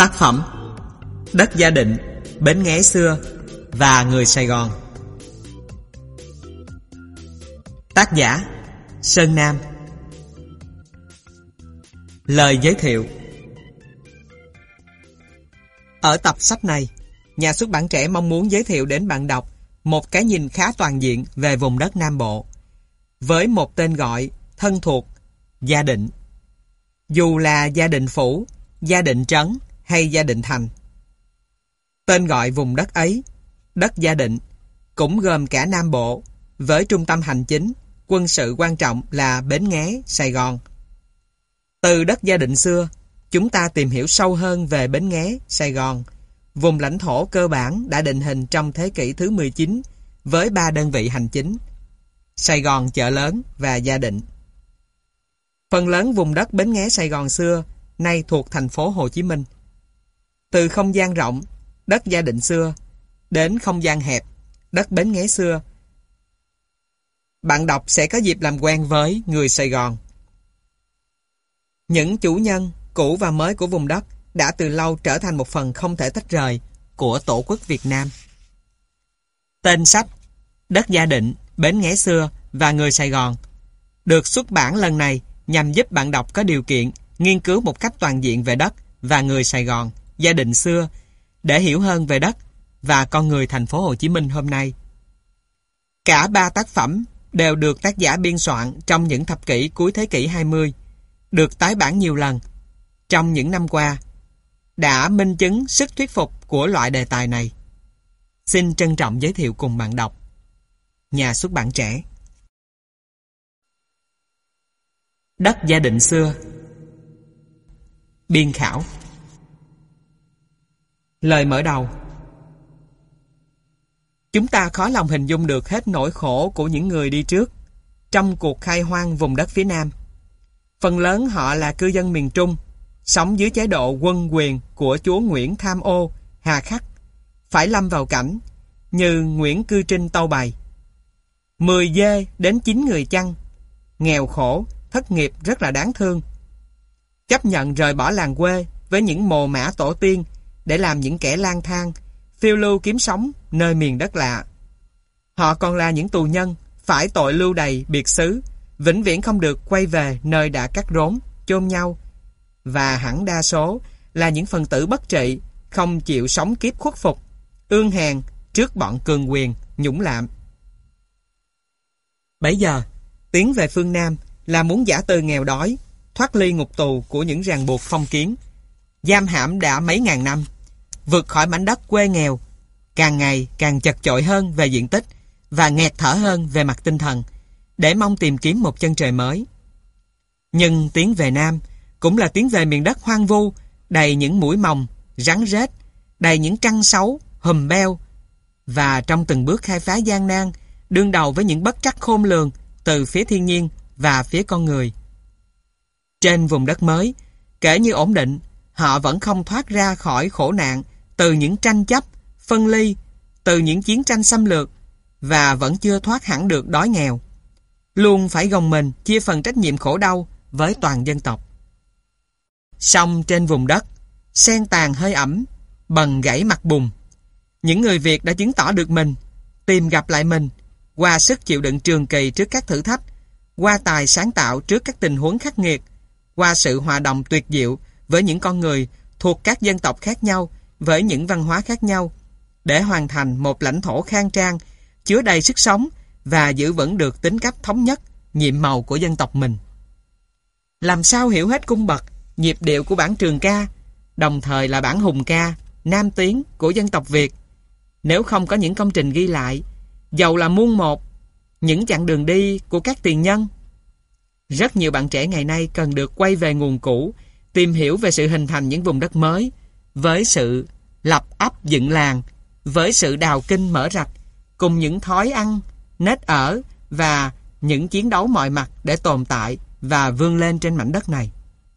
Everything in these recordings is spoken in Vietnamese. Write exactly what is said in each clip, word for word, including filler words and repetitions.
Tác phẩm Đất Gia Định, Bến Nghé xưa và Người Sài Gòn. Tác giả Sơn Nam. Lời giới thiệu. Ở tập sách này, nhà xuất bản Trẻ mong muốn giới thiệu đến bạn đọc một cái nhìn khá toàn diện về vùng đất Nam Bộ, với một tên gọi thân thuộc: Gia Định. Dù là Gia Định Phủ, Gia Định Trấn hay Gia Định Thành, tên gọi vùng đất ấy, đất Gia Định, cũng gồm cả Nam Bộ, với trung tâm hành chính, quân sự quan trọng là Bến Nghé, Sài Gòn. Từ đất Gia Định xưa, chúng ta tìm hiểu sâu hơn về Bến Nghé, Sài Gòn, vùng lãnh thổ cơ bản đã định hình trong thế kỷ thứ mười chín với ba đơn vị hành chính: Sài Gòn, Chợ Lớn và Gia Định. Phần lớn vùng đất Bến Nghé Sài Gòn xưa nay thuộc thành phố Hồ Chí Minh. Từ không gian rộng, đất Gia Định xưa, đến không gian hẹp, đất Bến Nghé xưa, bạn đọc sẽ có dịp làm quen với người Sài Gòn. Những chủ nhân cũ và mới của vùng đất đã từ lâu trở thành một phần không thể tách rời của Tổ quốc Việt Nam. Tên sách Đất Gia Định, Bến Nghé xưa và Người Sài Gòn được xuất bản lần này nhằm giúp bạn đọc có điều kiện nghiên cứu một cách toàn diện về đất và người Sài Gòn, Gia Định xưa, để hiểu hơn về đất và con người thành phố Hồ Chí Minh hôm nay. Cả ba tác phẩm đều được tác giả biên soạn trong những thập kỷ cuối thế kỷ hai mươi, được tái bản nhiều lần trong những năm qua, đã minh chứng sức thuyết phục của loại đề tài này. Xin trân trọng giới thiệu cùng bạn đọc. Nhà xuất bản Trẻ. Đất Gia Định xưa. Biên khảo. Lời mở đầu. Chúng ta khó lòng hình dung được hết nỗi khổ của những người đi trước trong cuộc khai hoang vùng đất phía Nam. Phần lớn họ là cư dân miền Trung, sống dưới chế độ quân quyền của chúa Nguyễn tham ô, hà khắc, phải lâm vào cảnh như Nguyễn Cư Trinh tâu bày: mười dê đến chín người chăn, nghèo khổ, thất nghiệp rất là đáng thương. Chấp nhận rời bỏ làng quê với những mồ mả tổ tiên để làm những kẻ lang thang, phiêu lưu kiếm sống nơi miền đất lạ. Họ còn là những tù nhân, phải tội lưu đày biệt xứ, vĩnh viễn không được quay về nơi đã cắt rốn, chôn nhau. Và hẳn đa số là những phần tử bất trị, không chịu sống kiếp khuất phục, ương hèn trước bọn cường quyền, nhũng lạm. Bấy giờ, tiến về phương Nam là muốn giả từ nghèo đói, thoát ly ngục tù của những ràng buộc phong kiến, giam hãm đã mấy ngàn năm, vượt khỏi mảnh đất quê nghèo, càng ngày càng chật chội hơn về diện tích và nghẹt thở hơn về mặt tinh thần, để mong tìm kiếm một chân trời mới. Nhưng tiến về Nam cũng là tiến về miền đất hoang vu, đầy những mũi mòng, rắn rết, đầy những trăng sấu, hùm beo, và trong từng bước khai phá gian nan, đương đầu với những bất trắc khôn lường từ phía thiên nhiên và phía con người. Trên vùng đất mới, kể như ổn định, họ vẫn không thoát ra khỏi khổ nạn từ những tranh chấp, phân ly, từ những chiến tranh xâm lược, và vẫn chưa thoát hẳn được đói nghèo. Luôn phải gồng mình chia phần trách nhiệm khổ đau với toàn dân tộc. Song trên vùng đất, sen tàn hơi ẩm, bần gãy mặt bùn, những người Việt đã chứng tỏ được mình, tìm gặp lại mình, qua sức chịu đựng trường kỳ trước các thử thách, qua tài sáng tạo trước các tình huống khắc nghiệt, qua sự hòa đồng tuyệt diệu với những con người thuộc các dân tộc khác nhau, với những văn hóa khác nhau, để hoàn thành một lãnh thổ khang trang, chứa đầy sức sống và giữ vững được tính cách thống nhất, nhiệm màu của dân tộc mình. Làm sao hiểu hết cung bậc, nhịp điệu của bản trường ca, đồng thời là bản hùng ca, nam tiến của dân tộc Việt, nếu không có những công trình ghi lại, dầu là muôn một, những chặng đường đi của các tiền nhân? Rất nhiều bạn trẻ ngày nay cần được quay về nguồn cũ, tìm hiểu về sự hình thành những vùng đất mới, với sự lập ấp dựng làng, với sự đào kinh mở rạch, cùng những thói ăn, nết ở và những chiến đấu mọi mặt để tồn tại và vươn lên trên mảnh đất này.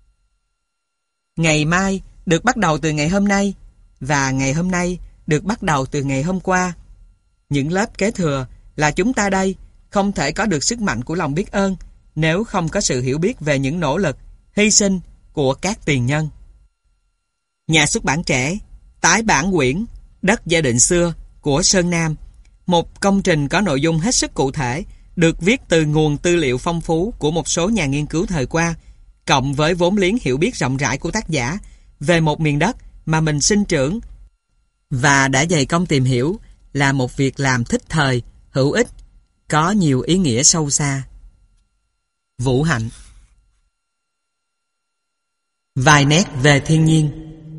Ngày mai được bắt đầu từ ngày hôm nay, và ngày hôm nay được bắt đầu từ ngày hôm qua. Những lớp kế thừa là chúng ta đây không thể có được sức mạnh của lòng biết ơn nếu không có sự hiểu biết về những nỗ lực, hy sinh của các tiền nhân. Nhà xuất bản Trẻ tái bản quyển Đất Gia Định Xưa của Sơn Nam, một công trình có nội dung hết sức cụ thể, được viết từ nguồn tư liệu phong phú của một số nhà nghiên cứu thời qua, cộng với vốn liếng hiểu biết rộng rãi của tác giả về một miền đất mà mình sinh trưởng và đã dày công tìm hiểu, là một việc làm thích thời, hữu ích, có nhiều ý nghĩa sâu xa. Vũ Hạnh. Vài nét về thiên nhiên.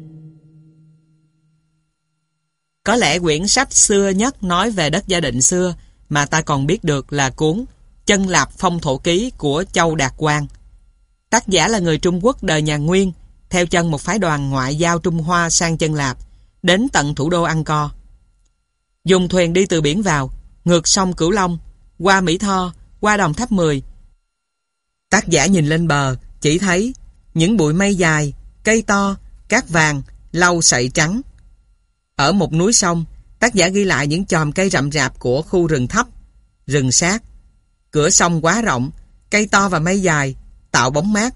Có lẽ quyển sách xưa nhất nói về đất Gia Định xưa mà ta còn biết được là cuốn Chân Lạp Phong Thổ Ký của Châu Đạt Quang. Tác giả là người Trung Quốc đời nhà Nguyên, theo chân một phái đoàn ngoại giao Trung Hoa sang Chân Lạp, đến tận thủ đô Angkor. Dùng thuyền đi từ biển vào, ngược sông Cửu Long, qua Mỹ Tho, qua Đồng Tháp Mười. Tác giả nhìn lên bờ, chỉ thấy những bụi mây dài, cây to, cát vàng, lau sậy trắng. Ở một núi sông, tác giả ghi lại những chòm cây rậm rạp của khu rừng thấp, rừng sát. Cửa sông quá rộng, cây to và mây dài, tạo bóng mát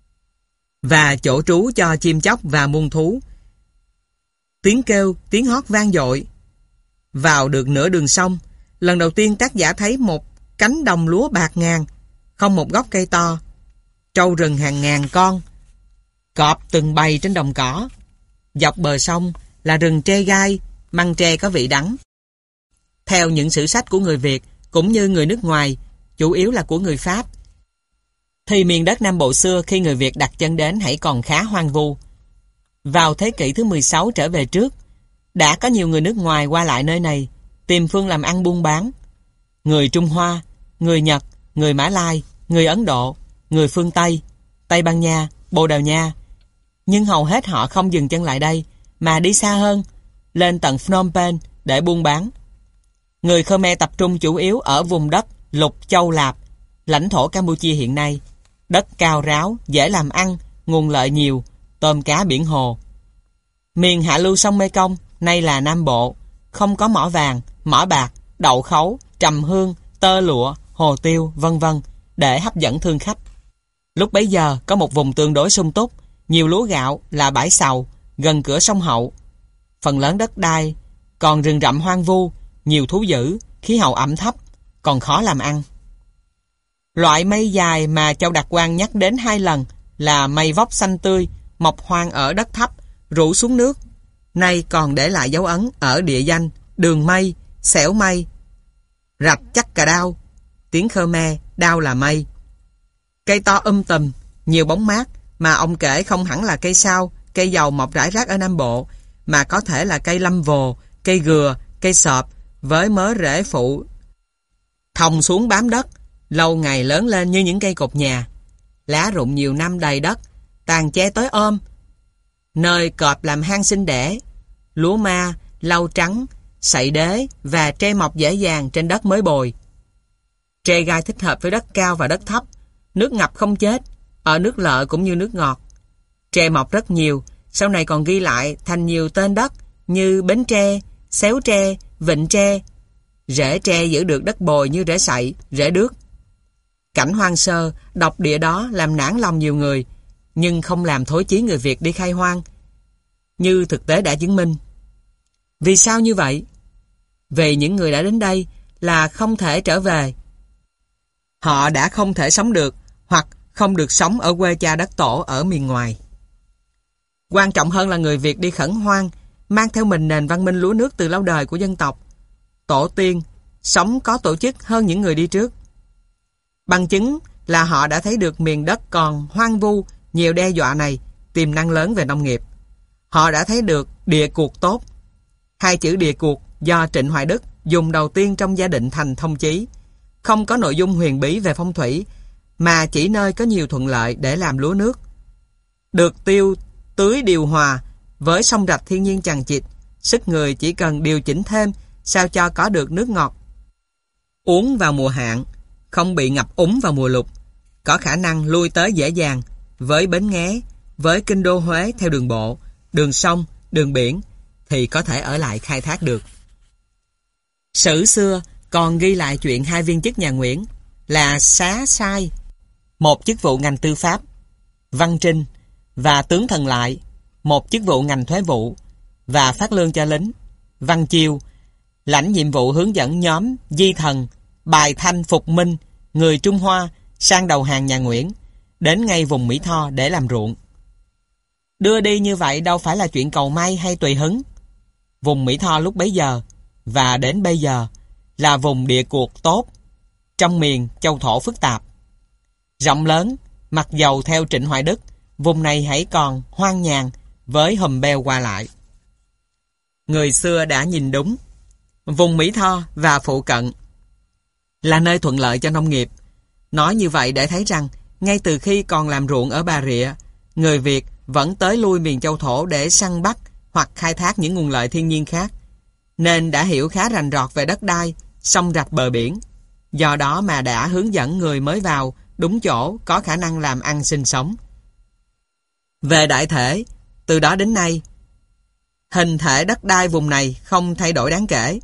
và chỗ trú cho chim chóc và muôn thú. Tiếng kêu, tiếng hót vang dội. Vào được nửa đường sông, lần đầu tiên tác giả thấy một cánh đồng lúa bạc ngàn, không một gốc cây to. Trâu rừng hàng ngàn con, cọp từng bầy trên đồng cỏ. Dọc bờ sông là rừng tre gai, măng tre có vị đắng. Theo những sử sách của người Việt cũng như người nước ngoài, chủ yếu là của người Pháp, thì miền đất Nam Bộ xưa khi người Việt đặt chân đến hãy còn khá hoang vu. Vào thế kỷ thứ mười sáu trở về trước, đã có nhiều người nước ngoài qua lại nơi này, tìm phương làm ăn buôn bán. Người Trung Hoa, người Nhật, người Mã Lai, người Ấn Độ, người phương Tây, Tây Ban Nha, Bồ Đào Nha. Nhưng hầu hết họ không dừng chân lại đây, mà đi xa hơn, lên tận Phnom Penh để buôn bán. Người Khmer tập trung chủ yếu ở vùng đất Lục Châu Lạp, lãnh thổ Campuchia hiện nay. Đất cao ráo, dễ làm ăn, nguồn lợi nhiều, tôm cá biển hồ. Miền hạ lưu sông Mekong, nay là Nam Bộ, không có mỏ vàng, mỏ bạc, đậu khấu, trầm hương, tơ lụa, hồ tiêu, vân vân để hấp dẫn thương khách. Lúc bấy giờ có một vùng tương đối sung túc, nhiều lúa gạo, là bãi sầu, gần cửa sông Hậu. Phần lớn đất đai còn rừng rậm hoang vu, nhiều thú dữ, khí hậu ẩm thấp, còn khó làm ăn. Loại mây dài mà Châu Đạt Quang nhắc đến hai lần là mây vóc xanh tươi, mọc hoang ở đất thấp, rủ xuống nước. Nay còn để lại dấu ấn ở địa danh Đường Mây, Xẻo Mây, Rạch Chắc Cà Đao, tiếng Khmer đao là mây. Cây to um tùm, nhiều bóng mát, mà ông kể không hẳn là cây sao, cây dầu mọc rải rác ở Nam Bộ, mà có thể là cây lâm vồ, cây gừa, cây sọp với mớ rễ phụ thòng xuống bám đất, lâu ngày lớn lên như những cây cột nhà. Lá rụng nhiều năm đầy đất, tàn che tối ôm, nơi cọp làm hang sinh đẻ. Lúa ma, lau trắng, sậy đế và tre mọc dễ dàng trên đất mới bồi. Tre gai thích hợp với đất cao và đất thấp, nước ngập không chết, ở nước lợ cũng như nước ngọt. Tre mọc rất nhiều, sau này còn ghi lại thành nhiều tên đất như Bến Tre, Xéo Tre, Vịnh Tre. Rễ tre giữ được đất bồi như rễ sậy, rễ đước. Cảnh hoang sơ, độc địa đó làm nản lòng nhiều người, nhưng không làm thối chí người Việt đi khai hoang, như thực tế đã chứng minh. Vì sao như vậy? Vì những người đã đến đây là không thể trở về. Họ đã không thể sống được, hoặc không được sống ở quê cha đất tổ ở miền ngoài. Quan trọng hơn là người Việt đi khẩn hoang, mang theo mình nền văn minh lúa nước từ lâu đời của dân tộc. Tổ tiên sống có tổ chức hơn những người đi trước. Bằng chứng là họ đã thấy được miền đất còn hoang vu, nhiều đe dọa này, tiềm năng lớn về nông nghiệp. Họ đã thấy được địa cuộc tốt. Hai chữ địa cuộc do Trịnh Hoài Đức dùng đầu tiên trong Gia Định Thành Thông Chí, không có nội dung huyền bí về phong thủy, mà chỉ nơi có nhiều thuận lợi để làm lúa nước. Được tiêu tưới điều hòa với sông rạch thiên nhiên chằng chịt, sức người chỉ cần điều chỉnh thêm sao cho có được nước ngọt uống vào mùa hạn, không bị ngập úng vào mùa lụt, có khả năng lui tới dễ dàng với Bến Nghé, với kinh đô Huế theo đường bộ, đường sông, đường biển, thì có thể ở lại khai thác được. Sử xưa còn ghi lại chuyện hai viên chức nhà Nguyễn là Xá Sai, một chức vụ ngành tư pháp, Văn Trinh, và tướng Thần Lại, một chức vụ ngành thuế vụ và phát lương cho lính. Văn Chiêu lãnh nhiệm vụ hướng dẫn nhóm Di Thần, Bài Thanh, Phục Minh, người Trung Hoa sang đầu hàng nhà Nguyễn, đến ngay vùng Mỹ Tho để làm ruộng. Đưa đi như vậy đâu phải là chuyện cầu may hay tùy hứng. Vùng Mỹ Tho lúc bấy giờ và đến bây giờ là vùng địa cuộc tốt trong miền châu thổ phức tạp. Rộng lớn, mặc dầu theo Trịnh Hoài Đức, vùng này hãy còn hoang nhàn với hùm beo qua lại. Người xưa đã nhìn đúng. Vùng Mỹ Tho và phụ cận là nơi thuận lợi cho nông nghiệp. Nói như vậy để thấy rằng ngay từ khi còn làm ruộng ở Bà Rịa, người Việt vẫn tới lui miền châu thổ để săn bắt hoặc khai thác những nguồn lợi thiên nhiên khác, nên đã hiểu khá rành rọt về đất đai, sông rạch bờ biển. Do đó mà đã hướng dẫn người mới vào đúng chỗ có khả năng làm ăn sinh sống. Về đại thể, từ đó đến nay, hình thể đất đai vùng này không thay đổi đáng kể.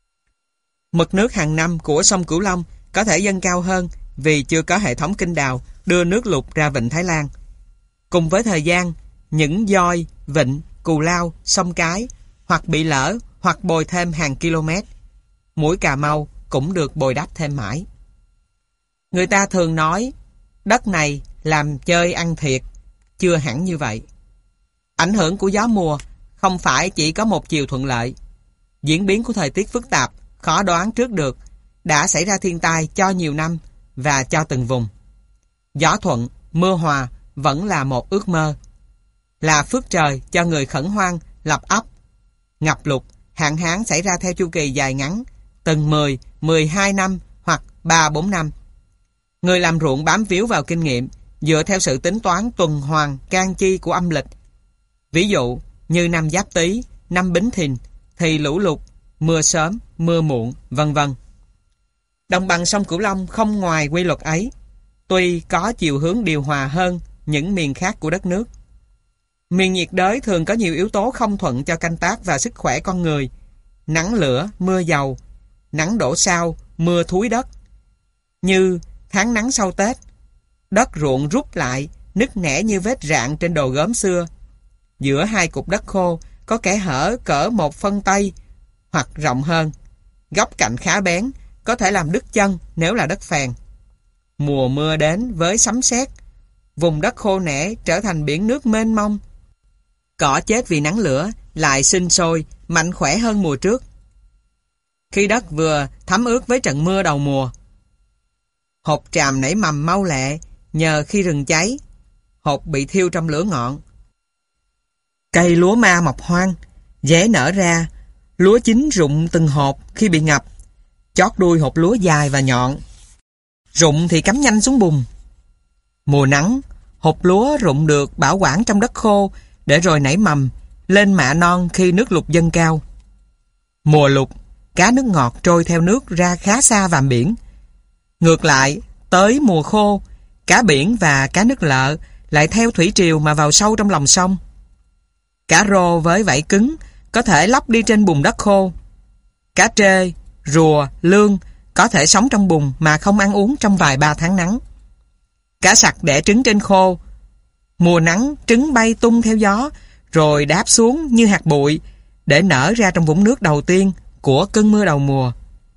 Mực nước hàng năm của sông Cửu Long có thể dâng cao hơn vì chưa có hệ thống kênh đào đưa nước lụt ra vịnh Thái Lan. Cùng với thời gian, những doi, vịnh, cù lao, sông Cái hoặc bị lỡ hoặc bồi thêm hàng km. Mũi Cà Mau cũng được bồi đắp thêm mãi. Người ta thường nói đất này làm chơi ăn thiệt, chưa hẳn như vậy. Ảnh hưởng của gió mùa không phải chỉ có một chiều thuận lợi. Diễn biến của thời tiết phức tạp, khó đoán trước được, đã xảy ra thiên tai cho nhiều năm và cho từng vùng. Gió thuận, mưa hòa vẫn là một ước mơ, là phước trời cho người khẩn hoang, lập ấp. Ngập lụt, hạn hán xảy ra theo chu kỳ dài ngắn, từng mười, mười hai năm hoặc ba bốn năm. Người làm ruộng bám víu vào kinh nghiệm, dựa theo sự tính toán tuần hoàn can chi của âm lịch. Ví dụ như năm Giáp Tý, năm Bính Thìn thì lũ lụt, mưa sớm, mưa muộn, vân vân. Đồng bằng sông Cửu Long không ngoài quy luật ấy, tuy có chiều hướng điều hòa hơn những miền khác của đất nước. Miền nhiệt đới thường có nhiều yếu tố không thuận cho canh tác và sức khỏe con người. Nắng lửa, mưa dầu, nắng đổ sao, mưa thúi đất. Như tháng nắng sau Tết, đất ruộng rút lại, nứt nẻ như vết rạn trên đồ gốm xưa. Giữa hai cục đất khô có kẽ hở cỡ một phân tay hoặc rộng hơn. Góc cạnh khá bén, có thể làm đứt chân nếu là đất phèn. Mùa mưa đến với sấm sét, vùng đất khô nẻ trở thành biển nước mênh mông. Cỏ chết vì nắng lửa lại sinh sôi, mạnh khỏe hơn mùa trước. Khi đất vừa thấm ướt với trận mưa đầu mùa, hột tràm nảy mầm mau lẹ nhờ khi rừng cháy, hột bị thiêu trong lửa ngọn. Cây lúa ma mọc hoang, rễ nở ra, lúa chín rụng từng hột khi bị ngập, chót đuôi hột lúa dài và nhọn. Rụng thì cắm nhanh xuống bùn. Mùa nắng, hột lúa rụng được bảo quản trong đất khô để rồi nảy mầm, lên mạ non khi nước lụt dâng cao. Mùa lụt, cá nước ngọt trôi theo nước ra khá xa vàm biển. Ngược lại, tới mùa khô, cá biển và cá nước lợ lại theo thủy triều mà vào sâu trong lòng sông. Cá rô với vảy cứng có thể lóc đi trên bùn đất khô. Cá trê, rùa, lương có thể sống trong bùn mà không ăn uống trong vài ba tháng nắng. Cá sặc đẻ trứng trên khô. Mùa nắng, trứng bay tung theo gió, rồi đáp xuống như hạt bụi để nở ra trong vũng nước đầu tiên của cơn mưa đầu mùa.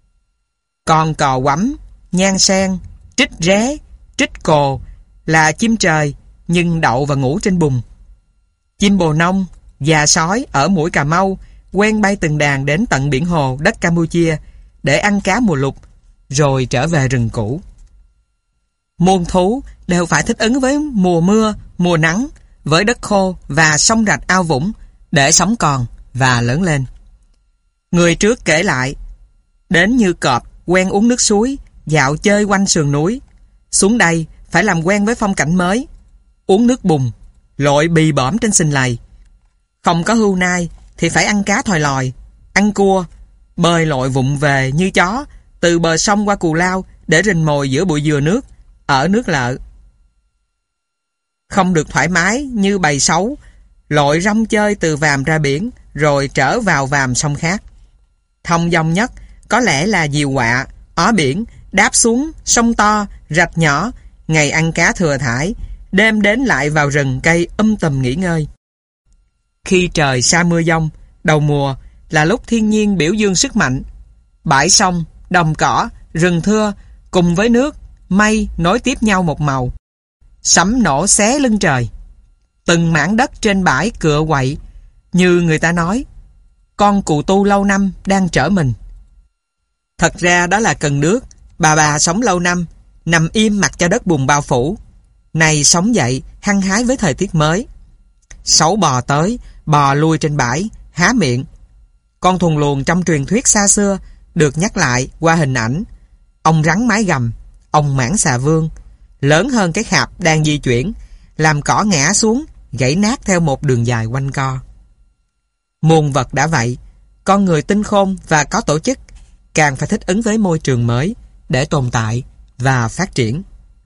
Còn cò quắm, nhang sen, trích ré, trích cồ là chim trời nhưng đậu và ngủ trên bùn. Chim bồ nông, già sói ở mũi Cà Mau quen bay từng đàn đến tận biển hồ đất Campuchia để ăn cá mùa lụt rồi trở về rừng cũ. Muôn thú đều phải thích ứng với mùa mưa, mùa nắng, với đất khô và sông rạch ao vũng để sống còn và lớn lên. Người trước kể lại, đến như cọp quen uống nước suối, dạo chơi quanh sườn núi. Xuống đây phải làm quen với phong cảnh mới, uống nước bùn, lội bì bõm trên sình lầy. Không có hươu nai thì phải ăn cá thòi lòi, ăn cua, bơi lội vụng về như chó từ bờ sông qua cù lao để rình mồi giữa bụi dừa nước ở nước lợ. Không được thoải mái như bầy sấu lội rong chơi từ vàm ra biển rồi trở vào vàm sông khác. Thông dong nhất có lẽ là diều quạ, ó biển đáp xuống sông to, rạch nhỏ, ngày ăn cá thừa thải, đêm đến lại vào rừng cây um tùm nghỉ ngơi. Khi trời sa mưa giông, đầu mùa là lúc thiên nhiên biểu dương sức mạnh. Bãi sông, đồng cỏ, rừng thưa cùng với nước, mây nối tiếp nhau một màu. Sấm nổ xé lưng trời. Từng mảng đất trên bãi cựa quậy, như người ta nói, con cù tu lâu năm đang trở mình. Thật ra đó là cần nước. Bà bà sống lâu năm, nằm im mặc cho đất bùn bao phủ. Này sống dậy, hăng hái với thời tiết mới. Sấu bò tới, bò lui trên bãi, há miệng. Con thuần luồng trong truyền thuyết xa xưa được nhắc lại qua hình ảnh. Ông rắn mái gầm, ông mãng xà vương, lớn hơn cái khạp đang di chuyển, làm cỏ ngã xuống, gãy nát theo một đường dài quanh co. Muôn vật đã vậy, con người tinh khôn và có tổ chức càng phải thích ứng với môi trường mới để tồn tại và phát triển.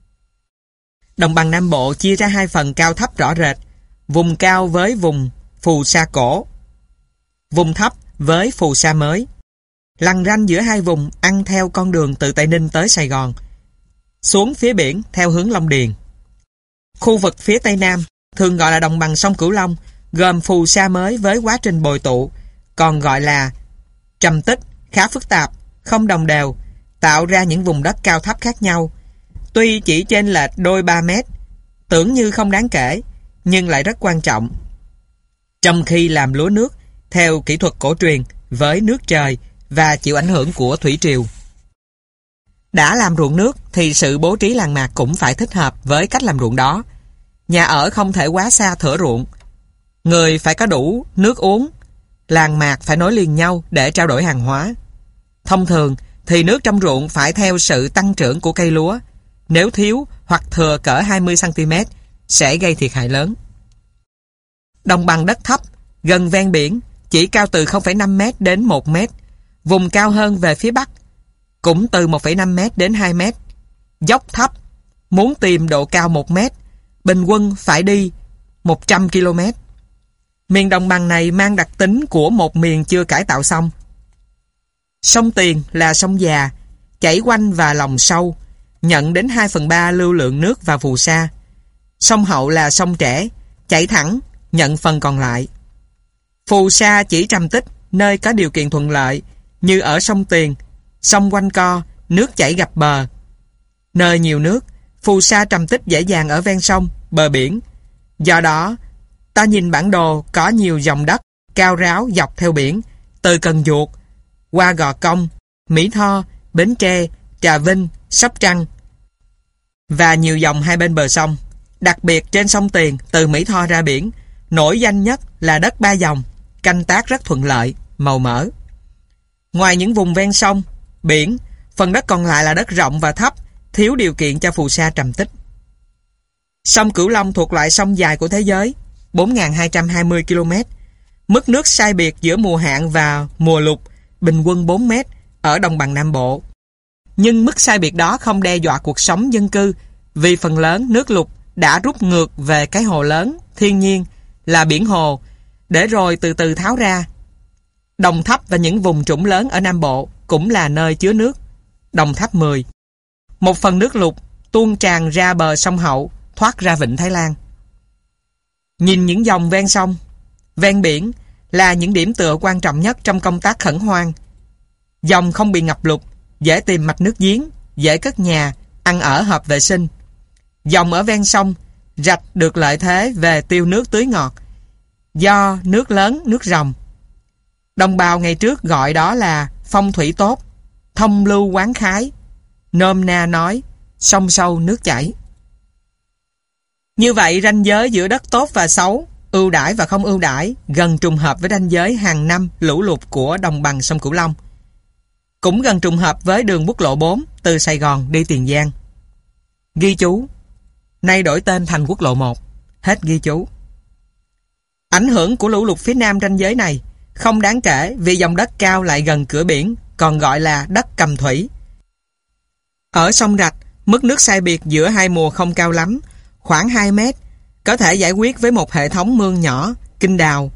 Đồng bằng Nam Bộ chia ra hai phần cao thấp rõ rệt, vùng cao với vùng phù sa cổ, vùng thấp với phù sa mới. Lằn ranh giữa hai vùng ăn theo con đường từ Tây Ninh tới Sài Gòn, xuống phía biển theo hướng Long Điền. Khu vực phía Tây Nam thường gọi là đồng bằng sông Cửu Long, gồm phù sa mới với quá trình bồi tụ, còn gọi là trầm tích, khá phức tạp, không đồng đều, tạo ra những vùng đất cao thấp khác nhau. Tuy chỉ chênh lệch đôi ba mét, tưởng như không đáng kể, nhưng lại rất quan trọng. Trong khi làm lúa nước theo kỹ thuật cổ truyền với nước trời và chịu ảnh hưởng của thủy triều. Đã làm ruộng nước thì sự bố trí làng mạc cũng phải thích hợp với cách làm ruộng đó. Nhà ở không thể quá xa thửa ruộng. Người phải có đủ nước uống. Làng mạc phải nối liền nhau để trao đổi hàng hóa. Thông thường thì nước trong ruộng phải theo sự tăng trưởng của cây lúa. Nếu thiếu hoặc thừa cỡ hai mươi xăng ti mét sẽ gây thiệt hại lớn. Đồng bằng đất thấp, gần ven biển, chỉ cao từ không phẩy năm mét đến một mét. Vùng cao hơn về phía Bắc, cũng từ một phẩy năm mét đến hai mét. Dốc thấp, muốn tìm độ cao một mét, bình quân phải đi một trăm ki lô mét. Miền đồng bằng này mang đặc tính của một miền chưa cải tạo xong. Sông Tiền là sông già, chảy quanh và lòng sâu, nhận đến hai phần ba lưu lượng nước vào phù sa. Sông Hậu là sông trẻ, chảy thẳng, nhận phần còn lại. Phù sa chỉ trầm tích nơi có điều kiện thuận lợi, như ở sông Tiền, sông quanh co, nước chảy gập bờ. Nơi nhiều nước, phù sa trầm tích dễ dàng ở ven sông, bờ biển. Do đó, ta nhìn bản đồ có nhiều dòng đất cao ráo dọc theo biển, từ Cần Duộc, qua Gò Công, Mỹ Tho, Bến Tre, Trà Vinh, Sóc Trăng, và nhiều dòng hai bên bờ sông. Đặc biệt trên sông Tiền, từ Mỹ Tho ra biển, nổi danh nhất là đất ba dòng, canh tác rất thuận lợi, màu mỡ. Ngoài những vùng ven sông, biển, phần đất còn lại là đất rộng và thấp, thiếu điều kiện cho phù sa trầm tích. Sông Cửu Long thuộc loại sông dài của thế giới, bốn nghìn hai trăm hai mươi ki lô mét. Mức nước sai biệt giữa mùa hạn và mùa lụt bình quân bốn mét ở đồng bằng Nam Bộ. Nhưng mức sai biệt đó không đe dọa cuộc sống dân cư, vì phần lớn nước lụt đã rút ngược về cái hồ lớn, thiên nhiên, là biển hồ, để rồi từ từ tháo ra. Đồng Tháp và những vùng trũng lớn ở Nam Bộ cũng là nơi chứa nước. Đồng Tháp mười. Một phần nước lụt tuôn tràn ra bờ sông Hậu, thoát ra vịnh Thái Lan. Nhìn những dòng ven sông, ven biển là những điểm tựa quan trọng nhất trong công tác khẩn hoang. Dòng không bị ngập lụt, dễ tìm mạch nước giếng, dễ cất nhà, ăn ở hợp vệ sinh. Dòng ở ven sông, rạch được lợi thế về tiêu nước tưới ngọt, do nước lớn, nước ròng. Đồng bào ngày trước gọi đó là phong thủy tốt, thông lưu quán khái, nôm na nói sông sâu nước chảy. Như vậy ranh giới giữa đất tốt và xấu, ưu đãi và không ưu đãi gần trùng hợp với ranh giới hàng năm lũ lụt của đồng bằng sông Cửu Long. Cũng gần trùng hợp với đường quốc lộ bốn từ Sài Gòn đi Tiền Giang. Ghi chú, nay đổi tên thành quốc lộ một. Hết ghi chú. Ảnh hưởng của lũ lụt phía nam ranh giới này không đáng kể vì dòng đất cao lại gần cửa biển, còn gọi là đất cầm thủy. Ở sông Rạch, mức nước sai biệt giữa hai mùa không cao lắm, khoảng hai mét, có thể giải quyết với một hệ thống mương nhỏ, kinh đào.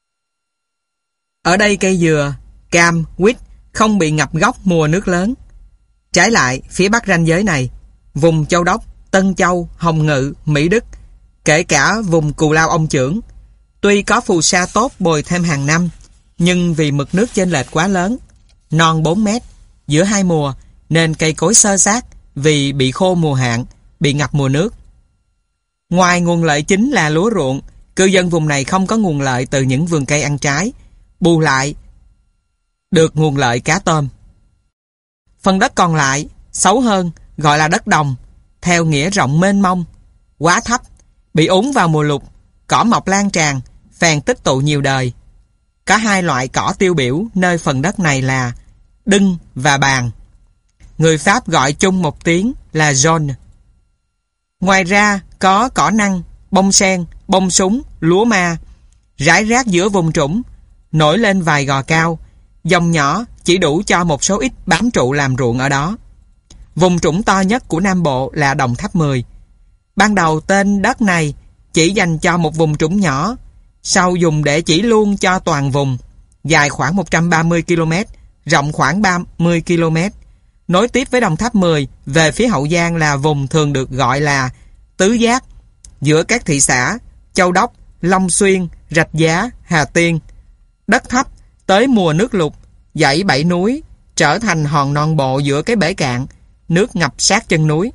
Ở đây cây dừa, cam, quýt không bị ngập gốc mùa nước lớn. Trái lại, phía bắc ranh giới này, vùng Châu Đốc, Tân Châu, Hồng Ngự, Mỹ Đức, kể cả vùng Cù Lao Ông Chưởng, Tuy có phù sa tốt bồi thêm hàng năm, nhưng vì mực nước chênh lệch quá lớn, non bốn mét, giữa hai mùa, nên cây cối xơ xác vì bị khô mùa hạn, bị ngập mùa nước. Ngoài nguồn lợi chính là lúa ruộng, cư dân vùng này không có nguồn lợi từ những vườn cây ăn trái, bù lại được nguồn lợi cá tôm. Phần đất còn lại, xấu hơn, gọi là đất đồng, theo nghĩa rộng mênh mông, quá thấp, bị úng vào mùa lụt, cỏ mọc lan tràn, phèn tích tụ nhiều đời. Có hai loại cỏ tiêu biểu nơi phần đất này là đưng và bàn. Người Pháp gọi chung một tiếng là jaune. Ngoài ra có cỏ năng, bông sen, bông súng, lúa ma, rải rác giữa vùng trũng, nổi lên vài gò cao, dòng nhỏ chỉ đủ cho một số ít bám trụ làm ruộng ở đó. Vùng trũng to nhất của Nam Bộ là Đồng Tháp mười. Ban đầu tên đất này chỉ dành cho một vùng trũng nhỏ, sau dùng để chỉ luôn cho toàn vùng, dài khoảng một trăm ba mươi ki lô mét, rộng khoảng ba mươi ki lô mét. Nối tiếp với Đồng Tháp mười, về phía Hậu Giang là vùng thường được gọi là tứ giác, giữa các thị xã Châu Đốc, Long Xuyên, Rạch Giá, Hà Tiên. Đất thấp, tới mùa nước lụt, dãy bảy núi trở thành hòn non bộ giữa cái bể cạn, nước ngập sát chân núi.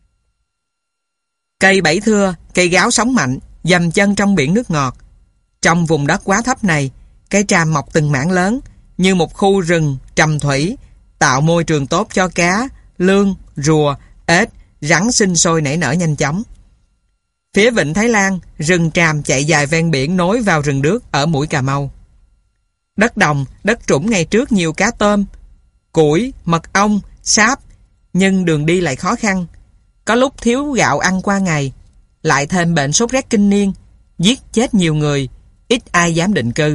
Cây bảy thưa, cây gáo sống mạnh, dầm chân trong biển nước ngọt. Trong vùng đất quá thấp này, cây tràm mọc từng mảng lớn, như một khu rừng trầm thủy, tạo môi trường tốt cho cá, lươn, rùa, ếch, rắn sinh sôi nảy nở nhanh chóng. Phía vịnh Thái Lan, rừng tràm chạy dài ven biển nối vào rừng đước ở mũi Cà Mau. Đất đồng, đất trũng ngày trước nhiều cá tôm, củi, mật ong, sáp, nhưng đường đi lại khó khăn. Có lúc thiếu gạo ăn qua ngày, lại thêm bệnh sốt rét kinh niên, giết chết nhiều người, ít ai dám định cư.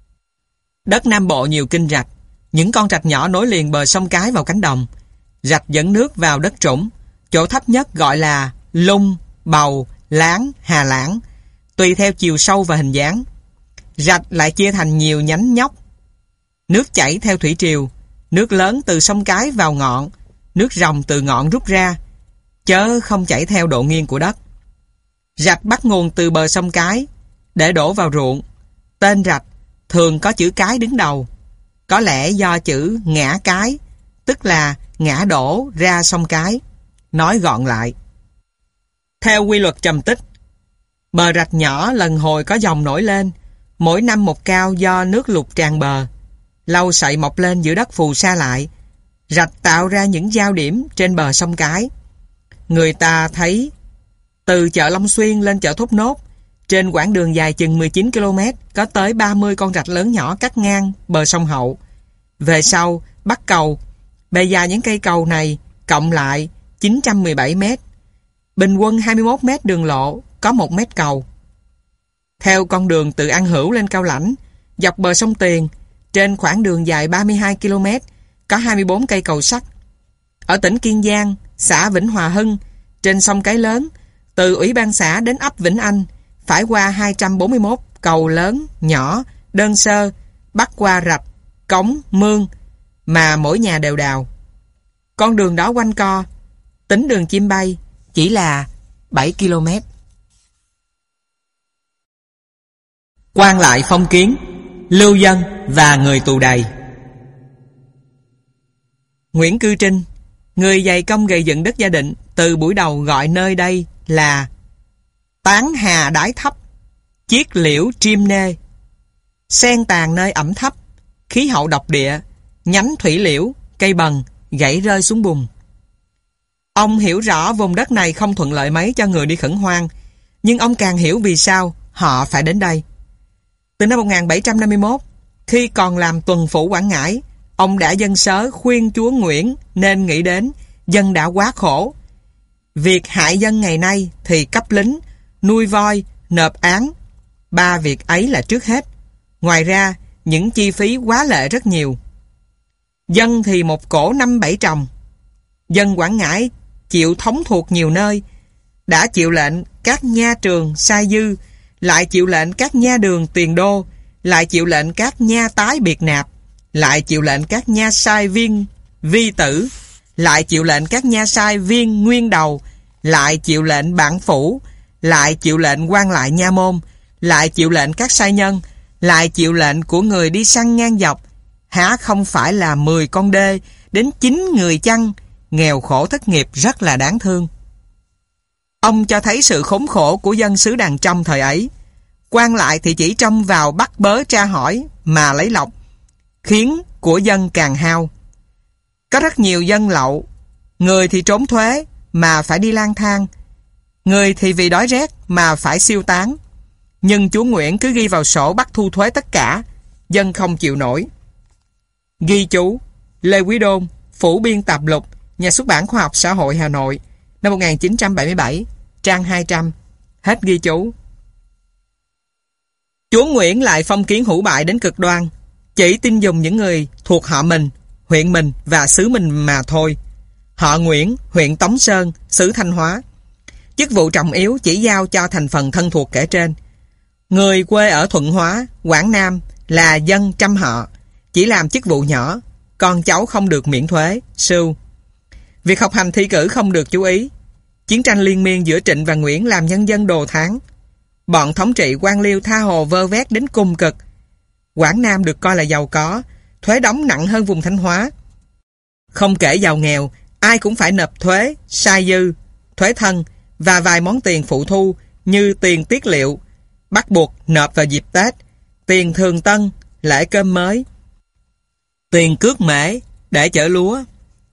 Đất Nam Bộ nhiều kinh rạch, những con rạch nhỏ nối liền bờ sông Cái vào cánh đồng. Rạch dẫn nước vào đất trũng, chỗ thấp nhất gọi là Lung, Bầu, Láng, Hà Lãng, tùy theo chiều sâu và hình dáng. Rạch lại chia thành nhiều nhánh nhóc. Nước chảy theo thủy triều, nước lớn từ sông Cái vào ngọn, nước ròng từ ngọn rút ra, chớ không chảy theo độ nghiêng của đất. Rạch bắt nguồn từ bờ sông Cái để đổ vào ruộng. Tên rạch thường có chữ Cái đứng đầu, có lẽ do chữ ngã cái, tức là ngã đổ ra sông Cái. Nói gọn lại, theo quy luật trầm tích, bờ rạch nhỏ lần hồi có dòng nổi lên, mỗi năm một cao do nước lụt tràn bờ, lâu sậy mọc lên giữa đất phù sa lại. Rạch tạo ra những giao điểm trên bờ sông Cái. Người ta thấy từ chợ Long Xuyên lên chợ Thốt Nốt, trên quãng đường dài chừng mười chín ki lô mét, có tới ba mươi con rạch lớn nhỏ cắt ngang bờ sông Hậu. Về sau, bắt cầu, bề dài những cây cầu này cộng lại chín trăm mười bảy mét. Bình quân hai mươi mốt mét đường lộ, có một mét cầu. Theo con đường từ An Hữu lên Cao Lãnh, dọc bờ sông Tiền, trên khoảng đường dài ba mươi hai ki lô mét, có hai mươi bốn cây cầu sắt. Ở tỉnh Kiên Giang, xã Vĩnh Hòa Hưng, trên sông Cái Lớn, từ Ủy ban xã đến ấp Vĩnh Anh, phải qua hai trăm bốn mươi mốt cầu lớn, nhỏ, đơn sơ, bắt qua rạch, cống, mương, mà mỗi nhà đều đào. Con đường đó quanh co, tính đường chim bay, chỉ là bảy ki lô mét. Quan lại phong kiến, lưu dân và người tù đầy. Nguyễn Cư Trinh, người dày công gây dựng đất Gia Định, từ buổi đầu gọi nơi đây là Tán Hà Đái Thấp, chiết liễu Triêm Nê, sen tàn nơi ẩm thấp, khí hậu độc địa, nhánh thủy liễu, cây bần, gãy rơi xuống bùn. Ông hiểu rõ vùng đất này không thuận lợi mấy cho người đi khẩn hoang, nhưng ông càng hiểu vì sao họ phải đến đây. Từ năm một nghìn bảy trăm năm mươi mốt, khi còn làm tuần phủ Quảng Ngãi, ông đã dâng sớ khuyên chúa Nguyễn nên nghĩ đến dân đã quá khổ. Việc hại dân ngày nay thì cấp lính, nuôi voi, nộp án. Ba việc ấy là trước hết. Ngoài ra, những chi phí quá lệ rất nhiều. Dân thì một cổ năm bảy trồng. Dân Quảng Ngãi chịu thống thuộc nhiều nơi, đã chịu lệnh các nha trường sai dư, lại chịu lệnh các nha đường tiền đô, lại chịu lệnh các nha tái biệt nạp, lại chịu lệnh các nha sai viên vi tử, lại chịu lệnh các nha sai viên nguyên đầu, lại chịu lệnh bản phủ, lại chịu lệnh quan lại nha môn, lại chịu lệnh các sai nhân, lại chịu lệnh của người đi săn ngang dọc, há không phải là mười con đê đến chín người chăng? Nghèo khổ thất nghiệp rất là đáng thương. Ông cho thấy sự khốn khổ của dân xứ Đàn Trong thời ấy. Quan lại thì chỉ trông vào bắt bớ tra hỏi mà lấy lộc, khiến của dân càng hao. Có rất nhiều dân lậu, người thì trốn thuế mà phải đi lang thang, người thì vì đói rét mà phải siêu tán. Nhưng chúa Nguyễn cứ ghi vào sổ bắt thu thuế tất cả, dân không chịu nổi. Ghi chú Lê Quý Đôn, Phủ Biên Tạp Lục, Nhà xuất bản Khoa học Xã hội Hà Nội, năm một nghìn chín trăm bảy mươi bảy, trang hai trăm. Hết ghi chú. Chúa Nguyễn lại phong kiến hủ bại đến cực đoan, chỉ tin dùng những người thuộc họ mình, huyện mình và xứ mình mà thôi. Họ Nguyễn, huyện Tống Sơn, xứ Thanh Hóa. Chức vụ trọng yếu chỉ giao cho thành phần thân thuộc kể trên. Người quê ở Thuận Hóa, Quảng Nam là dân trăm họ, chỉ làm chức vụ nhỏ, con cháu không được miễn thuế, sưu. Việc học hành thi cử không được chú ý. Chiến tranh liên miên giữa Trịnh và Nguyễn làm nhân dân đồ thán. Bọn thống trị quan liêu tha hồ vơ vét đến cùng cực. Quảng Nam được coi là giàu có, thuế đóng nặng hơn vùng Thanh Hóa. Không kể giàu nghèo, ai cũng phải nộp thuế, sai dư, thuế thân và vài món tiền phụ thu như tiền tiết liệu, bắt buộc nộp vào dịp Tết, tiền thường tân, lễ cơm mới, tiền cước mễ để chở lúa.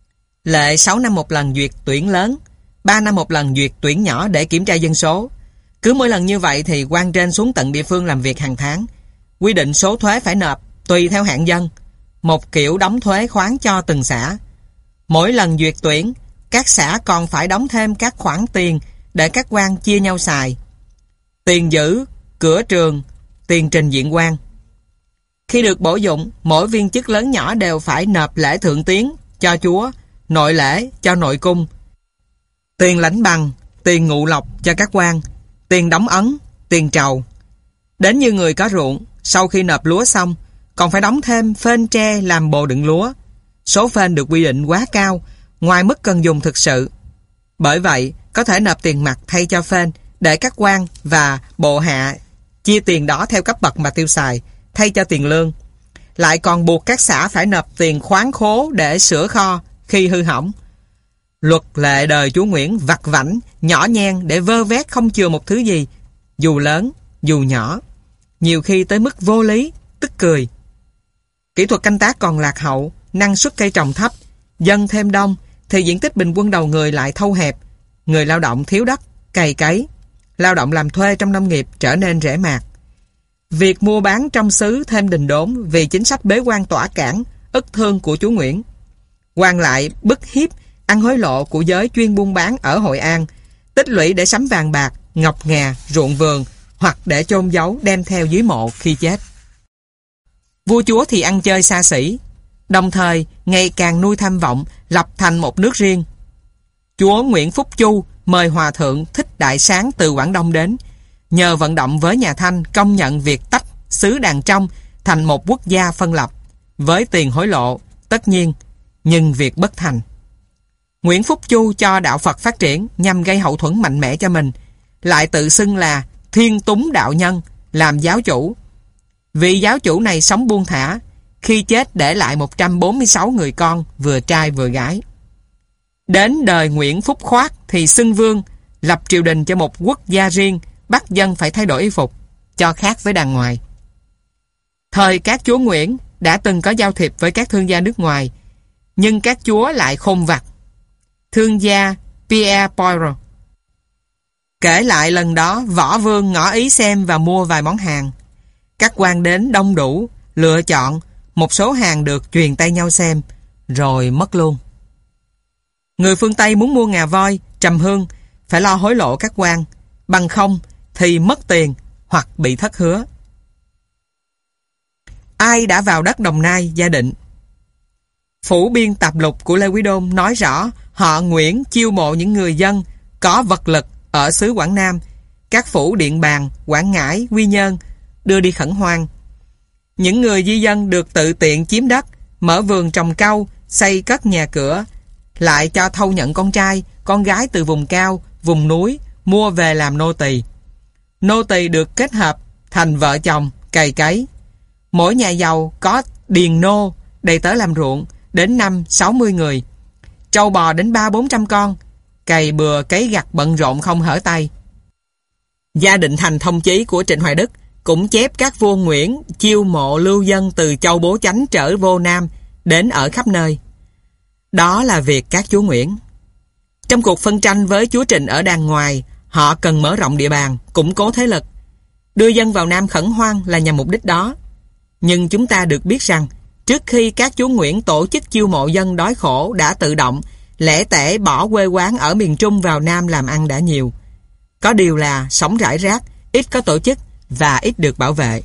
Lệ sáu năm một lần duyệt tuyển lớn, ba năm một lần duyệt tuyển nhỏ để kiểm tra dân số. Cứ mỗi lần như vậy thì quan trên xuống tận địa phương làm việc hàng tháng, quy định số thuế phải nộp tùy theo hạng dân, một kiểu đóng thuế khoán cho từng xã. Mỗi lần duyệt tuyển, các xã còn phải đóng thêm các khoản tiền để các quan chia nhau xài. Tiền giữ, cửa trường, tiền trình diện quan. Khi được bổ dụng, mỗi viên chức lớn nhỏ đều phải nộp lễ thượng tiến cho chúa, nội lễ cho nội cung, tiền lãnh bằng, tiền ngụ lộc cho các quan, tiền đóng ấn, tiền trầu. Đến như người có ruộng, sau khi nộp lúa xong, còn phải đóng thêm phên tre làm bồ đựng lúa. Số phên được quy định quá cao, ngoài mức cần dùng thực sự. Bởi vậy, có thể nộp tiền mặt thay cho phên để các quan và bộ hạ chia tiền đó theo cấp bậc mà tiêu xài, thay cho tiền lương. Lại còn buộc các xã phải nộp tiền khoán khố để sửa kho khi hư hỏng. Luật lệ đời chúa Nguyễn vặt vãnh, nhỏ nhen để vơ vét không chừa một thứ gì, dù lớn, dù nhỏ, nhiều khi tới mức vô lý, tức cười. Kỹ thuật canh tác còn lạc hậu, năng suất cây trồng thấp, dân thêm đông, thì diện tích bình quân đầu người lại thâu hẹp. Người lao động thiếu đất, cày cấy, lao động làm thuê trong nông nghiệp trở nên rẻ mạt. Việc mua bán trong xứ thêm đình đốn vì chính sách bế quan tỏa cản, ức thương của chúa Nguyễn. Quan lại bức hiếp, ăn hối lộ của giới chuyên buôn bán ở Hội An, tích lũy để sắm vàng bạc, ngọc ngà, ruộng vườn, hoặc để chôn giấu đem theo dưới mộ khi chết. Vua chúa thì ăn chơi xa xỉ, đồng thời ngày càng nuôi tham vọng, lập thành một nước riêng. Chúa Nguyễn Phúc Chu mời Hòa Thượng Thích Đại Sáng từ Quảng Đông đến, nhờ vận động với nhà Thanh công nhận việc tách xứ Đàn Trong thành một quốc gia phân lập, với tiền hối lộ, tất nhiên, nhưng việc bất thành. Nguyễn Phúc Chu cho đạo Phật phát triển nhằm gây hậu thuẫn mạnh mẽ cho mình, lại tự xưng là Thiên Túng Đạo Nhân, làm giáo chủ. Vị giáo chủ này sống buông thả, khi chết để lại một trăm bốn mươi sáu người con, vừa trai vừa gái. Đến đời Nguyễn Phúc Khoát thì xưng vương, lập triều đình cho một quốc gia riêng, bắt dân phải thay đổi y phục, cho khác với đàn ngoài. Thời các chúa Nguyễn đã từng có giao thiệp với các thương gia nước ngoài, nhưng các chúa lại khôn vặt. Thương gia Pierre Poirot kể lại lần đó võ vương ngỏ ý xem và mua vài món hàng. Các quan đến đông đủ, lựa chọn, một số hàng được truyền tay nhau xem, rồi mất luôn. Người phương Tây muốn mua ngà voi, trầm hương, phải lo hối lộ các quan, bằng không thì mất tiền hoặc bị thất hứa. Ai đã vào đất Đồng Nai, Gia Định? Phủ Biên Tạp Lục của Lê Quý Đôn nói rõ họ Nguyễn chiêu mộ những người dân có vật lực ở xứ Quảng Nam, các phủ Điện Bàn, Quảng Ngãi, Quy Nhơn, đưa đi khẩn hoang. Những người di dân được tự tiện chiếm đất, mở vườn trồng cau, xây cất nhà cửa, lại cho thâu nhận con trai, con gái từ vùng cao, vùng núi, mua về làm nô tỳ. Nô tỳ được kết hợp thành vợ chồng, cày cấy. Mỗi nhà giàu có điền nô, đầy tớ làm ruộng, đến năm sáu mươi người. Trâu bò đến ba bốn trăm con, cày bừa cấy gặt bận rộn không hở tay. Gia Định Thành thông chí của Trịnh Hoài Đức cũng chép các vua Nguyễn chiêu mộ lưu dân từ Châu Bố Chánh trở vô Nam, đến ở khắp nơi. Đó là việc các chúa Nguyễn. Trong cuộc phân tranh với chúa Trịnh ở đàng ngoài, họ cần mở rộng địa bàn, củng cố thế lực. Đưa dân vào Nam khẩn hoang là nhằm mục đích đó. Nhưng chúng ta được biết rằng, trước khi các chúa Nguyễn tổ chức chiêu mộ dân đói khổ đã tự động, lẻ tẻ bỏ quê quán ở miền Trung vào Nam làm ăn đã nhiều. Có điều là sống rải rác, ít có tổ chức và ít được bảo vệ.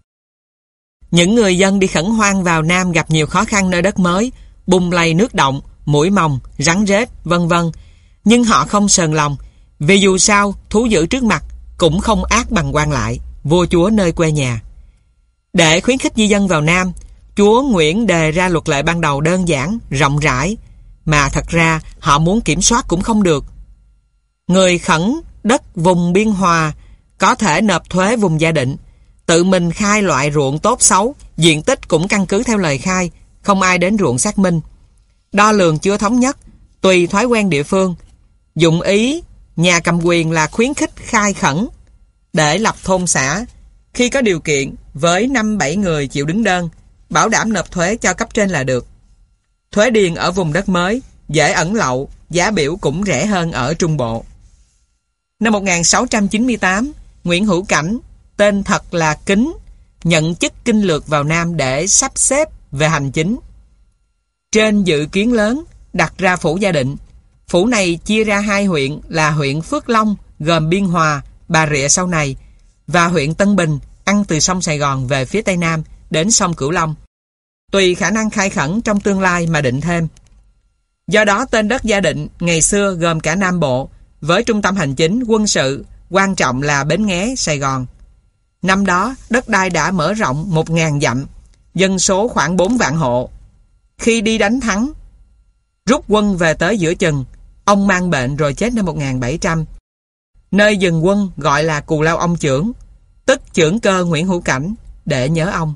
Những người dân đi khẩn hoang vào Nam gặp nhiều khó khăn nơi đất mới, bùn lầy nước động, muỗi mồng, rắn rết, vân vân. Nhưng họ không sờn lòng, vì dù sao thú dữ trước mặt cũng không ác bằng quan lại, vua chúa nơi quê nhà. Để khuyến khích di dân vào Nam, chúa Nguyễn đề ra luật lệ ban đầu đơn giản, rộng rãi, mà thật ra họ muốn kiểm soát cũng không được. Người khẩn đất vùng biên hòa có thể nộp thuế vùng gia định, tự mình khai loại ruộng tốt xấu, diện tích cũng căn cứ theo lời khai, không ai đến ruộng xác minh. Đo lường chưa thống nhất, tùy thói quen địa phương. Dụng ý nhà cầm quyền là khuyến khích khai khẩn để lập thôn xã, khi có điều kiện với năm bảy người chịu đứng đơn, bảo đảm nộp thuế cho cấp trên là được. Thuế điền ở vùng đất mới dễ ẩn lậu, giá biểu cũng rẻ hơn ở Trung Bộ. Năm một nghìn sáu trăm chín mươi tám, Nguyễn Hữu Cảnh, tên thật là Kính, nhận chức kinh lược vào Nam để sắp xếp về hành chính. Trên dự kiến lớn đặt ra phủ Gia Định. Phủ này chia ra hai huyện là huyện Phước Long gồm Biên Hòa, Bà Rịa sau này, và huyện Tân Bình ăn từ sông Sài Gòn về phía Tây Nam đến sông Cửu Long. Tùy khả năng khai khẩn trong tương lai mà định thêm. Do đó tên đất Gia Định ngày xưa gồm cả Nam Bộ, với trung tâm hành chính, quân sự, quan trọng là Bến Nghé, Sài Gòn. Năm đó, đất đai đã mở rộng một nghìn dặm, dân số khoảng bốn vạn hộ. Khi đi đánh thắng, rút quân về tới giữa chừng, ông mang bệnh rồi chết năm một nghìn bảy trăm. Nơi dừng quân gọi là Cù Lao Ông Chưởng, tức chưởng cơ Nguyễn Hữu Cảnh, để nhớ ông.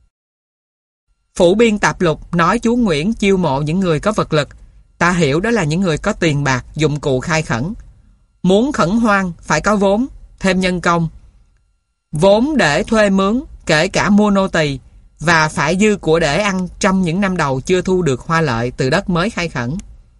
Phủ Biên Tạp Lục nói chúa Nguyễn chiêu mộ những người có vật lực, ta hiểu đó là những người có tiền bạc, dụng cụ khai khẩn. Muốn khẩn hoang phải có vốn, thêm nhân công, vốn để thuê mướn, kể cả mua nô tỳ, và phải dư của để ăn trong những năm đầu chưa thu được hoa lợi từ đất mới khai khẩn.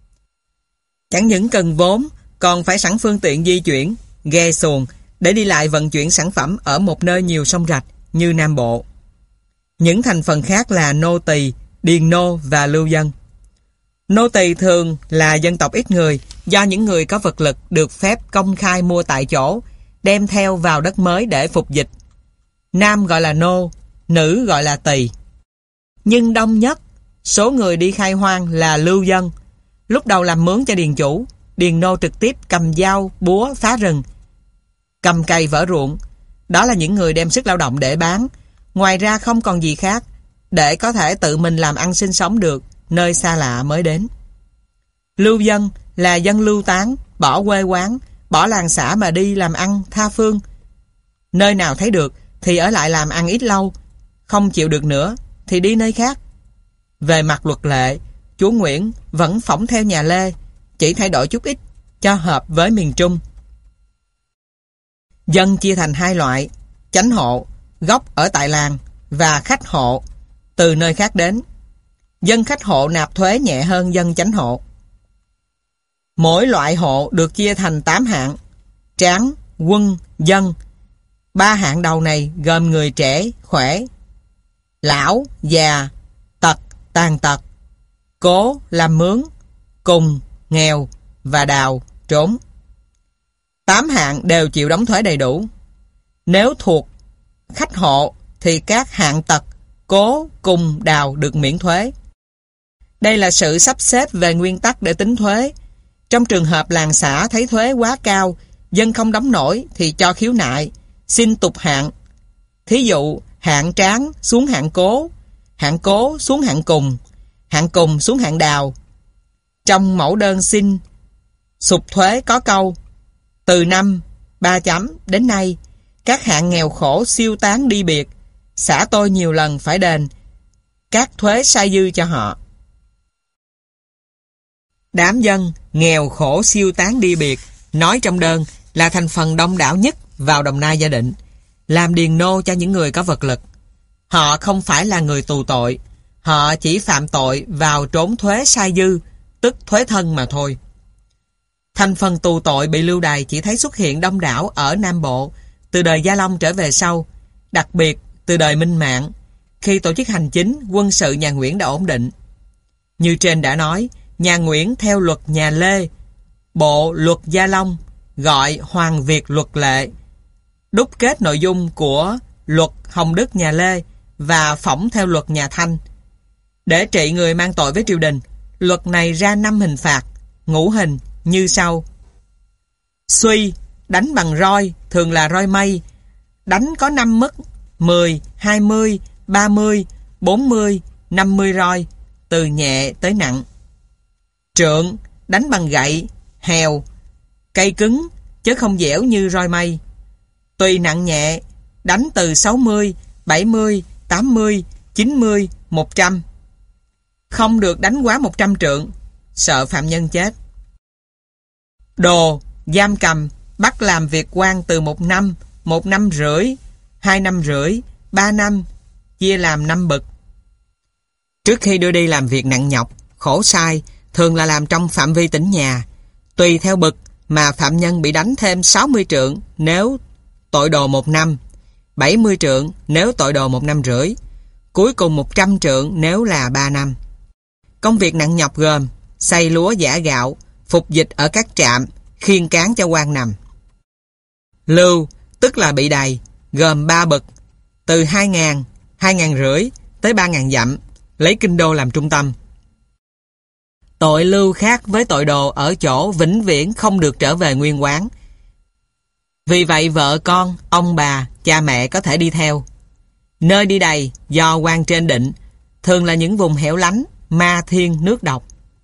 Chẳng những cần vốn, còn phải sẵn phương tiện di chuyển, ghe xuồng để đi lại vận chuyển sản phẩm ở một nơi nhiều sông rạch như Nam Bộ. Những thành phần khác là nô tỳ, điền nô và lưu dân. Nô tỳ thường là dân tộc ít người, do những người có vật lực được phép công khai mua tại chỗ, đem theo vào đất mới để phục dịch. Nam gọi là nô, nữ gọi là tỳ. Nhưng đông nhất số người đi khai hoang là lưu dân. Lúc đầu làm mướn cho điền chủ, điền nô trực tiếp cầm dao, búa phá rừng, cầm cày vỡ ruộng. Đó là những người đem sức lao động để bán, ngoài ra không còn gì khác, để có thể tự mình làm ăn sinh sống được nơi xa lạ mới đến. Lưu dân là dân lưu tán, bỏ quê quán, bỏ làng xã mà đi làm ăn tha phương. Nơi nào thấy được thì ở lại làm ăn ít lâu, không chịu được nữa thì đi nơi khác. Về mặt luật lệ, chúa Nguyễn vẫn phỏng theo nhà Lê, chỉ thay đổi chút ít cho hợp với miền Trung. Dân chia thành hai loại: chánh hộ, gốc ở tại làng, và khách hộ, từ nơi khác đến. Dân khách hộ nạp thuế nhẹ hơn dân chánh hộ. Mỗi loại hộ được chia thành tám hạng: tráng, quân, dân. Ba hạng đầu này gồm người trẻ, khỏe, lão, già, tật, tàn tật, cố, làm mướn, cùng, nghèo và đào, trốn. Tám hạng đều chịu đóng thuế đầy đủ. Nếu thuộc khách hộ thì các hạng tật, cố, cùng, đào được miễn thuế. Đây là sự sắp xếp về nguyên tắc để tính thuế. Trong trường hợp làng xã thấy thuế quá cao, dân không đóng nổi thì cho khiếu nại, xin tục hạng. Thí dụ, hạng tráng xuống hạng cố, hạng cố xuống hạng cùng, hạng cùng xuống hạng đào. Trong mẫu đơn xin sụp thuế có câu: từ năm ba chấm đến nay, Các hạng nghèo khổ siêu tán đi biệt, xã tôi nhiều lần phải đền các thuế sai dư cho họ. Đám dân nghèo khổ siêu tán đi biệt nói trong đơn là thành phần đông đảo nhất vào Đồng Nai Gia Định, làm điền nô cho những người có vật lực. Họ không phải là người tù tội, họ chỉ phạm tội vào trốn thuế sai dư, tức thuế thân mà thôi. Thành phần tù tội bị lưu đày chỉ thấy xuất hiện đông đảo ở Nam Bộ từ đời Gia Long trở về sau, đặc biệt từ đời Minh Mạng, khi tổ chức hành chính, quân sự nhà Nguyễn đã ổn định. Như trên đã nói, nhà Nguyễn theo luật nhà Lê, bộ luật Gia Long, gọi Hoàng Việt luật lệ, đúc kết nội dung của luật Hồng Đức nhà Lê và phỏng theo luật nhà Thanh. Để trị người mang tội với triều đình, luật này ra năm hình phạt, ngũ hình như sau. Suy, đánh bằng roi, thường là roi mây, đánh có năm mức, mười, hai mươi, ba mươi, bốn mươi, năm mươi roi, từ nhẹ tới nặng. Trượng, đánh bằng gậy, hèo, cây cứng, chứ không dẻo như roi mây. Tùy nặng nhẹ, đánh từ sáu mươi, bảy mươi, tám mươi, chín mươi, một trăm. Không được đánh quá một trăm trượng, sợ phạm nhân chết. Đồ, giam cầm, bắt làm việc quan từ một năm, một năm rưỡi, hai năm rưỡi, ba năm, chia làm năm bậc. Trước khi đưa đi làm việc nặng nhọc, khổ sai, thường là làm trong phạm vi tỉnh nhà. Tùy theo bậc mà phạm nhân bị đánh thêm sáu mươi trượng nếu tội đồ một năm, bảy mươi trượng nếu tội đồ một năm rưỡi, cuối cùng một trăm trượng nếu là ba năm. Công việc nặng nhọc gồm xay lúa giã gạo, phục dịch ở các trạm, khiêng cán cho quan nằm. Lưu, tức là bị đày, gồm ba bậc, từ hai ngàn, hai ngàn rưỡi tới ba ngàn dặm, lấy kinh đô làm trung tâm. Tội lưu khác với tội đồ ở chỗ vĩnh viễn không được trở về nguyên quán. Vì vậy vợ con, ông bà, cha mẹ có thể đi theo. Nơi đi đày do quan trên định, thường là những vùng hẻo lánh, ma thiên nước độc.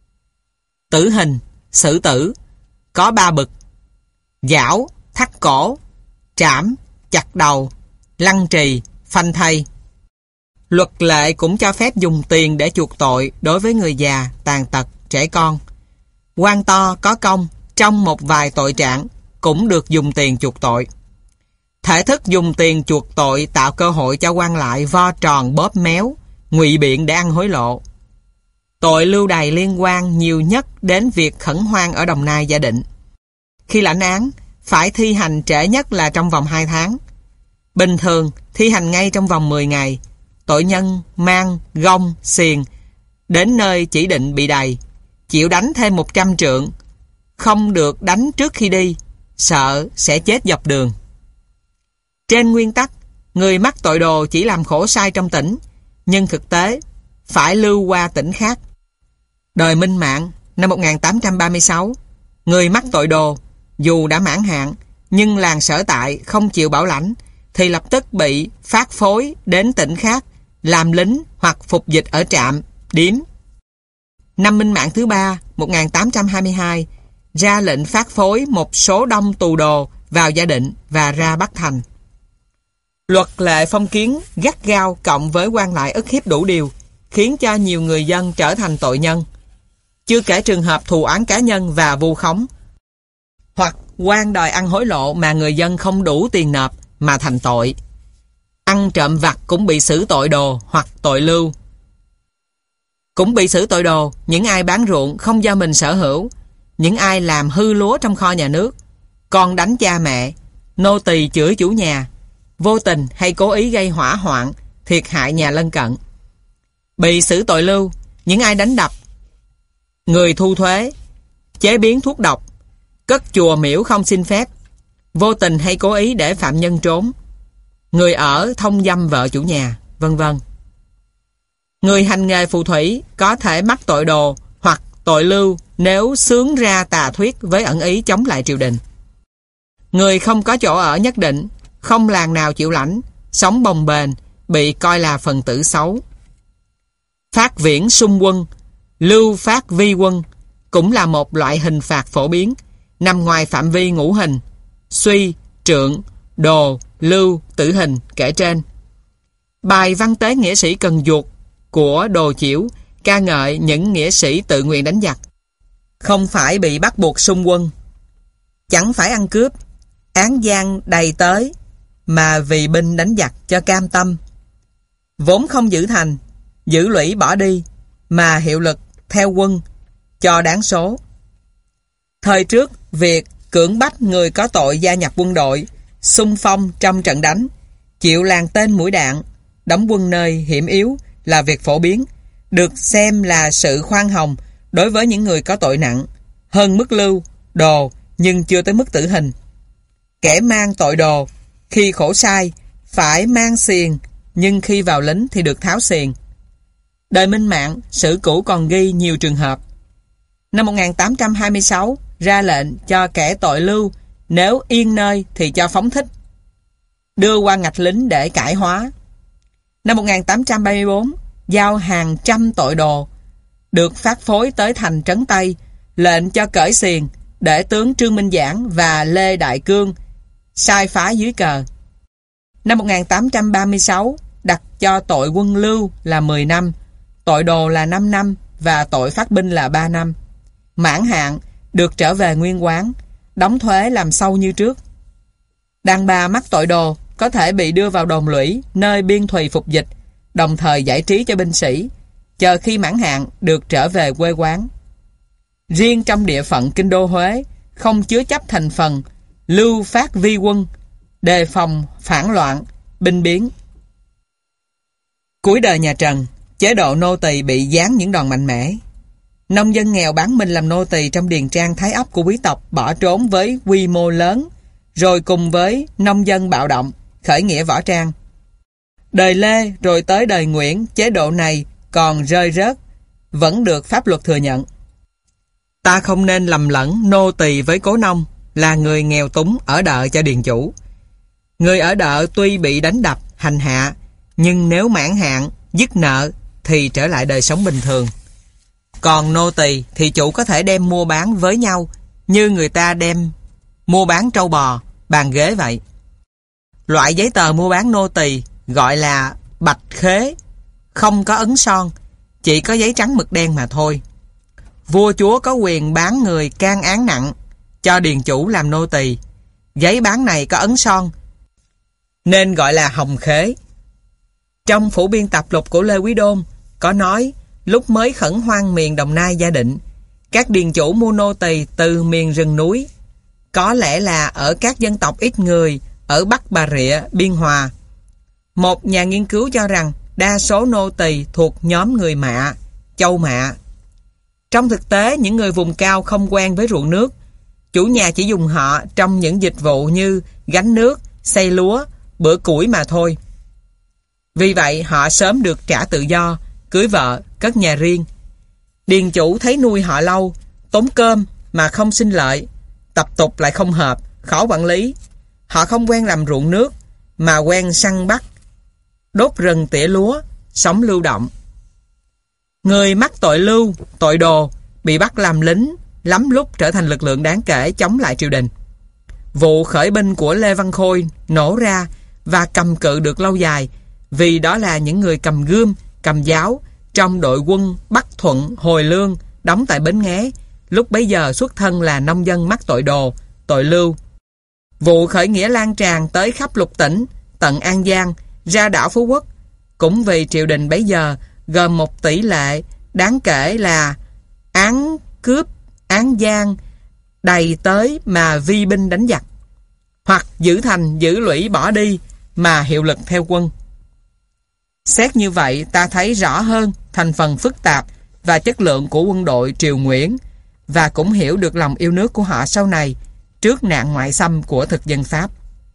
Tử hình, xử tử, có ba bậc: giảo, thắt cổ, trảm, chặt đầu, lăng trì, phanh thây. Luật lệ cũng cho phép dùng tiền để chuộc tội đối với người già, tàn tật, trẻ con. Quan to có công trong một vài tội trạng cũng được dùng tiền chuộc tội. Thể thức dùng tiền chuộc tội tạo cơ hội cho quan lại vo tròn bóp méo, ngụy biện để ăn hối lộ. Tội lưu đày liên quan nhiều nhất đến việc khẩn hoang ở Đồng Nai Gia Định. Khi lãnh án, phải thi hành trễ nhất là trong vòng hai tháng. Bình thường, thi hành ngay trong vòng mười ngày. Tội nhân mang gông, xiềng đến nơi chỉ định bị đày, chịu đánh thêm một trăm trượng, không được đánh trước khi đi, sợ sẽ chết dọc đường. Trên nguyên tắc, người mắc tội đồ chỉ làm khổ sai trong tỉnh, nhưng thực tế phải lưu qua tỉnh khác. Đời Minh Mạng năm một nghìn tám trăm ba mươi sáu, người mắc tội đồ dù đã mãn hạn nhưng làng sở tại không chịu bảo lãnh thì lập tức bị phát phối đến tỉnh khác làm lính hoặc phục dịch ở trạm, điếm. Năm Minh Mạng thứ ba một nghìn tám trăm hai mươi hai ra lệnh phát phối một số đông tù đồ vào Gia Định và ra Bắc Thành. Luật lệ phong kiến gắt gao cộng với quan lại ức hiếp đủ điều khiến cho nhiều người dân trở thành tội nhân. Chưa kể trường hợp thù oán cá nhân và vu khống, hoặc quan đòi ăn hối lộ mà người dân không đủ tiền nộp mà thành tội. Ăn trộm vặt cũng bị xử tội đồ hoặc tội lưu. Cũng bị xử tội đồ những ai bán ruộng không do mình sở hữu, những ai làm hư lúa trong kho nhà nước, con đánh cha mẹ, nô tỳ chửi chủ nhà, vô tình hay cố ý gây hỏa hoạn, thiệt hại nhà lân cận. Bị xử tội lưu những ai đánh đập, người thu thuế, chế biến thuốc độc, cất chùa miễu không xin phép, vô tình hay cố ý để phạm nhân trốn, người ở thông dâm vợ chủ nhà, vân vân. Người hành nghề phù thủy có thể mắc tội đồ hoặc tội lưu nếu xướng ra tà thuyết với ẩn ý chống lại triều đình. Người không có chỗ ở nhất định, không làng nào chịu lãnh, sống bồng bềnh, bị coi là phần tử xấu. Phát viễn xung quân, lưu phát vi quân cũng là một loại hình phạt phổ biến, nằm ngoài phạm vi ngũ hình, suy, trượng, Đồ, Lưu, tử hình kể trên. Bài Văn tế nghĩa sĩ cần duột của Đồ Chiểu ca ngợi những nghĩa sĩ tự nguyện đánh giặc, không phải bị bắt buộc xung quân, chẳng phải ăn cướp, án gian đầy tới, mà vì binh đánh giặc cho cam tâm. Vốn không giữ thành, giữ lũy bỏ đi, mà hiệu lực theo quân, cho đáng số. Thời trước, việc cưỡng bách người có tội gia nhập quân đội, xung phong trong trận đánh, chịu làng tên mũi đạn, đóng quân nơi hiểm yếu là việc phổ biến, được xem là sự khoan hồng đối với những người có tội nặng, hơn mức Lưu, Đồ nhưng chưa tới mức tử hình. Kẻ mang tội đồ, khi khổ sai, phải mang xiềng, nhưng khi vào lính thì được tháo xiềng. Đời Minh Mạng, sử cũ còn ghi nhiều trường hợp. Năm một nghìn tám trăm hai mươi sáu, ra lệnh cho kẻ tội lưu, nếu yên nơi thì cho phóng thích, đưa qua ngạch lính để cải hóa. Năm một nghìn tám trăm ba mươi bốn, giao hàng trăm tội đồ, được phát phối tới thành Trấn Tây, lệnh cho cởi xiềng, để tướng Trương Minh Giảng và Lê Đại Cương sai phá dưới cờ. Năm một nghìn tám trăm ba mươi sáu, đặt cho tội quân lưu là mười năm, tội đồ là năm năm và tội phát binh là ba năm. Mãn hạn được trở về nguyên quán, đóng thuế làm sâu như trước. Đàn bà mắc tội đồ có thể bị đưa vào đồn lũy nơi biên thùy phục dịch, đồng thời giải trí cho binh sĩ, chờ khi mãn hạn được trở về quê quán. Riêng trong địa phận kinh đô Huế không chứa chấp thành phần lưu phát vi quân, đề phòng phản loạn, binh biến. Cuối đời nhà Trần, chế độ nô tỳ bị giáng những đòn mạnh mẽ. Nông dân nghèo bán mình làm nô tỳ trong điền trang thái ấp của quý tộc bỏ trốn với quy mô lớn, rồi cùng với nông dân bạo động, khởi nghĩa võ trang. Đời Lê rồi tới đời Nguyễn, chế độ này còn rơi rớt, vẫn được pháp luật thừa nhận. Ta không nên lầm lẫn nô tỳ với cố nông, là người nghèo túng ở đợ cho điền chủ. Người ở đợ tuy bị đánh đập, hành hạ, nhưng nếu mãn hạn, dứt nợ thì trở lại đời sống bình thường. Còn nô tỳ thì chủ có thể đem mua bán với nhau, như người ta đem mua bán trâu bò, bàn ghế vậy. Loại giấy tờ mua bán nô tỳ gọi là bạch khế, không có ấn son, chỉ có giấy trắng mực đen mà thôi. Vua chúa có quyền bán người can án nặng cho điền chủ làm nô tỳ. Giấy bán này có ấn son nên gọi là hồng khế. Trong phủ biên tập lục của Lê Quý Đôn có nói, lúc mới khẩn hoang miền Đồng Nai Gia Định, các điền chủ mua nô tỳ từ miền rừng núi, có lẽ là ở các dân tộc ít người ở Bắc Bà Rịa, Biên Hòa. Một nhà nghiên cứu cho rằng đa số nô tỳ thuộc nhóm người Mạ, Châu Mạ. Trong thực tế, những người vùng cao không quen với ruộng nước, chủ nhà chỉ dùng họ trong những dịch vụ như gánh nước, xây lúa, bữa củi mà thôi. Vì vậy họ sớm được trả tự do, cưới vợ, cất nhà riêng. Điền chủ thấy nuôi họ lâu, tốn cơm mà không sinh lợi, tập tục lại không hợp, khó quản lý. Họ không quen làm ruộng nước, mà quen săn bắt, đốt rừng tỉa lúa, sống lưu động. Người mắc tội lưu, tội đồ, bị bắt làm lính, lắm lúc trở thành lực lượng đáng kể chống lại triều đình. Vụ khởi binh của Lê Văn Khôi nổ ra và cầm cự được lâu dài, vì đó là những người cầm gươm, cầm giáo trong đội quân Bắc Thuận Hồi Lương đóng tại Bến Nghé, lúc bấy giờ xuất thân là nông dân mắc tội đồ, tội lưu. Vụ khởi nghĩa lan tràn tới khắp lục tỉnh, tận An Giang, ra đảo Phú Quốc, cũng vì triều đình bấy giờ gồm một tỷ lệ đáng kể là án cướp, án gian đầy tới mà vi binh đánh giặc, hoặc giữ thành giữ lũy bỏ đi mà hiệu lực theo quân. Xét như vậy, ta thấy rõ hơn thành phần phức tạp và chất lượng của quân đội triều Nguyễn, và cũng hiểu được lòng yêu nước của họ sau này trước nạn ngoại xâm của thực dân Pháp.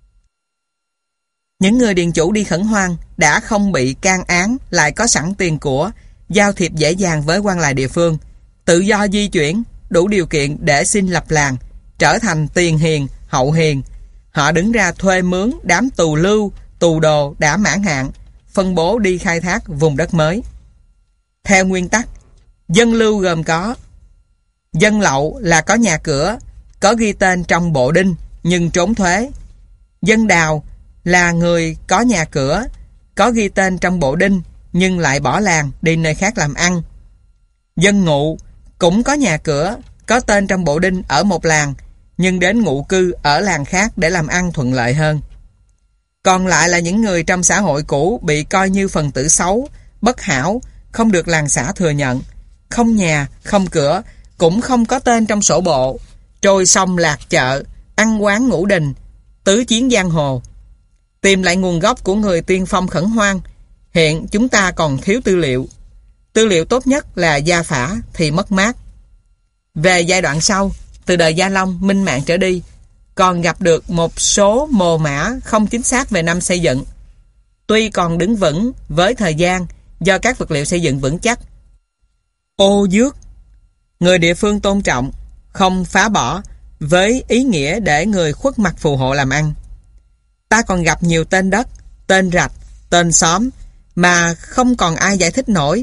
Những người điền chủ đi khẩn hoang đã không bị can án, lại có sẵn tiền của, giao thiệp dễ dàng với quan lại địa phương, tự do di chuyển, đủ điều kiện để xin lập làng, trở thành tiền hiền, hậu hiền. Họ đứng ra thuê mướn đám tù lưu, tù đồ đã mãn hạn, phân bố đi khai thác vùng đất mới. Theo nguyên tắc, dân lưu gồm có dân lậu là có nhà cửa, có ghi tên trong bộ đinh nhưng trốn thuế. Dân Đào là người có nhà cửa, có ghi tên trong bộ đinh nhưng lại bỏ làng đi nơi khác làm ăn. Dân Ngụ cũng có nhà cửa, có tên trong bộ đinh ở một làng nhưng đến ngụ cư ở làng khác để làm ăn thuận lợi hơn. Còn lại là những người trong xã hội cũ bị coi như phần tử xấu, bất hảo, không được làng xã thừa nhận, không nhà, không cửa, cũng không có tên trong sổ bộ, trôi sông lạc chợ, ăn quán ngũ đình, tứ chiến giang hồ. Tìm lại nguồn gốc của người tiên phong khẩn hoang, hiện chúng ta còn thiếu tư liệu. Tư liệu tốt nhất là gia phả thì mất mát. Về giai đoạn sau, từ đời Gia Long, Minh Mạng trở đi, còn gặp được một số mồ mả không chính xác về năm xây dựng. Tuy còn đứng vững với thời gian do các vật liệu xây dựng vững chắc. Ô dước, người địa phương tôn trọng, không phá bỏ với ý nghĩa để người khuất mặt phù hộ làm ăn. Ta còn gặp nhiều tên đất, tên rạch, tên xóm mà không còn ai giải thích nổi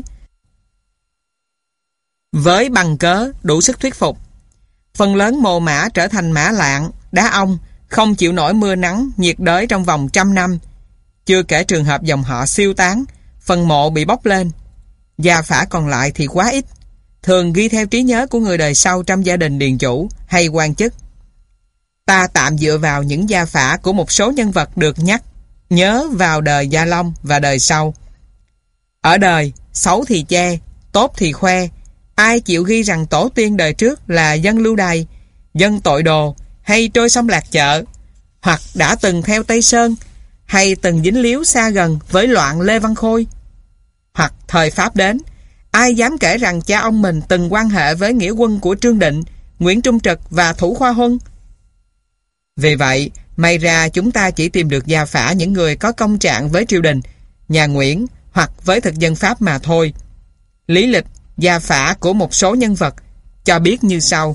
với bằng cớ đủ sức thuyết phục. Phần lớn mồ mả trở thành mã lạng, đá ong, không chịu nổi mưa nắng, nhiệt đới trong vòng trăm năm. Chưa kể trường hợp dòng họ siêu tán, phần mộ bị bóc lên. Gia phả còn lại thì quá ít, thường ghi theo trí nhớ của người đời sau trong gia đình điền chủ hay quan chức. Ta tạm dựa vào những gia phả của một số nhân vật được nhắc nhớ vào đời Gia Long và đời sau. Ở đời, xấu thì che, tốt thì khoe. Ai chịu ghi rằng tổ tiên đời trước là dân lưu đày, dân tội đồ hay trôi sông lạc chợ, hoặc đã từng theo Tây Sơn, hay từng dính líu xa gần với loạn Lê Văn Khôi, hoặc thời Pháp đến, ai dám kể rằng cha ông mình từng quan hệ với nghĩa quân của Trương Định, Nguyễn Trung Trực và Thủ Khoa Huân? Vì vậy, may ra chúng ta chỉ tìm được gia phả những người có công trạng với triều đình, nhà Nguyễn hoặc với thực dân Pháp mà thôi. Lý lịch gia phả của một số nhân vật cho biết như sau.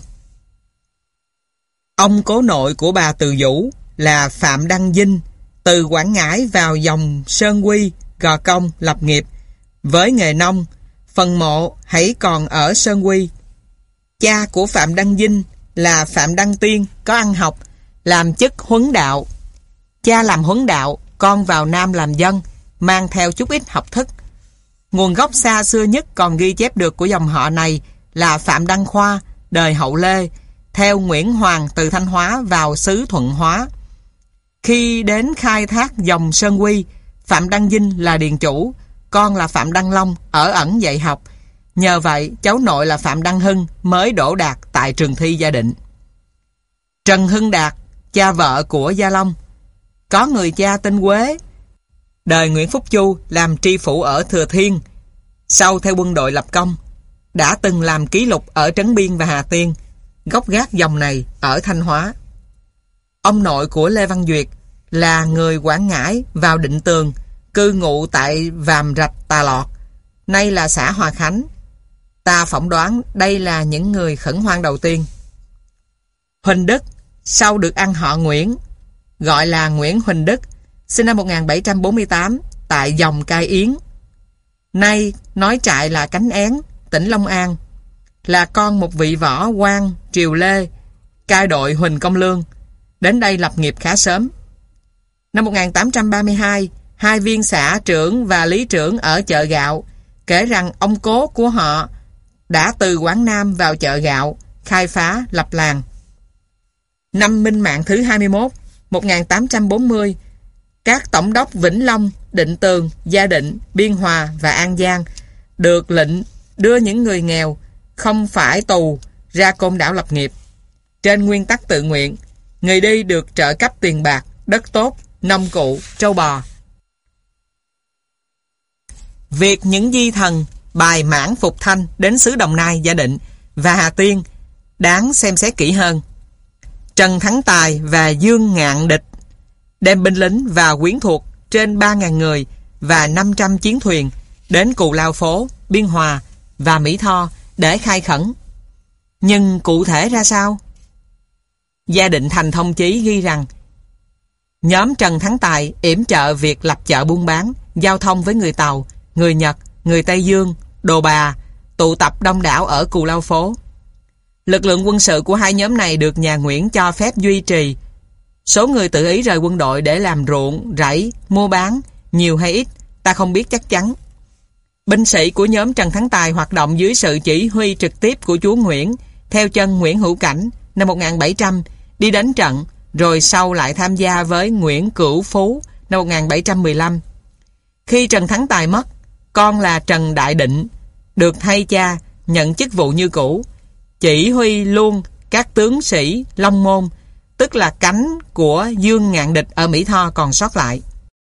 Ông cố nội của bà Từ Vũ là Phạm Đăng Vinh, từ Quảng Ngãi vào dòng Sơn Quy, Gò Công lập nghiệp. Với nghề nông, phần mộ hãy còn ở Sơn Quy. Cha của Phạm Đăng Vinh là Phạm Đăng Tiên, có ăn học, làm chức huấn đạo. Cha làm huấn đạo, con vào Nam làm dân, mang theo chút ít học thức. Nguồn gốc xa xưa nhất còn ghi chép được của dòng họ này là Phạm Đăng Khoa, đời Hậu Lê, theo Nguyễn Hoàng từ Thanh Hóa vào xứ Thuận Hóa. Khi đến khai thác dòng Sơn Quy, Phạm Đăng Vinh là điền chủ, con là Phạm Đăng Long ở ẩn dạy học. Nhờ vậy, cháu nội là Phạm Đăng Hưng mới đỗ đạt tại trường thi Gia Định. Trần Hưng Đạt, cha vợ của Gia Long, có người cha tên Quế, đời Nguyễn Phúc Chu làm tri phủ ở Thừa Thiên, sau theo quân đội lập công, đã từng làm ký lục ở Trấn Biên và Hà Tiên, gốc gác dòng này ở Thanh Hóa. Ông nội của Lê Văn Duyệt là người Quảng Ngãi vào Định Tường, cư ngụ tại Vàm Rạch Tà Lọt, nay là xã Hòa Khánh. Ta phỏng đoán đây là những người khẩn hoang đầu tiên. Huỳnh Đức sau được ăn họ Nguyễn, gọi là Nguyễn Huỳnh Đức, sinh năm một nghìn bảy trăm bốn mươi tám tại dòng Cai Yến, nay nói trại là Cánh Én, tỉnh Long An, là con một vị võ quan triều Lê, cai đội Huỳnh Công Lương, đến đây lập nghiệp khá sớm. Năm một nghìn tám trăm ba mươi hai, hai viên xã trưởng và lý trưởng ở chợ gạo kể rằng ông cố của họ đã từ Quảng Nam vào chợ gạo, khai phá lập làng. Năm Minh Mạng thứ hai mươi mốt, một nghìn tám trăm bốn mươi, các tổng đốc Vĩnh Long, Định Tường, Gia Định, Biên Hòa và An Giang được lệnh đưa những người nghèo không phải tù ra Côn Đảo lập nghiệp. Trên nguyên tắc tự nguyện, người đi được trợ cấp tiền bạc, đất tốt, nông cụ, trâu bò. Việc những di thần bài Mãn Phục Thanh đến xứ Đồng Nai, Gia Định và Hà Tiên đáng xem xét kỹ hơn. Trần Thắng Tài và Dương Ngạn Địch đem binh lính và quyến thuộc trên ba nghìn người và năm trăm chiến thuyền đến Cù Lao Phố, Biên Hòa và Mỹ Tho để khai khẩn. Nhưng cụ thể ra sao? Gia Định Thành Thông Chí ghi rằng nhóm Trần Thắng Tài yểm trợ việc lập chợ buôn bán, giao thông với người Tàu, người Nhật, người Tây Dương, Đồ Bà, tụ tập đông đảo ở Cù Lao Phố. Lực lượng quân sự của hai nhóm này được nhà Nguyễn cho phép duy trì Số người tự ý rời quân đội để làm ruộng, rẫy, mua bán, nhiều hay ít, ta không biết chắc chắn. Binh sĩ của nhóm Trần Thắng Tài hoạt động dưới sự chỉ huy trực tiếp của chúa Nguyễn, theo chân Nguyễn Hữu Cảnh năm một nghìn bảy trăm đi đánh trận, rồi sau lại tham gia với Nguyễn Cửu Phú năm một nghìn bảy trăm mười lăm. Khi Trần Thắng Tài mất, con là Trần Đại Định được thay cha nhận chức vụ như cũ, chỉ huy luôn các tướng sĩ Long Môn, tức là cánh của Dương Ngạn Địch ở Mỹ Tho còn sót lại.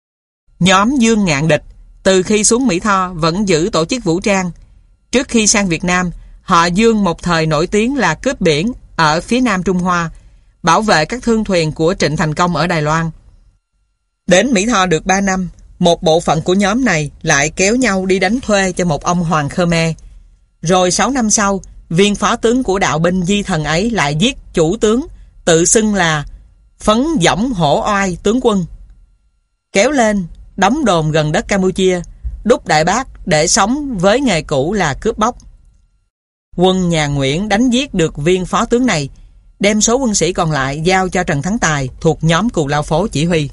Nhóm Dương Ngạn Địch từ khi xuống Mỹ Tho vẫn giữ tổ chức vũ trang. Trước khi sang Việt Nam, họ Dương một thời nổi tiếng là cướp biển ở phía nam Trung Hoa, bảo vệ các thương thuyền của Trịnh Thành Công ở Đài Loan. Đến Mỹ Tho được ba năm, một bộ phận của nhóm này lại kéo nhau đi đánh thuê cho một ông Hoàng Khmer. Rồi sáu năm sau, viên phó tướng của đạo binh Di Thần ấy lại giết chủ tướng, tự xưng là Phấn Dõng Hổ Oai tướng quân. Kéo lên, đóng đồn gần đất Campuchia, đúc Đại Bác để sống với nghề cũ là cướp bóc. Quân nhà Nguyễn đánh giết được viên phó tướng này, đem số quân sĩ còn lại giao cho Trần Thắng Tài thuộc nhóm Cù Lao Phố chỉ huy.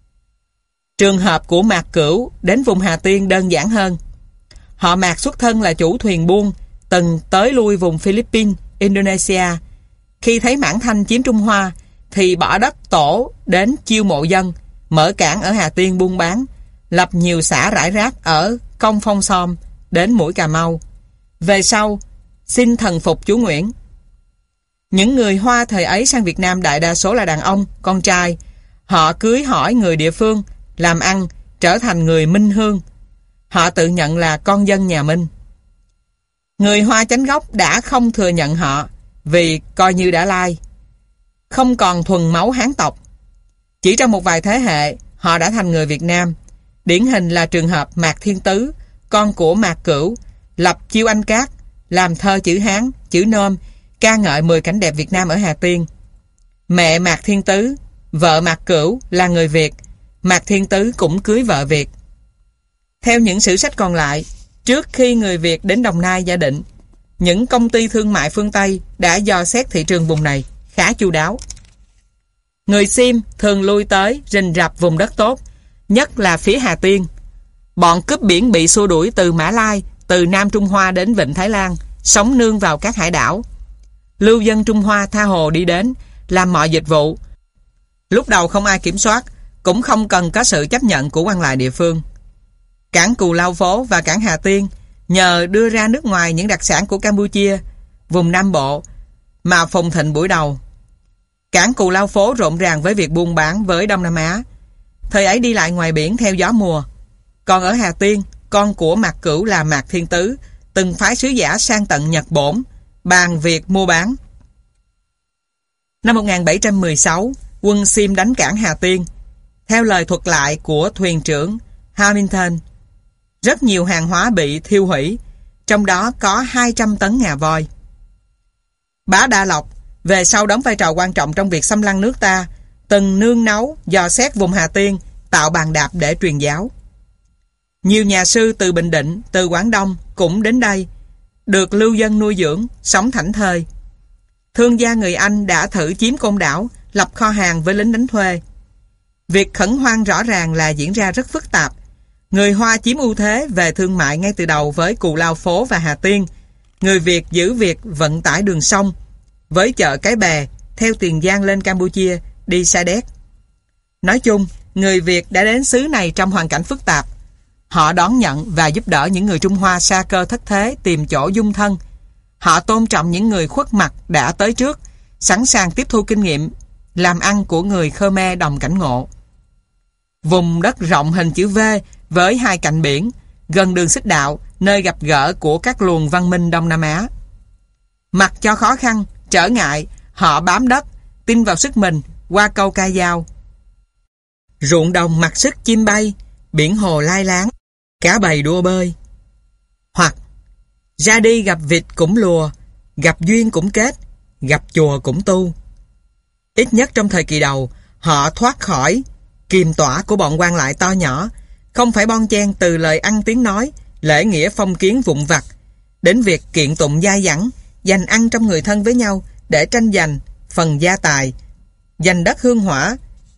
Trường hợp của Mạc Cửu đến vùng Hà Tiên đơn giản hơn. Họ Mạc xuất thân là chủ thuyền buôn, từng tới lui vùng Philippines, Indonesia. Khi thấy Mãn Thanh chiếm Trung Hoa thì bỏ đất tổ đến chiêu mộ dân, mở cảng ở Hà Tiên buôn bán, lập nhiều xã rải rác ở Công Phong Som đến mũi Cà Mau. Về sau xin thần phục chúa Nguyễn. Những người Hoa thời ấy sang Việt Nam đại đa số là đàn ông, con trai. Họ cưới hỏi người địa phương, làm ăn, trở thành người Minh Hương. Họ tự nhận là con dân nhà Minh. Người Hoa chánh gốc đã không thừa nhận họ vì coi như đã lai, không còn thuần máu Hán tộc. Chỉ trong một vài thế hệ, họ đã thành người Việt Nam. Điển hình là trường hợp Mạc Thiên Tứ, con của Mạc Cửu, lập Chiêu Anh Cát, làm thơ chữ Hán, chữ Nôm, ca ngợi mười cảnh đẹp Việt Nam ở Hà Tiên. Mẹ Mạc Thiên Tứ, vợ Mạc Cửu là người Việt, Mạc Thiên Tứ cũng cưới vợ Việt. Theo những sử sách còn lại, trước khi người Việt đến Đồng Nai Gia Định, những công ty thương mại phương Tây đã dò xét thị trường vùng này khá chu đáo. Người Sim thường lui tới rình rập vùng đất tốt, nhất là phía Hà Tiên. Bọn cướp biển bị xua đuổi từ Mã Lai, từ Nam Trung Hoa đến Vịnh Thái Lan, sống nương vào các hải đảo. Lưu dân Trung Hoa tha hồ đi đến, làm mọi dịch vụ. Lúc đầu không ai kiểm soát, cũng không cần có sự chấp nhận của quan lại địa phương. Cảng Cù Lao Phố và cảng Hà Tiên nhờ đưa ra nước ngoài những đặc sản của Campuchia, vùng Nam Bộ mà phồn thịnh buổi đầu. Cảng Cù Lao Phố rộn ràng với việc buôn bán với Đông Nam Á. Thời ấy đi lại ngoài biển theo gió mùa. Còn ở Hà Tiên, con của Mạc Cửu là Mạc Thiên Tứ từng phái sứ giả sang tận Nhật Bổn bàn việc mua bán. Năm một nghìn bảy trăm mười sáu, quân Sim đánh cảng Hà Tiên. Theo lời thuật lại của thuyền trưởng Hamilton, rất nhiều hàng hóa bị thiêu hủy, trong đó có hai trăm tấn ngà voi. Bá Đa Lộc về sau đóng vai trò quan trọng trong việc xâm lăng nước ta, từng nương náu dò xét vùng Hà Tiên, tạo bàn đạp để truyền giáo. Nhiều nhà sư từ Bình Định, từ Quảng Đông cũng đến đây, được lưu dân nuôi dưỡng, sống thảnh thơi. Thương gia người Anh đã thử chiếm Côn Đảo, lập kho hàng với lính đánh thuê. Việc khẩn hoang rõ ràng là diễn ra rất phức tạp. Người Hoa chiếm ưu thế về thương mại ngay từ đầu với Cù Lao Phố và Hà Tiên. Người Việt giữ việc vận tải đường sông, với chợ Cái Bè, theo Tiền Giang lên Campuchia, đi Sa Đéc. Nói chung, người Việt đã đến xứ này trong hoàn cảnh phức tạp. Họ đón nhận và giúp đỡ những người Trung Hoa sa cơ thất thế tìm chỗ dung thân. Họ tôn trọng những người khuất mặt đã tới trước, sẵn sàng tiếp thu kinh nghiệm làm ăn của người Khmer đồng cảnh ngộ. Vùng đất rộng hình chữ V với hai cạnh biển, gần đường xích đạo, nơi gặp gỡ của các luồng văn minh Đông Nam Á. Mặc cho khó khăn, trở ngại, họ bám đất, tin vào sức mình qua câu ca dao. Ruộng đồng mặc sức chim bay, biển hồ lai láng, cá bầy đua bơi. Hoặc ra đi gặp vịt cũng lùa, gặp duyên cũng kết, gặp chùa cũng tu. Ít nhất trong thời kỳ đầu, họ thoát khỏi kiềm tỏa của bọn quan lại to nhỏ, không phải bon chen từ lời ăn tiếng nói, lễ nghĩa phong kiến vụn vặt, đến việc kiện tụng dai dẳng, giành ăn trong người thân với nhau để tranh giành phần gia tài, giành đất hương hỏa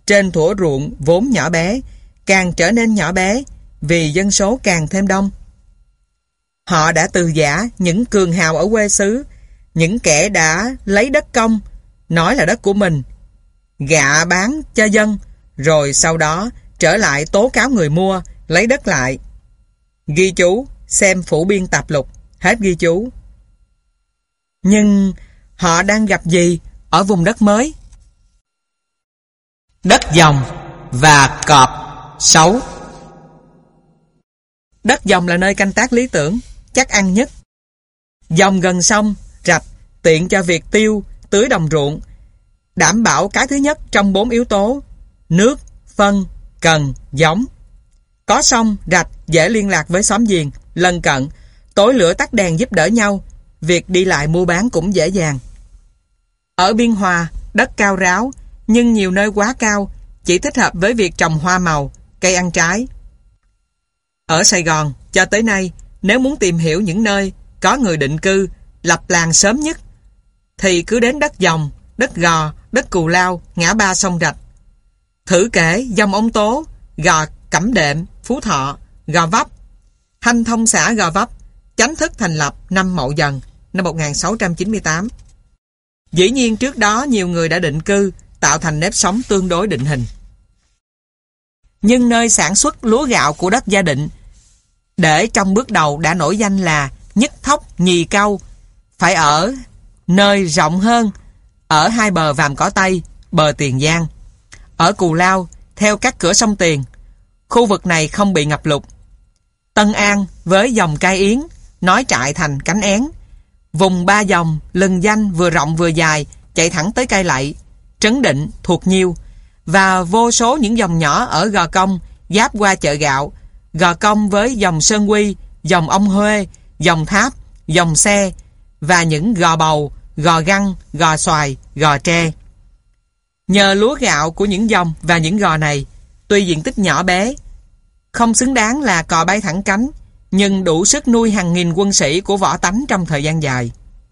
trên thửa ruộng vốn nhỏ bé, càng trở nên nhỏ bé vì dân số càng thêm đông. Họ đã từ giã những cường hào ở quê xứ, những kẻ đã lấy đất công, nói là đất của mình, gạ bán cho dân, rồi sau đó trở lại tố cáo người mua, lấy đất lại. Ghi chú, xem phủ biên tạp lục, hết ghi chú. Nhưng họ đang gặp gì ở vùng đất mới? Đất dòng và cọp xấu. Đất dòng là nơi canh tác lý tưởng, chắc ăn nhất. Dòng gần sông, rạch, tiện cho việc tiêu, tưới đồng ruộng, đảm bảo cái thứ nhất trong bốn yếu tố: nước, phân, cần, giống. Có sông, rạch, dễ liên lạc với xóm giềng, lân cận, tối lửa tắt đèn giúp đỡ nhau, việc đi lại mua bán cũng dễ dàng. Ở Biên Hòa, đất cao ráo, nhưng nhiều nơi quá cao, chỉ thích hợp với việc trồng hoa màu, cây ăn trái. Ở Sài Gòn, cho tới nay, nếu muốn tìm hiểu những nơi có người định cư, lập làng sớm nhất, thì cứ đến đất Dòng, đất Gò, đất Cù Lao, ngã ba sông Rạch. Thử kể Dòng Ông Tố, Gò Cẩm Đệm, Phú Thọ, Gò Vấp. Hanh thông xã Gò Vấp, chính thức thành lập năm Mậu Dần, năm một nghìn sáu trăm chín mươi tám. Dĩ nhiên trước đó nhiều người đã định cư, tạo thành nếp sống tương đối định hình. Nhưng nơi sản xuất lúa gạo của đất Gia Định, để trong bước đầu đã nổi danh là nhất thóc nhì cau, phải ở nơi rộng hơn, ở hai bờ Vàm Cỏ Tây, bờ Tiền Giang. Ở Cù Lao, theo các cửa sông Tiền, khu vực này không bị ngập lụt. Tân An với dòng Cai Yến, nói trại thành cánh én. Vùng ba dòng, lừng danh vừa rộng vừa dài, chạy thẳng tới Cai Lậy, Trấn Định, Thuộc Nhiêu, và vô số những dòng nhỏ ở Gò Công, giáp qua chợ gạo, Gò Công với dòng Sơn Quy, dòng Ông Huê, dòng Tháp, dòng Xe, và những Gò Bầu, Gò Găng, Gò Xoài, Gò Tre. Nhờ lúa gạo của những dòng và những gò này, tuy diện tích nhỏ bé, không xứng đáng là cò bay thẳng cánh, nhưng đủ sức nuôi hàng nghìn quân sĩ của Võ Tánh trong thời gian dài.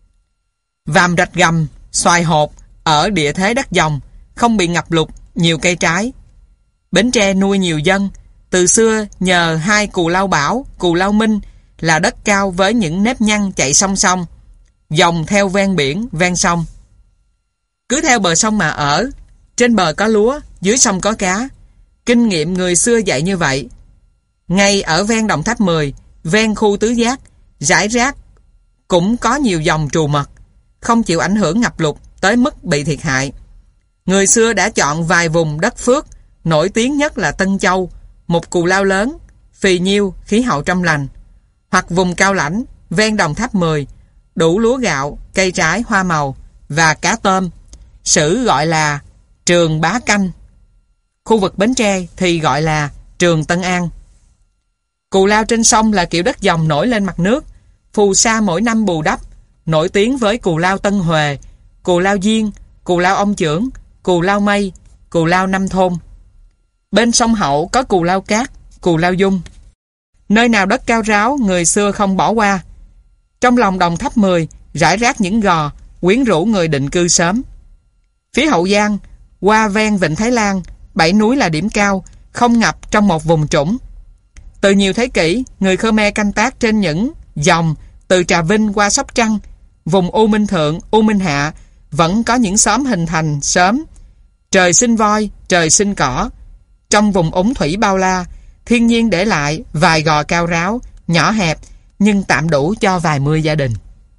Vàm Rạch Gầm, Xoài Hột ở địa thế đất Dòng, không bị ngập lụt, nhiều cây trái. Bến Tre nuôi nhiều dân, từ xưa nhờ hai Cù Lao Bảo, Cù Lao Minh là đất cao với những nếp nhăn chạy song song, dòng theo ven biển, ven sông. Cứ theo bờ sông mà ở, trên bờ có lúa, dưới sông có cá. Kinh nghiệm người xưa dạy như vậy. Ngay ở ven Đồng Tháp mười, ven khu Tứ Giác, rải rác cũng có nhiều dòng trù mật, không chịu ảnh hưởng ngập lụt tới mức bị thiệt hại. Người xưa đã chọn vài vùng đất phước, nổi tiếng nhất là Tân Châu, một Cù Lao lớn, phì nhiêu, khí hậu trong lành, hoặc vùng cao lãnh, ven Đồng Tháp mười, đủ lúa gạo, cây trái, hoa màu và cá tôm. Sử gọi là Trường Bá Canh. Khu vực Bến Tre thì gọi là Trường Tân An. Cù Lao trên sông là kiểu đất dòng nổi lên mặt nước, phù sa mỗi năm bù đắp, nổi tiếng với Cù Lao Tân Huệ, Cù Lao Diên, Cù Lao Ông Chưởng, Cù Lao Mây, Cù Lao Năm Thôn. Bên sông Hậu có Cù Lao Cát, Cù Lao Dung. Nơi nào đất cao ráo, người xưa không bỏ qua. Trong lòng Đồng Tháp mười, rải rác những gò, quyến rũ người định cư sớm. Phía Hậu Giang, qua ven Vịnh Thái Lan, bảy núi là điểm cao, không ngập trong một vùng trũng. Từ nhiều thế kỷ, người Khmer canh tác trên những dòng từ Trà Vinh qua Sóc Trăng, vùng U Minh Thượng, U Minh Hạ, vẫn có những xóm hình thành sớm. Trời sinh voi, trời sinh cỏ. Trong vùng úng thủy bao la, thiên nhiên để lại vài gò cao ráo, nhỏ hẹp, nhưng tạm đủ cho vài mươi gia đình.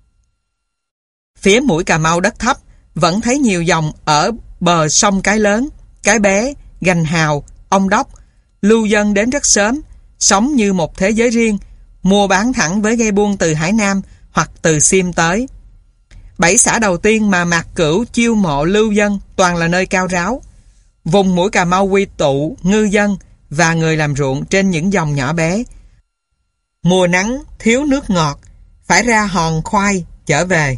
Phía mũi Cà Mau đất thấp, vẫn thấy nhiều dòng ở bờ sông Cái Lớn, Cái Bé, Gành Hào, Ông Đốc. Lưu dân đến rất sớm, sống như một thế giới riêng, mua bán thẳng với ghe buôn từ Hải Nam hoặc từ Xiêm tới. Bảy xã đầu tiên mà Mạc Cửu chiêu mộ lưu dân toàn là nơi cao ráo. Vùng mũi Cà Mau quy tụ ngư dân và người làm ruộng trên những dòng nhỏ bé. Mùa nắng thiếu nước ngọt, phải ra hòn khoai trở về.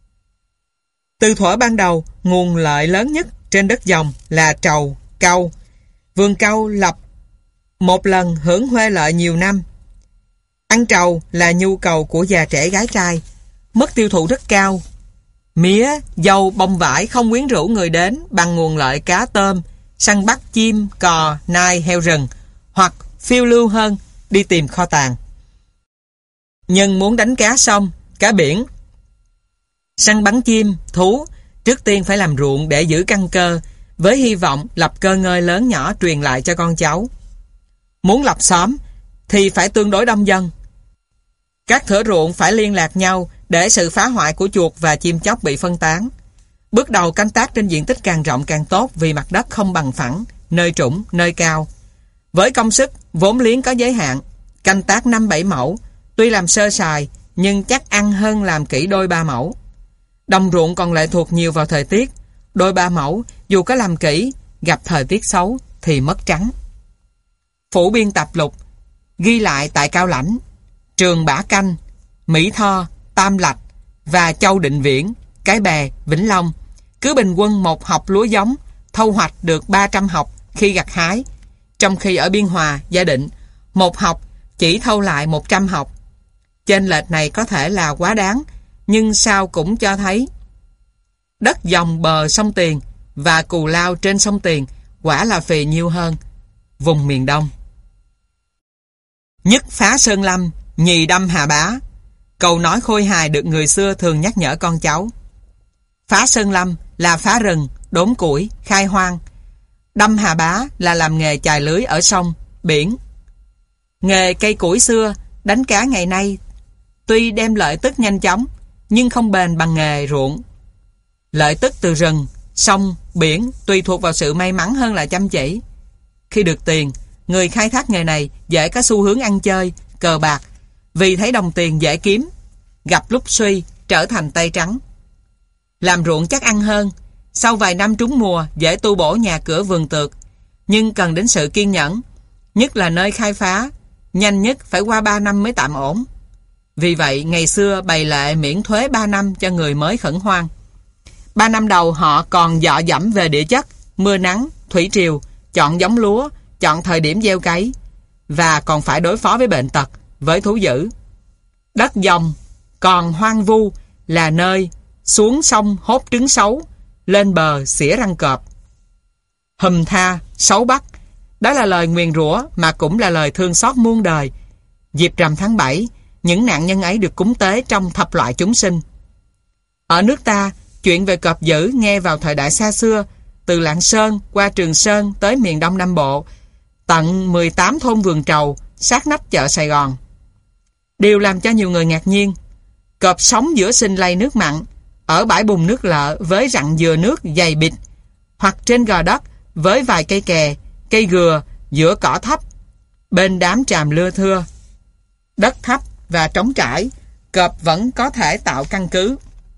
Từ thuở ban đầu, nguồn lợi lớn nhất trên đất dòng là trầu, cau. Vườn cau lập một lần hưởng huê lợi nhiều năm. Ăn trầu là nhu cầu của già trẻ gái trai, mức tiêu thụ rất cao. Mía, dâu, bông vải không quyến rũ người đến bằng nguồn lợi cá tôm, săn bắt chim, cò, nai, heo rừng, hoặc phiêu lưu hơn, đi tìm kho tàng. Nhưng muốn đánh cá sông, cá biển, săn bắn chim, thú, trước tiên phải làm ruộng để giữ căn cơ, với hy vọng lập cơ ngơi lớn nhỏ truyền lại cho con cháu. Muốn lập xóm thì phải tương đối đông dân. Các thửa ruộng phải liên lạc nhau để sự phá hoại của chuột và chim chóc bị phân tán. Bước đầu canh tác trên diện tích càng rộng càng tốt vì mặt đất không bằng phẳng, nơi trũng, nơi cao. Với công sức, vốn liếng có giới hạn, canh tác năm bảy mẫu, tuy làm sơ sài nhưng chắc ăn hơn làm kỹ đôi ba mẫu. Đồng ruộng còn lệ thuộc nhiều vào thời tiết, đôi ba mẫu dù có làm kỹ, gặp thời tiết xấu thì mất trắng. Phủ biên tập lục ghi lại tại Cao Lãnh, Trường Bả Canh, Mỹ Tho, Tam Lạch và Châu Định Viễn, Cái Bè, Vĩnh Long cứ bình quân một học lúa giống thâu hoạch được ba trăm học khi gặt hái, trong khi ở Biên Hòa, Gia Định một học chỉ thâu lại một trăm học. Chênh lệch này có thể là quá đáng, nhưng sao cũng cho thấy đất dòng bờ sông Tiền và cù lao trên sông Tiền quả là phì nhiêu hơn vùng miền Đông. Nhất phá Sơn Lâm, nhì đâm Hà Bá. Câu nói khôi hài được người xưa thường nhắc nhở con cháu. Phá Sơn Lâm là phá rừng, đốn củi, khai hoang. Đâm Hà Bá là làm nghề chài lưới ở sông, biển. Nghề cây củi xưa, đánh cá ngày nay tuy đem lợi tức nhanh chóng, nhưng không bền bằng nghề ruộng. Lợi tức từ rừng, sông, biển tùy thuộc vào sự may mắn hơn là chăm chỉ. Khi được tiền, người khai thác nghề này dễ có xu hướng ăn chơi, cờ bạc, vì thấy đồng tiền dễ kiếm, gặp lúc suy trở thành tay trắng. Làm ruộng chắc ăn hơn, sau vài năm trúng mùa dễ tu bổ nhà cửa vườn tược, nhưng cần đến sự kiên nhẫn, nhất là nơi khai phá, nhanh nhất phải qua ba năm mới tạm ổn. Vì vậy ngày xưa bày lệ miễn thuế ba năm cho người mới khẩn hoang. Ba năm đầu họ còn dọ dẫm về địa chất, mưa nắng, thủy triều, chọn giống lúa, chọn thời điểm gieo cấy, và còn phải đối phó với bệnh tật, với thú dữ. Đất dòng còn hoang vu là nơi xuống sông hốt trứng sấu, lên bờ xỉa răng cọp. Hùm tha, xấu bắt, đó là lời nguyền rủa mà cũng là lời thương xót muôn đời. Dịp rằm tháng bảy, những nạn nhân ấy được cúng tế trong thập loại chúng sinh. Ở nước ta, chuyện về cọp dữ nghe vào thời đại xa xưa, từ Lạng Sơn qua Trường Sơn tới miền Đông Nam Bộ, tận mười tám thôn vườn trầu, sát nách chợ Sài Gòn. Điều làm cho nhiều người ngạc nhiên, cọp sống giữa sinh lây nước mặn, ở bãi bùn nước lợ với rặng dừa nước dày bịt, hoặc trên gò đất với vài cây kè, cây gừa giữa cỏ thấp, bên đám tràm lưa thưa. Đất thấp và trống trải, cọp vẫn có thể tạo căn cứ.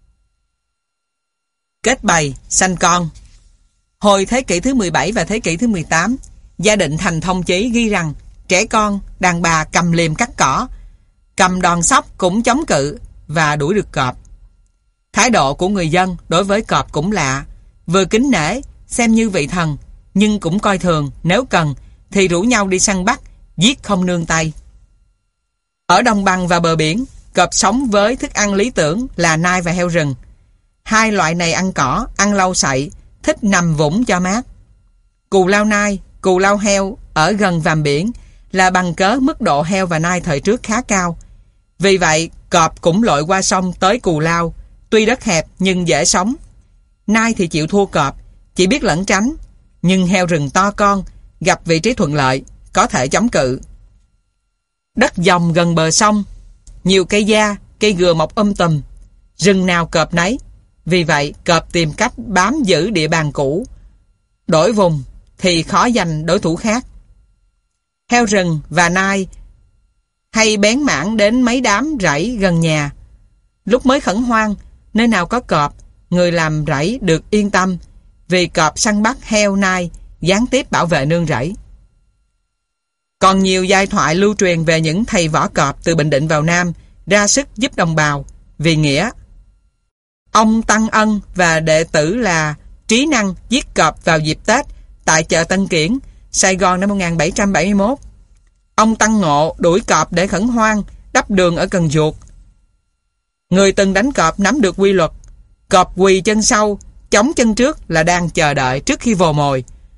Kết bầy, sanh con. Hồi thế kỷ thứ mười bảy và thế kỷ thứ mười tám, Gia Định Thành Thông Chí ghi rằng trẻ con, đàn bà cầm liềm cắt cỏ, cầm đòn sóc cũng chống cự và đuổi được cọp. Thái độ của người dân đối với cọp cũng lạ, vừa kính nể, xem như vị thần, nhưng cũng coi thường, nếu cần thì rủ nhau đi săn bắt, giết không nương tay. Ở đồng bằng và bờ biển, cọp sống với thức ăn lý tưởng là nai và heo rừng. Hai loại này ăn cỏ, ăn lau sậy, thích nằm vũng cho mát. Cù lao nai, cù lao heo ở gần vàm biển là bằng cớ mức độ heo và nai thời trước khá cao. Vì vậy, cọp cũng lội qua sông tới cù lao, tuy đất hẹp nhưng dễ sống. Nai thì chịu thua cọp, chỉ biết lẩn tránh, nhưng heo rừng to con, gặp vị trí thuận lợi, có thể chống cự. Đất dòng gần bờ sông, nhiều cây da, cây gừa mọc um tùm, rừng nào cọp nấy. Vì vậy, cọp tìm cách bám giữ địa bàn cũ, đổi vùng thì khó giành đối thủ khác. Heo rừng và nai hay bén mảng đến mấy đám rẫy gần nhà. Lúc mới khẩn hoang, nơi nào có cọp, người làm rẫy được yên tâm, vì cọp săn bắt heo nai, gián tiếp bảo vệ nương rẫy. Còn nhiều giai thoại lưu truyền về những thầy võ cọp từ Bình Định vào Nam ra sức giúp đồng bào vì nghĩa. Ông Tăng Ân và đệ tử là Trí Năng giết cọp vào dịp Tết tại chợ Tân Kiển, Sài Gòn năm một nghìn bảy trăm bảy mươi mốt. Ông Tăng Ngộ đuổi cọp để khẩn hoang, đắp đường ở Cần Duột. Người từng đánh cọp nắm được quy luật. Cọp quỳ chân sau, chống chân trước là đang chờ đợi trước khi vồ mồi.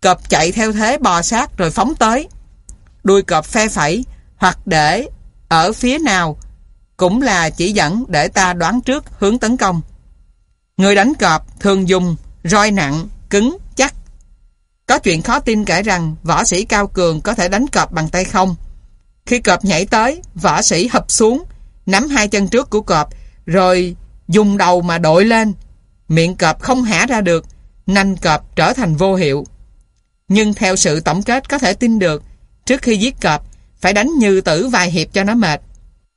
Cọp chạy theo thế bò sát rồi phóng tới. Đuôi cọp phe phẩy hoặc để ở phía nào cũng là chỉ dẫn để ta đoán trước hướng tấn công. Người đánh cọp thường dùng roi nặng, cứng, chắc. Có chuyện khó tin kể rằng võ sĩ cao cường có thể đánh cọp bằng tay không. Khi cọp nhảy tới, võ sĩ hụp xuống, nắm hai chân trước của cọp, rồi dùng đầu mà đội lên. Miệng cọp không hả ra được, nanh cọp trở thành vô hiệu. Nhưng theo sự tổng kết có thể tin được, trước khi giết cọp, phải đánh như tử vài hiệp cho nó mệt.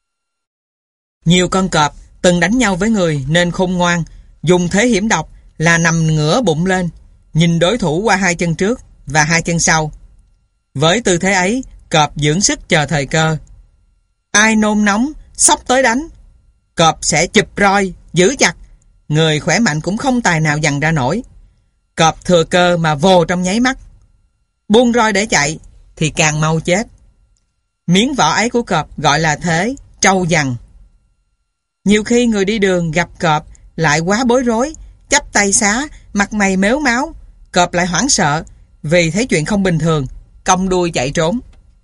Nhiều con cọp từng đánh nhau với người nên khôn ngoan, dùng thế hiểm độc là nằm ngửa bụng lên, nhìn đối thủ qua hai chân trước và hai chân sau. Với tư thế ấy, cọp dưỡng sức chờ thời cơ. Ai nôn nóng, xốc tới đánh, cọp sẽ chụp roi, giữ chặt. Người khỏe mạnh cũng không tài nào dằn ra nổi. Cọp thừa cơ mà vồ trong nháy mắt. Buông roi để chạy thì càng mau chết. Miếng vỏ ấy của cọp gọi là thế trâu dằn. Nhiều khi người đi đường gặp cọp lại quá bối rối, chắp tay xá, mặt mày mếu máu. Cọp lại hoảng sợ vì thấy chuyện không bình thường, cong đuôi chạy trốn.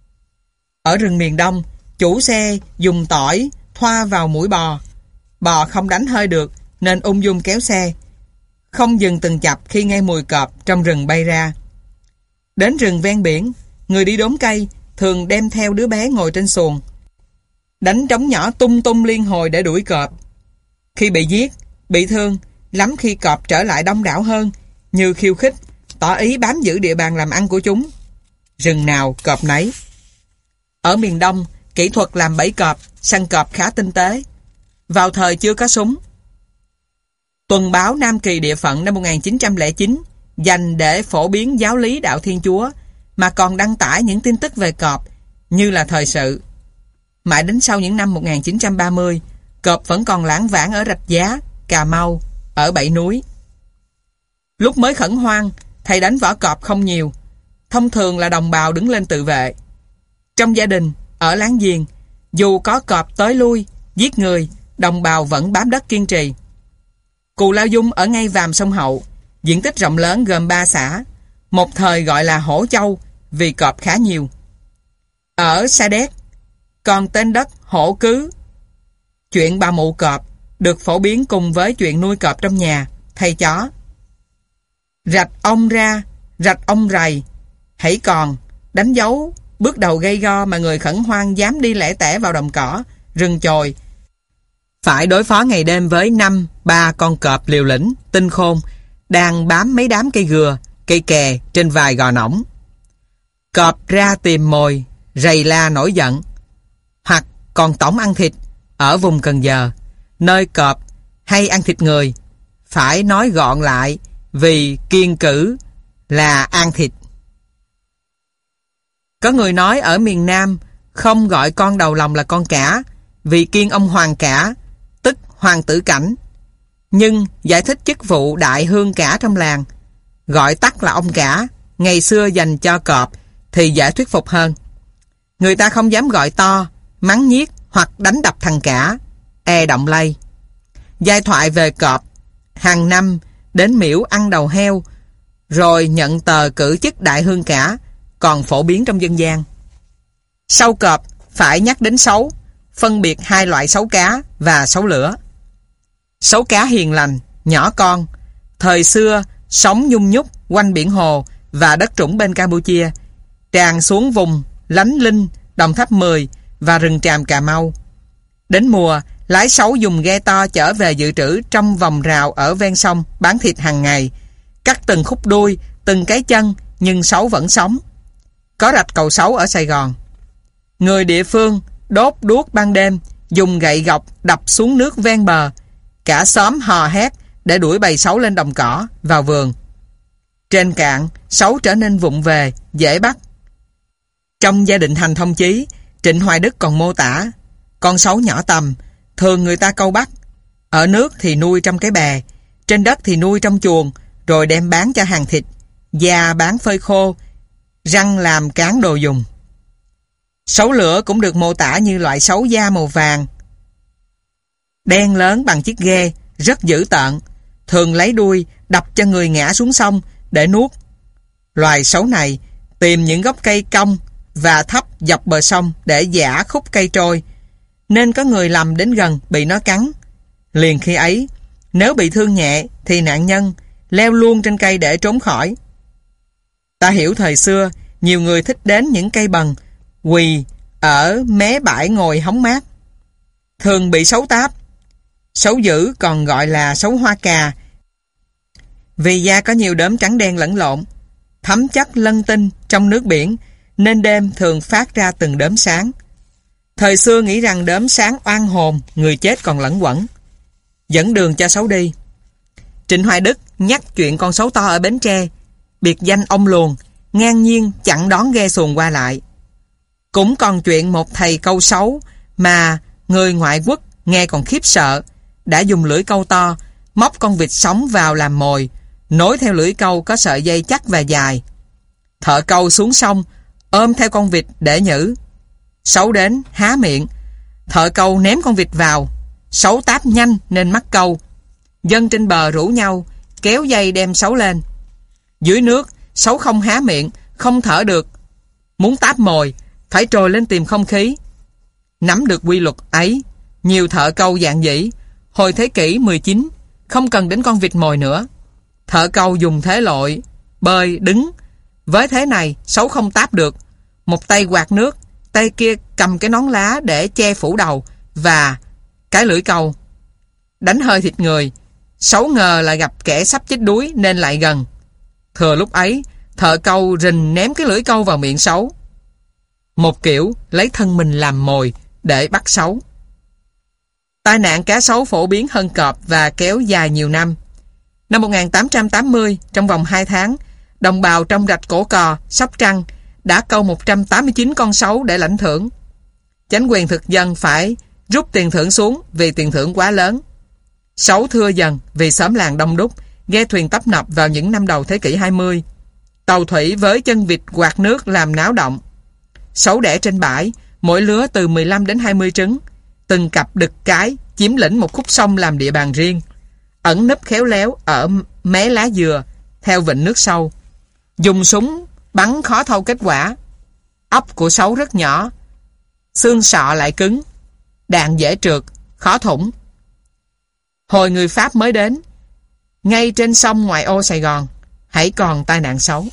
Ở rừng miền Đông, chủ xe dùng tỏi thoa vào mũi bò. Bò không đánh hơi được nên ung dung kéo xe, không dừng từng chập khi nghe mùi cọp trong rừng bay ra. Đến rừng ven biển, người đi đốn cây thường đem theo đứa bé ngồi trên xuồng, đánh trống nhỏ tung tung liên hồi để đuổi cọp. Khi bị giết, bị thương, lắm khi cọp trở lại đông đảo hơn, như khiêu khích, tỏ ý bám giữ địa bàn làm ăn của chúng. Rừng nào cọp nấy. Ở miền Đông, kỹ thuật làm bẫy cọp, săn cọp khá tinh tế. Vào thời chưa có súng, Tuần báo Nam Kỳ Địa Phận năm một nghìn chín trăm lẻ chín dành để phổ biến giáo lý đạo Thiên Chúa, mà còn đăng tải những tin tức về cọp như là thời sự. Mãi đến sau những năm một nghìn chín trăm ba mươi, cọp vẫn còn lãng vãng ở Rạch Giá, Cà Mau, ở Bảy Núi. Lúc mới khẩn hoang, thầy đánh võ cọp không nhiều, thông thường là đồng bào đứng lên tự vệ. Trong gia đình, ở láng giềng, dù có cọp tới lui, giết người, đồng bào vẫn bám đất kiên trì. Cù Lao Dung ở ngay vàm sông Hậu, diện tích rộng lớn gồm ba xã, một thời gọi là Hổ Châu vì cọp khá nhiều. Ở Sa Đéc, còn tên đất Hổ Cứ. Chuyện bà mụ cọp được phổ biến cùng với chuyện nuôi cọp trong nhà, thay chó. Rạch Ông Ra, rạch Ông Rầy, hãy còn đánh dấu bước đầu gây go mà người khẩn hoang dám đi lẻ tẻ vào đồng cỏ, rừng chồi, phải đối phó ngày đêm với năm, ba con cọp liều lĩnh, tinh khôn, đang bám mấy đám cây gừa, cây kè trên vài gò nõng. Cọp ra tìm mồi, rầy la nổi giận. Hoặc còn tổng ăn thịt ở vùng Cần Giờ, nơi cọp hay ăn thịt người, phải nói gọn lại vì kiêng cữ là ăn thịt. Có người nói ở miền Nam không gọi con đầu lòng là con cả vì kiêng ông Hoàng Cả, tức Hoàng Tử Cảnh. Nhưng giải thích chức vụ đại hương cả trong làng, gọi tắt là ông cả, ngày xưa dành cho cọp thì dễ thuyết phục hơn. Người ta không dám gọi to, mắng nhiếc hoặc đánh đập thằng cả, e động lây. Giai thoại về cọp hàng năm đến miễu ăn đầu heo rồi nhận tờ cử chức đại hương cả còn phổ biến trong dân gian. Sau cọp phải nhắc đến sấu, phân biệt hai loại sấu cá và sấu lửa. Sấu cá hiền lành, nhỏ con, thời xưa sống nhung nhúc quanh biển Hồ và đất trũng bên Campuchia, tràn xuống vùng Lánh Linh, Đồng Tháp Mười và rừng tràm Cà Mau. Đến mùa, lái sấu dùng ghe to chở về dự trữ trong vòng rào ở ven sông bán thịt hàng ngày, cắt từng khúc đuôi, từng cái chân, nhưng sấu vẫn sống. Có rạch Cầu Sấu ở Sài Gòn. Người địa phương đốt đuốc ban đêm, dùng gậy gộc đập xuống nước ven bờ. Cả xóm hò hét để đuổi bầy sấu lên đồng cỏ, vào vườn. Trên cạn, sấu trở nên vụng về, dễ bắt. Trong gia đình Thành Thông Chí, Trịnh Hoài Đức còn mô tả, con sấu nhỏ tầm, thường người ta câu bắt. Ở nước thì nuôi trong cái bè, trên đất thì nuôi trong chuồng, rồi đem bán cho hàng thịt, da bán phơi khô, răng làm cán đồ dùng. Sấu lửa cũng được mô tả như loại sấu da màu vàng, đen lớn bằng chiếc ghe, rất dữ tợn, thường lấy đuôi đập cho người ngã xuống sông để nuốt. Loài sấu này tìm những gốc cây cong và thấp dọc bờ sông để giã khúc cây trôi, nên có người lầm đến gần bị nó cắn. Liền khi ấy, nếu bị thương nhẹ thì nạn nhân leo luôn trên cây để trốn khỏi. Ta hiểu thời xưa, nhiều người thích đến những cây bần, quỳ ở mé bãi ngồi hóng mát. Thường bị sấu táp. Sấu dữ còn gọi là sấu hoa cà, vì da có nhiều đốm trắng đen lẫn lộn, thấm chất lân tinh trong nước biển, nên đêm thường phát ra từng đốm sáng. Thời xưa nghĩ rằng đốm sáng oan hồn, người chết còn lẫn quẩn, dẫn đường cho sấu đi. Trịnh Hoài Đức nhắc chuyện con sấu to ở Bến Tre, biệt danh ông Luồn, ngang nhiên chặn đón ghe xuồng qua lại. Cũng còn chuyện một thầy câu sấu mà người ngoại quốc nghe còn khiếp sợ, đã dùng lưỡi câu to móc con vịt sống vào làm mồi, nối theo lưỡi câu có sợi dây chắc và dài. Thợ câu xuống sông ôm theo con vịt để nhử. Sấu đến há miệng, thợ câu ném con vịt vào. Sấu táp nhanh nên mắc câu. Dân trên bờ rủ nhau kéo dây đem sấu lên. Dưới nước, sấu không há miệng, không thở được. Muốn táp mồi phải trồi lên tìm không khí. Nắm được quy luật ấy, nhiều thợ câu dạng dĩ hồi thế kỷ mười chín không cần đến con vịt mồi nữa. Thợ câu dùng thế lội, bơi, đứng. Với thế này, sấu không táp được. Một tay quạt nước, tay kia cầm cái nón lá để che phủ đầu và cái lưỡi câu. Đánh hơi thịt người, sấu ngờ là gặp kẻ sắp chết đuối nên lại gần. Thừa lúc ấy, thợ câu rình ném cái lưỡi câu vào miệng sấu. Một kiểu lấy thân mình làm mồi để bắt sấu. Tai nạn cá sấu phổ biến hơn cọp và kéo dài nhiều năm. Năm một nghìn tám trăm tám mươi, trong vòng hai tháng, đồng bào trong rạch Cổ Cò, Sóc Trăng đã câu một trăm tám mươi chín con sấu để lãnh thưởng. Chánh quyền thực dân phải rút tiền thưởng xuống vì tiền thưởng quá lớn. Sấu thưa dần vì xóm làng đông đúc, ghe thuyền tấp nập vào những năm đầu thế kỷ hai mươi. Tàu thủy với chân vịt quạt nước làm náo động. Sấu đẻ trên bãi, mỗi lứa từ mười lăm đến hai mươi trứng. Từng cặp đực cái chiếm lĩnh một khúc sông làm địa bàn riêng, ẩn nấp khéo léo ở mé lá dừa theo vịnh nước sâu. Dùng súng bắn khó thâu kết quả. Ốc của sấu rất nhỏ, xương sọ lại cứng, đạn dễ trượt, khó thủng. Hồi người Pháp mới đến, ngay trên sông ngoại ô Sài Gòn, hãy còn tai nạn sấu.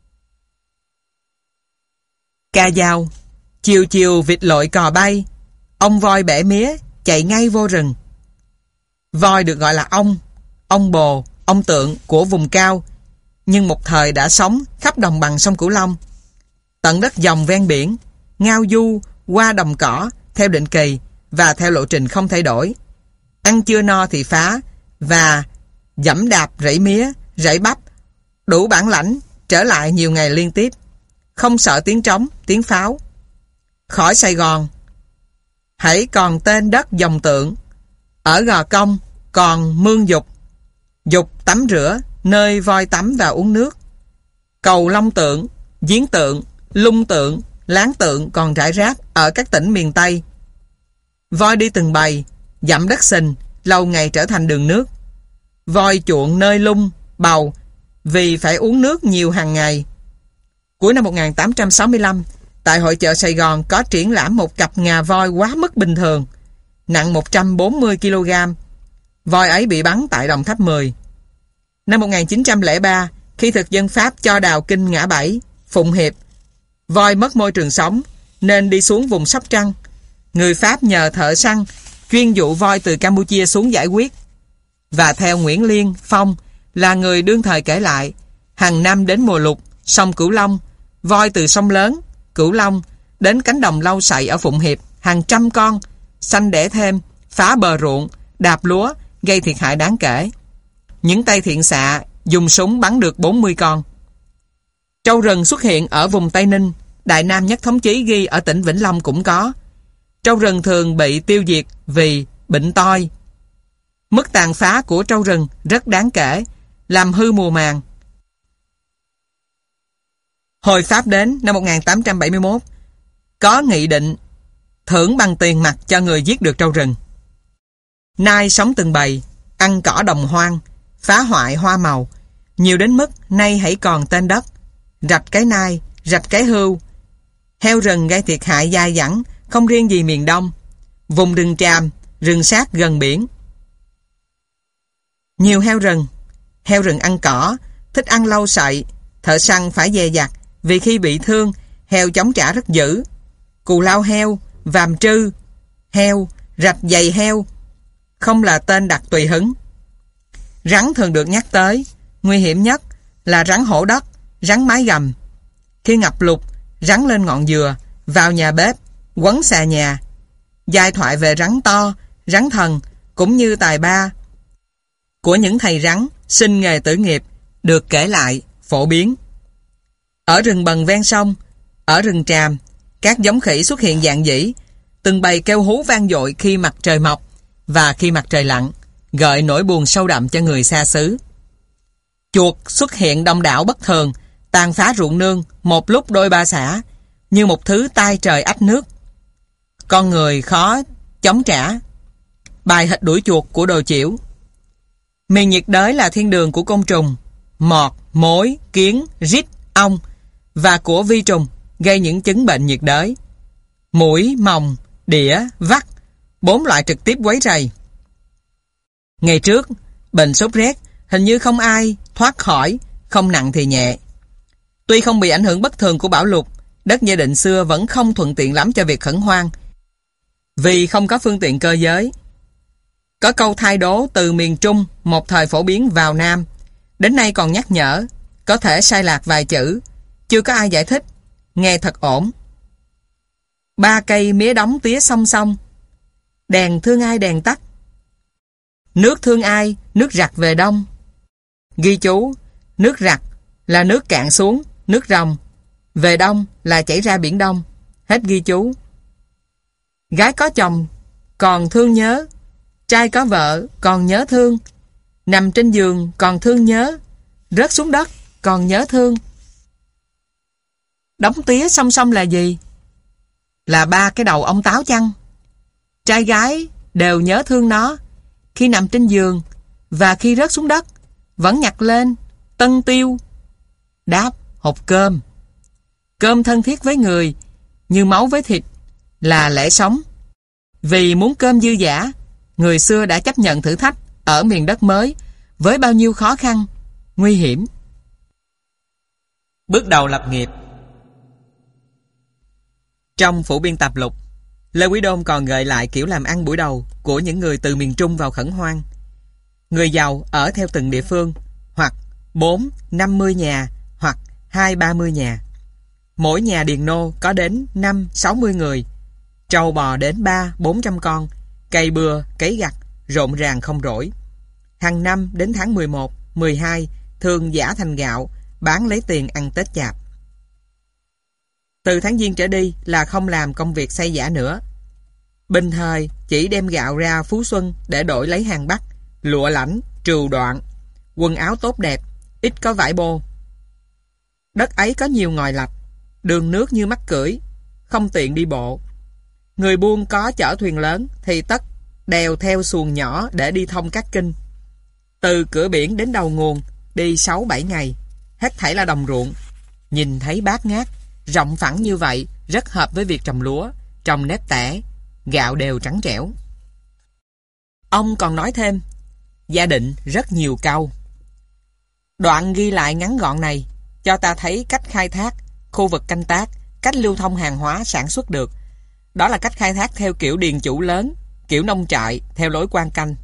Ca dao. Chiều chiều vịt lội cò bay, ông voi bẻ mía chạy ngay vô rừng. Voi được gọi là ông, ông bồ, ông tượng của vùng cao, nhưng một thời đã sống khắp đồng bằng sông Cửu Long, tận đất dòng ven biển, ngao du qua đồng cỏ theo định kỳ và theo lộ trình không thay đổi. Ăn chưa no thì phá và dẫm đạp rẫy mía, rẫy bắp, đủ bản lãnh trở lại nhiều ngày liên tiếp, không sợ tiếng trống, tiếng pháo. Khỏi Sài Gòn, hãy còn tên đất dòng tượng. Ở Gò Công còn mương Dục, Dục tắm rửa, nơi voi tắm và uống nước. Cầu Long Tượng, Giếng Tượng, Lung Tượng, Láng Tượng còn rải rác ở các tỉnh miền Tây. Voi đi từng bầy, dặm đất sình, lâu ngày trở thành đường nước. Voi chuộng nơi lung, bầu vì phải uống nước nhiều hàng ngày. Cuối năm một nghìn tám trăm sáu mươi lăm, tại hội chợ Sài Gòn có triển lãm một cặp ngà voi quá mức bình thường, nặng một trăm bốn mươi ki lô gam. Voi ấy bị bắn tại Đồng Tháp mười. Năm một nghìn chín trăm lẻ ba, khi thực dân Pháp cho đào kinh Ngã Bảy, Phụng Hiệp, voi mất môi trường sống nên đi xuống vùng Sóc Trăng. Người Pháp nhờ thợ săn chuyên dụ voi từ Campuchia xuống giải quyết. Và theo Nguyễn Liên Phong là người đương thời kể lại, hàng năm đến mùa lụt, sông Cửu Long, voi từ sông lớn Cửu Long đến cánh đồng lau sậy ở Phụng Hiệp, hàng trăm con, sanh đẻ thêm, phá bờ ruộng, đạp lúa, gây thiệt hại đáng kể. Những tay thiện xạ dùng súng bắn được bốn mươi con. Trâu rừng xuất hiện ở vùng Tây Ninh, Đại Nam Nhất Thống Chí ghi ở tỉnh Vĩnh Long cũng có. Trâu rừng thường bị tiêu diệt vì bệnh toi. Mức tàn phá của trâu rừng rất đáng kể, làm hư mùa màng. Hồi Pháp đến năm một nghìn tám trăm bảy mươi mốt, có nghị định thưởng bằng tiền mặt cho người giết được trâu rừng. Nai sống từng bầy, ăn cỏ đồng hoang, phá hoại hoa màu, nhiều đến mức nay hãy còn tên đất. rạch Cái Nai, rạch Cái Hưu. Heo rừng gây thiệt hại dai dẳng, không riêng gì miền Đông. Vùng rừng tràm, rừng sát gần biển. Nhiều heo rừng. Heo rừng ăn cỏ, thích ăn lau sậy. Thợ săn phải dè dặt, vì khi bị thương, heo chống trả rất dữ. Cù lao heo, vàm trư, heo, rạch dày heo, không là tên đặt tùy hứng. Rắn thường được nhắc tới, nguy hiểm nhất là rắn hổ đất, rắn mái gầm. Khi ngập lụt, rắn lên ngọn dừa, vào nhà bếp, quấn xà nhà. Giai thoại về rắn to, rắn thần, cũng như tài ba của những thầy rắn sinh nghề tử nghiệp được kể lại, phổ biến. Ở rừng bần ven sông, ở rừng tràm, các giống khỉ xuất hiện dạng dĩ, từng bầy kêu hú vang dội khi mặt trời mọc và khi mặt trời lặn, gợi nỗi buồn sâu đậm cho người xa xứ. Chuột xuất hiện đông đảo bất thường, tàn phá ruộng nương một lúc đôi ba xã, như một thứ tai trời ách nước. Con người khó chống trả. Bài hịch đuổi chuột của Đồ Chiểu. Miền nhiệt đới là thiên đường của côn trùng, mọt, mối, kiến, rít, ong, và của vi trùng gây những chứng bệnh nhiệt đới. Muỗi, mòng, đỉa, vắt, bốn loại trực tiếp quấy rầy. Ngày trước, bệnh sốt rét hình như không ai thoát khỏi, không nặng thì nhẹ. Tuy không bị ảnh hưởng bất thường của bão lụt, đất Gia Định xưa vẫn không thuận tiện lắm cho việc khẩn hoang, vì không có phương tiện cơ giới. Có câu thay đố từ miền Trung một thời phổ biến vào Nam, đến nay còn nhắc nhở, có thể sai lạc vài chữ, chưa có ai giải thích, nghe thật ổn. Ba cây mía đóng tía song song, đèn thương ai đèn tắt. Nước thương ai, nước rặt về đông. Ghi chú, nước rặt là nước cạn xuống, nước ròng, về đông là chảy ra biển Đông. Hết ghi chú. Gái có chồng còn thương nhớ, trai có vợ còn nhớ thương, nằm trên giường còn thương nhớ, rớt xuống đất còn nhớ thương. Đóng tía song song là gì? Là ba cái đầu ông táo chăng? Trai gái đều nhớ thương nó, khi nằm trên giường và khi rớt xuống đất vẫn nhặt lên, tân tiêu. Đáp, hộp cơm. Cơm thân thiết với người, như máu với thịt, là lẽ sống. Vì muốn cơm dư dả, người xưa đã chấp nhận thử thách ở miền đất mới với bao nhiêu khó khăn, nguy hiểm. Bước đầu lập nghiệp. Trong phủ biên tập lục, Lê Quý Đôn còn gợi lại kiểu làm ăn buổi đầu của những người từ miền Trung vào khẩn hoang. Người giàu ở theo từng địa phương, hoặc bốn, năm mươi nhà, hoặc hai, ba mươi nhà. Mỗi nhà điền nô có đến năm, sáu mươi người, trâu bò đến ba, bốn trăm con, cày bừa, cấy gặt, rộn ràng không rỗi. Hàng năm đến tháng mười một, mười hai, thường giã thành gạo, bán lấy tiền ăn Tết Chạp. Từ tháng Giêng trở đi là không làm công việc xây giã nữa. Bình thời chỉ đem gạo ra Phú Xuân để đổi lấy hàng Bắc, lụa lãnh, trừu đoạn, quần áo tốt đẹp, ít có vải bô. Đất ấy có nhiều ngòi lạch, đường nước như mắt cưỡi, không tiện đi bộ. Người buôn có chở thuyền lớn thì tất đèo theo xuồng nhỏ để đi thông các kinh. Từ cửa biển đến đầu nguồn đi sáu bảy ngày, hết thảy là đồng ruộng. Nhìn thấy bát ngát, rộng phẳng như vậy rất hợp với việc trồng lúa, trồng nếp tẻ, gạo đều trắng trẻo. Ông còn nói thêm, Gia Định rất nhiều câu. Đoạn ghi lại ngắn gọn này cho ta thấy cách khai thác, khu vực canh tác, cách lưu thông hàng hóa sản xuất được. Đó là cách khai thác theo kiểu điền chủ lớn, kiểu nông trại, theo lối quan canh.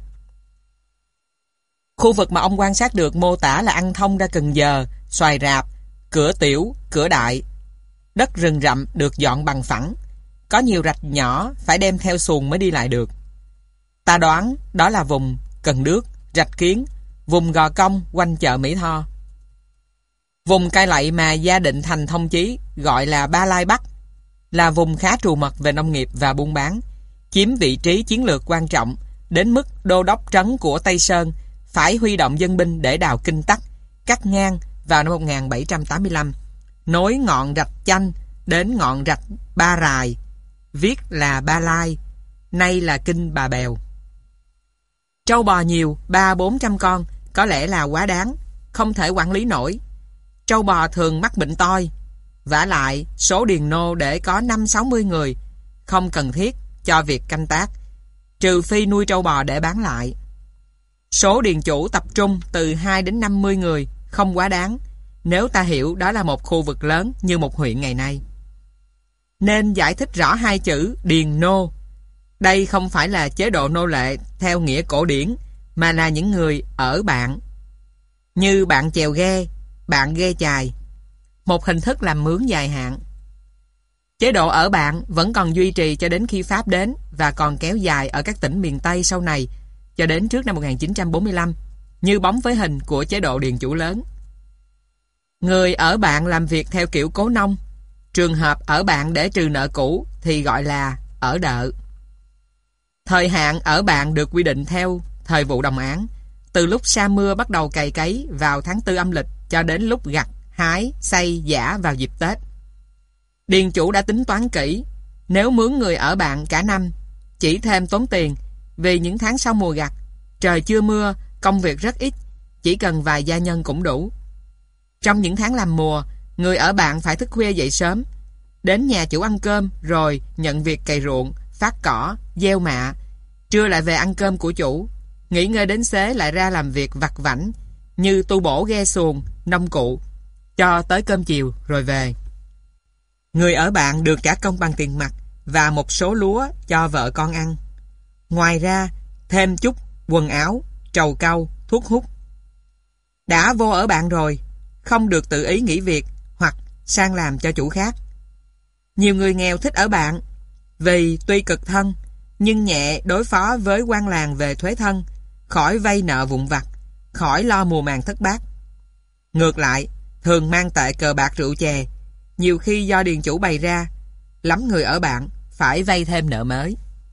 Khu vực mà ông quan sát được mô tả là ăn thông ra Cần Giờ, Xoài Rạp, Cửa Tiểu, Cửa Đại. Đất rừng rậm được dọn bằng phẳng, có nhiều rạch nhỏ phải đem theo xuồng mới đi lại được. Ta đoán đó là vùng Cần Đước, Rạch Kiến, vùng Gò Công quanh chợ Mỹ Tho. Vùng Cai Lậy mà Gia Định thành thông chí gọi là Ba Lai Bắc là vùng khá trù mật về nông nghiệp và buôn bán, chiếm vị trí chiến lược quan trọng đến mức đô đốc trấn của Tây Sơn phải huy động dân binh để đào kinh tắc, cắt ngang vào năm một nghìn bảy trăm tám mươi lăm, nối ngọn rạch Chanh đến ngọn rạch Ba Rài, viết là Ba Lai, nay là kinh Bà Bèo. Trâu bò nhiều, ba bốn trăm con, có lẽ là quá đáng, không thể quản lý nổi. Trâu bò thường mắc bệnh toi. Vả lại, số điền nô để có năm sáu mươi người, không cần thiết cho việc canh tác, trừ phi nuôi trâu bò để bán lại. Số điền chủ tập trung từ hai đến năm mươi người, không quá đáng, nếu ta hiểu đó là một khu vực lớn như một huyện ngày nay. Nên giải thích rõ hai chữ điền nô. Đây không phải là chế độ nô lệ theo nghĩa cổ điển, mà là những người ở bạn. Như bạn chèo ghe, bạn ghe chài. Một hình thức làm mướn dài hạn. Chế độ ở bạn vẫn còn duy trì cho đến khi Pháp đến và còn kéo dài ở các tỉnh miền Tây sau này cho đến trước năm một nghìn chín trăm bốn mươi lăm, như bóng với hình của chế độ điền chủ lớn. Người ở bạn làm việc theo kiểu cố nông. Trường hợp ở bạn để trừ nợ cũ thì gọi là ở đợ. Thời hạn ở bạn được quy định theo thời vụ đồng áng, từ lúc sa mưa bắt đầu cày cấy vào tháng tư âm lịch cho đến lúc gặt, hái, xay, giã vào dịp Tết. Điền chủ đã tính toán kỹ, nếu mướn người ở bạn cả năm, chỉ thêm tốn tiền, vì những tháng sau mùa gặt, trời chưa mưa, công việc rất ít, chỉ cần vài gia nhân cũng đủ. Trong những tháng làm mùa, người ở bạn phải thức khuya dậy sớm, đến nhà chủ ăn cơm rồi nhận việc cày ruộng, phát cỏ, gieo mạ, trưa lại về ăn cơm của chủ, nghỉ ngơi đến xế lại ra làm việc vặt vãnh như tu bổ ghe xuồng, nông cụ, cho tới cơm chiều rồi về. Người ở bạn được trả công bằng tiền mặt và một số lúa cho vợ con ăn. Ngoài ra, thêm chút quần áo, trầu cau, thuốc hút. Đã vô ở bạn rồi, không được tự ý nghỉ việc hoặc sang làm cho chủ khác. Nhiều người nghèo thích ở bạn vì tuy cực thân nhưng nhẹ đối phó với quan làng về thuế thân, khỏi vay nợ vụn vặt, khỏi lo mùa màng thất bát. Ngược lại, thường mang tệ cờ bạc rượu chè, nhiều khi do điền chủ bày ra, lắm người ở bạn phải vay thêm nợ mới.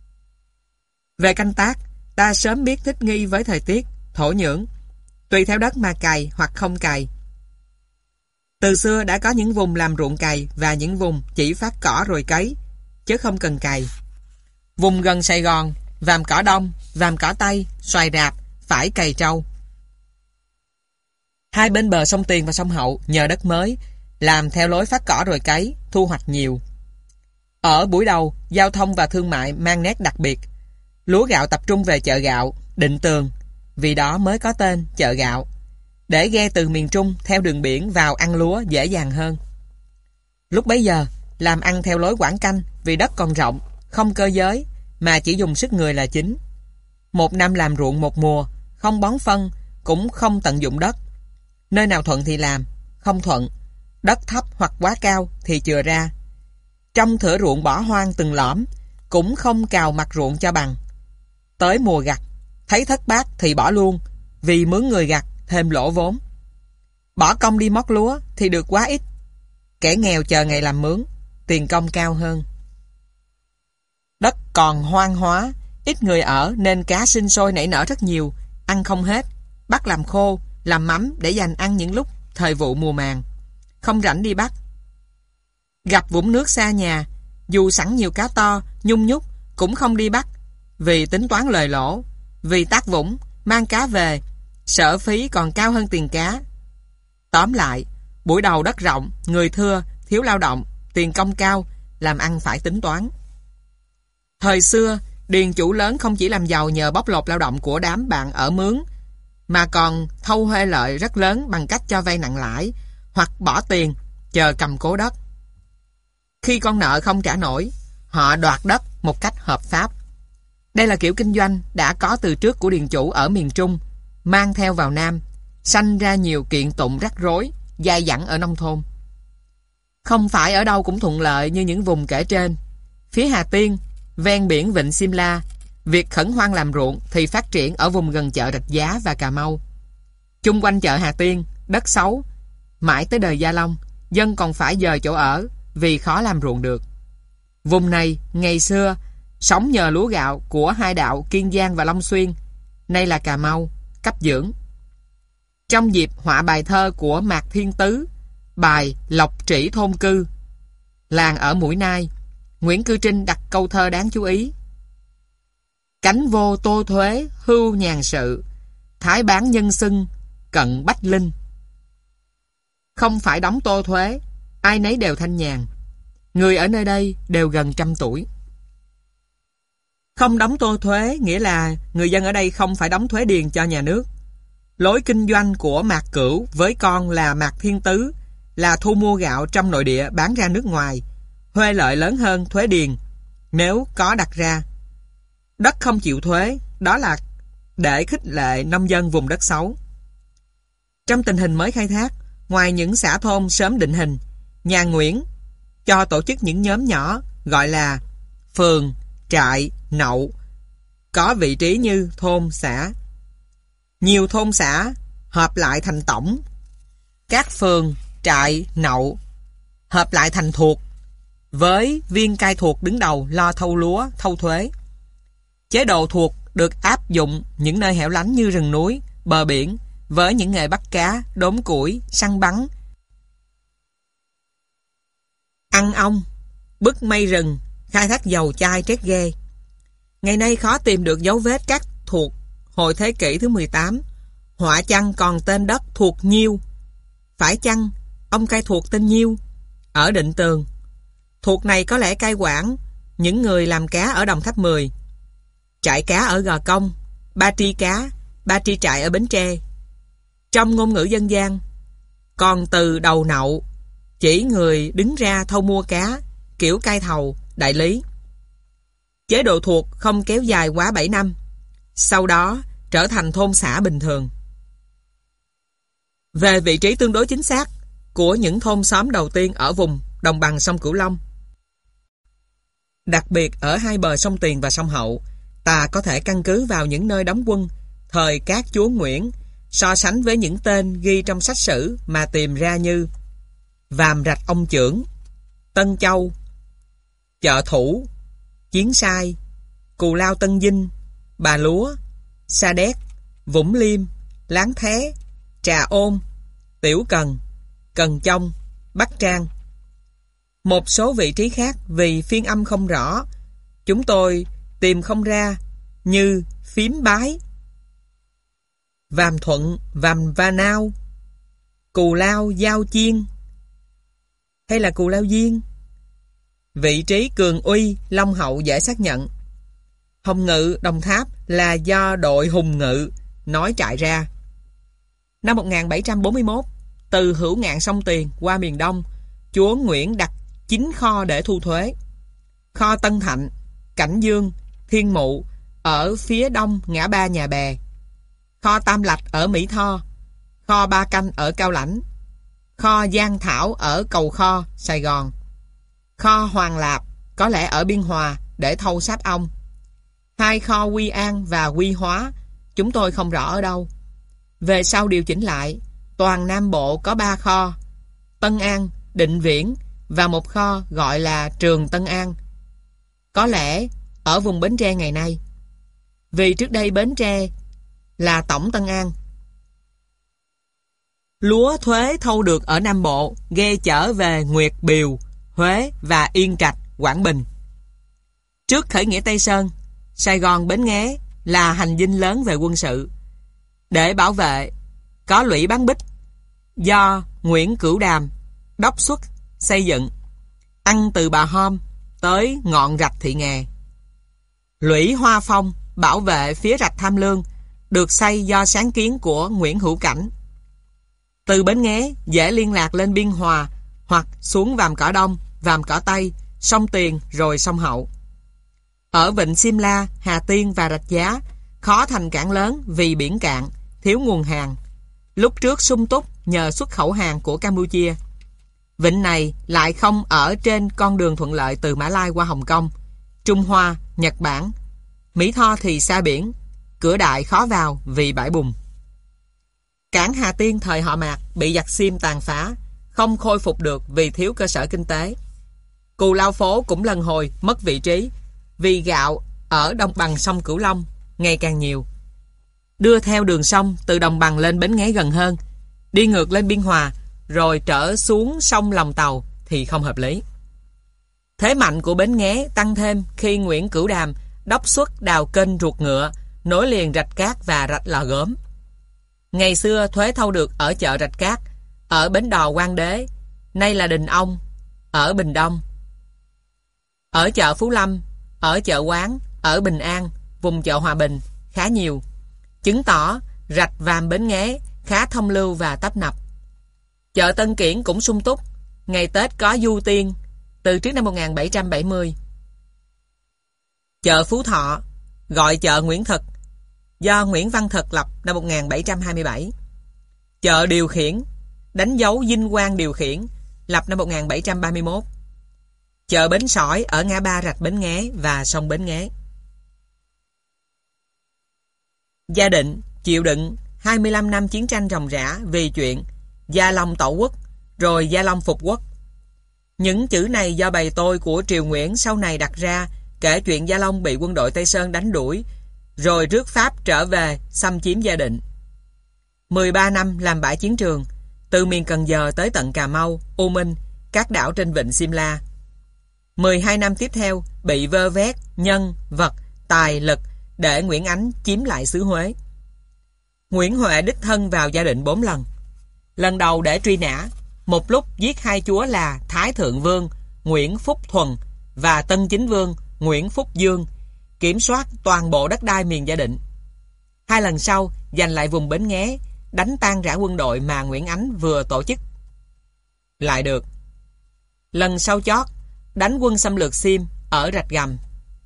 Về canh tác, ta sớm biết thích nghi với thời tiết, thổ nhưỡng, tùy theo đất mà cày hoặc không cày. Từ xưa đã có những vùng làm ruộng cày và những vùng chỉ phát cỏ rồi cấy, chứ không cần cày. Vùng gần Sài Gòn, Vàm Cỏ Đông, Vàm Cỏ Tây, Xoài Rạp phải cày trâu. Hai bên bờ sông Tiền và sông Hậu nhờ đất mới, làm theo lối phát cỏ rồi cấy, thu hoạch nhiều. Ở buổi đầu, giao thông và thương mại mang nét đặc biệt. Lúa gạo tập trung về chợ gạo, Định Tường, vì đó mới có tên chợ gạo, để ghe từ miền Trung theo đường biển vào ăn lúa dễ dàng hơn. Lúc bấy giờ, làm ăn theo lối quảng canh vì đất còn rộng, không cơ giới, mà chỉ dùng sức người là chính. Một năm làm ruộng một mùa, không bón phân, cũng không tận dụng đất. Nơi nào thuận thì làm, không thuận, đất thấp hoặc quá cao thì chừa ra. Trong thửa ruộng bỏ hoang từng lõm, cũng không cào mặt ruộng cho bằng. Tới mùa gặt, thấy thất bát thì bỏ luôn, vì mướn người gặt thêm lỗ vốn. Bỏ công đi mót lúa thì được quá ít. Kẻ nghèo chờ ngày làm mướn, tiền công cao hơn. Đất còn hoang hóa, ít người ở nên cá sinh sôi nảy nở rất nhiều, ăn không hết, bắt làm khô, làm mắm để dành ăn những lúc thời vụ mùa màng. Không rảnh đi bắt. Gặp vũng nước xa nhà, dù sẵn nhiều cá to, nhung nhúc, cũng không đi bắt, vì tính toán lời lỗ, vì tác vũng, mang cá về, sở phí còn cao hơn tiền cá. Tóm lại, buổi đầu đất rộng, người thưa, thiếu lao động, tiền công cao, làm ăn phải tính toán. Thời xưa, điền chủ lớn không chỉ làm giàu nhờ bóc lột lao động của đám bạn ở mướn, mà còn thâu huê lợi rất lớn bằng cách cho vay nặng lãi hoặc bỏ tiền chờ cầm cố đất. Khi con nợ không trả nổi, họ đoạt đất một cách hợp pháp. Đây là kiểu kinh doanh đã có từ trước của điền chủ ở miền Trung, mang theo vào Nam, sanh ra nhiều kiện tụng rắc rối, dai dẳng ở nông thôn. Không phải ở đâu cũng thuận lợi như những vùng kể trên. Phía Hà Tiên, ven biển Vịnh Simla, việc khẩn hoang làm ruộng thì phát triển ở vùng gần chợ Rạch Giá và Cà Mau. Chung quanh chợ Hà Tiên, đất xấu, mãi tới đời Gia Long, dân còn phải dời chỗ ở vì khó làm ruộng được. Vùng này, ngày xưa, sống nhờ lúa gạo của hai đạo Kiên Giang và Long Xuyên, nay là Cà Mau, cấp dưỡng. Trong dịp họa bài thơ của Mạc Thiên Tứ, bài Lộc Trĩ Thôn Cư, làng ở Mũi Nai, Nguyễn Cư Trinh đặt câu thơ đáng chú ý: cánh vô tô thuế hưu nhàn sự, thái bán nhân xưng cận bách linh. Không phải đóng tô thuế, ai nấy đều thanh nhàn. Người ở nơi đây đều gần trăm tuổi. Không đóng tô thuế nghĩa là người dân ở đây không phải đóng thuế điền cho nhà nước. Lối kinh doanh của Mạc Cửu với con là Mạc Thiên Tứ là thu mua gạo trong nội địa bán ra nước ngoài, huê lợi lớn hơn thuế điền nếu có đặt ra. Đất không chịu thuế, đó là để khích lệ nông dân vùng đất xấu. Trong tình hình mới khai thác, ngoài những xã thôn sớm định hình, nhà Nguyễn cho tổ chức những nhóm nhỏ gọi là phường, trại, nậu, có vị trí như thôn, xã. Nhiều thôn xã hợp lại thành tổng, các phường, trại, nậu hợp lại thành thuộc, với viên cai thuộc đứng đầu lo thâu lúa, thâu thuế. Chế độ thuộc được áp dụng những nơi hẻo lánh như rừng núi, bờ biển, với những nghề bắt cá, đốn củi, săn bắn, ăn ong, bứt mây rừng, khai thác dầu chai, trét ghe. Ngày nay khó tìm được dấu vết các thuộc hồi thế kỷ thứ mười tám. Họa chăng còn tên đất Thuộc Nhiêu. Phải chăng ông cai thuộc tên Nhiêu ở Định Tường? Thuộc này có lẽ cai quản những người làm cá ở Đồng Tháp mười, trại cá ở Gò Công, ba tri cá, ba tri trại ở Bến Tre. Trong ngôn ngữ dân gian, còn từ đầu nậu chỉ người đứng ra thâu mua cá, kiểu cai thầu, đại lý. Chế độ thuộc không kéo dài quá bảy năm, sau đó trở thành thôn xã bình thường. Về vị trí tương đối chính xác của những thôn xóm đầu tiên ở vùng đồng bằng sông Cửu Long, đặc biệt ở hai bờ sông Tiền và sông Hậu, ta có thể căn cứ vào những nơi đóng quân thời các chúa Nguyễn, so sánh với những tên ghi trong sách sử mà tìm ra như Vàm Rạch Ông Chưởng, Tân Châu, Chợ Thủ, Chiến Sai, Cù Lao Tân Dinh, Bà Lúa, Sa Đéc, Vũng Liêm, Láng Thé, Trà Ôn, Tiểu Cần, Cần Chông, Bắc Trang. Một số vị trí khác vì phiên âm không rõ, chúng tôi tìm không ra, như Phím Bái, Vàm Thuận, Vàm Va Nao, Cù Lao Giao Chiên hay là Cù Lao Diên. Vị trí Cường Uy, Long Hậu dễ xác nhận. Hồng Ngự, Đồng Tháp là do đội Hùng Ngự nói trại ra. Năm một nghìn bảy trăm bốn mươi mốt, từ hữu ngạn sông Tiền qua miền Đông, chúa Nguyễn đặt chín kho để thu thuế. Kho Tân Thạnh, Cảnh Dương, Thiên Mụ ở phía đông ngã ba Nhà Bè, kho Tam Lạch ở Mỹ Tho, kho Ba Canh ở Cao Lãnh, kho Giang Thảo ở Cầu Kho, Sài Gòn, kho Hoàng Lạp có lẽ ở Biên Hòa để thâu sáp ong. Hai kho Quy An và Quy Hóa chúng tôi không rõ ở đâu. Về sau điều chỉnh lại, toàn Nam Bộ có ba kho: Tân An, Định Viễn và một kho gọi là Trường Tân An, có lẽ ở vùng Bến Tre ngày nay, vì trước đây Bến Tre là Tổng Tân An. Lúa thuế thâu được ở Nam Bộ ghe chở về Nguyệt Biều, Huế và Yên Trạch, Quảng Bình. Trước khởi nghĩa Tây Sơn, Sài Gòn Bến Nghé là hành dinh lớn về quân sự. Để bảo vệ, có lũy Bán Bích do Nguyễn Cửu Đàm đốc xuất xây dựng, ăn từ Bà Hôm tới ngọn rạch Thị Nghè. Lũy Hoa Phong bảo vệ phía rạch Tham Lương được xây do sáng kiến của Nguyễn Hữu Cảnh. Từ Bến Nghé dễ liên lạc lên Biên Hòa hoặc xuống Vàm Cỏ Đông, Vàm Cỏ Tây, sông Tiền rồi sông Hậu. Ở vịnh Simla, Hà Tiên và Rạch Giá khó thành cảng lớn vì biển cạn, thiếu nguồn hàng. Lúc trước sung túc nhờ xuất khẩu hàng của Campuchia. Vịnh này lại không ở trên con đường thuận lợi từ Mã Lai qua Hồng Kông, Trung Hoa, Nhật Bản. Mỹ Tho thì xa biển, cửa đại khó vào vì bãi bùn. Cảng Hà Tiên thời họ Mạc bị giặc Xiêm tàn phá, không khôi phục được vì thiếu cơ sở kinh tế. Cù Lao Phố cũng lần hồi mất vị trí vì gạo ở đồng bằng sông Cửu Long ngày càng nhiều. Đưa theo đường sông từ đồng bằng lên Bến Nghé gần hơn, đi ngược lên Biên Hòa rồi trở xuống sông Lòng Tàu thì không hợp lý. Thế mạnh của Bến Nghé tăng thêm khi Nguyễn Cửu Đàm đốc xuất đào kênh Ruột Ngựa nối liền Rạch Cát và Rạch Lò Gốm. Ngày xưa thuế thâu được ở chợ Rạch Cát ở bến đò Quang Đế, nay là Đình Ông, ở Bình Đông. Ở chợ Phú Lâm, ở chợ Quán, ở Bình An, vùng chợ Hòa Bình khá nhiều, chứng tỏ rạch Vàm Bến Nghé khá thông lưu và tấp nập. Chợ Tân Kiển cũng sung túc, ngày Tết có du tiên từ trước năm một nghìn bảy trăm bảy mươi. Chợ Phú Thọ, gọi chợ Nguyễn Thực, do Nguyễn Văn Thực lập năm một nghìn bảy trăm hai mươi bảy. Chợ Điều Khiển, đánh dấu Vinh Quang Điều Khiển, lập năm một nghìn bảy trăm ba mươi mốt. Chợ Bến Sỏi ở ngã ba rạch Bến Nghé và sông Bến Nghé. Gia Định chịu đựng hai mươi lăm năm chiến tranh ròng rã vì chuyện Gia Long Tẩu Quốc, rồi Gia Long Phục Quốc. Những chữ này do bày tôi của Triều Nguyễn sau này đặt ra, kể chuyện Gia Long bị quân đội Tây Sơn đánh đuổi, rồi rước Pháp trở về xâm chiếm Gia Định. mười ba năm làm bãi chiến trường, từ miền Cần Giờ tới tận Cà Mau, U Minh, các đảo trên vịnh Simla. mười hai năm tiếp theo bị vơ vét nhân, vật, tài, lực để Nguyễn Ánh chiếm lại xứ Huế. Nguyễn Huệ đích thân vào Gia Định bốn lần. Lần đầu để truy nã, một lúc giết hai chúa là Thái Thượng Vương Nguyễn Phúc Thuần và Tân Chính Vương Nguyễn Phúc Dương, kiểm soát toàn bộ đất đai miền Gia Định. Hai lần sau giành lại vùng Bến Nghé, đánh tan rã quân đội mà Nguyễn Ánh vừa tổ chức lại được. Lần sau chót đánh quân xâm lược Sim ở rạch Gầm.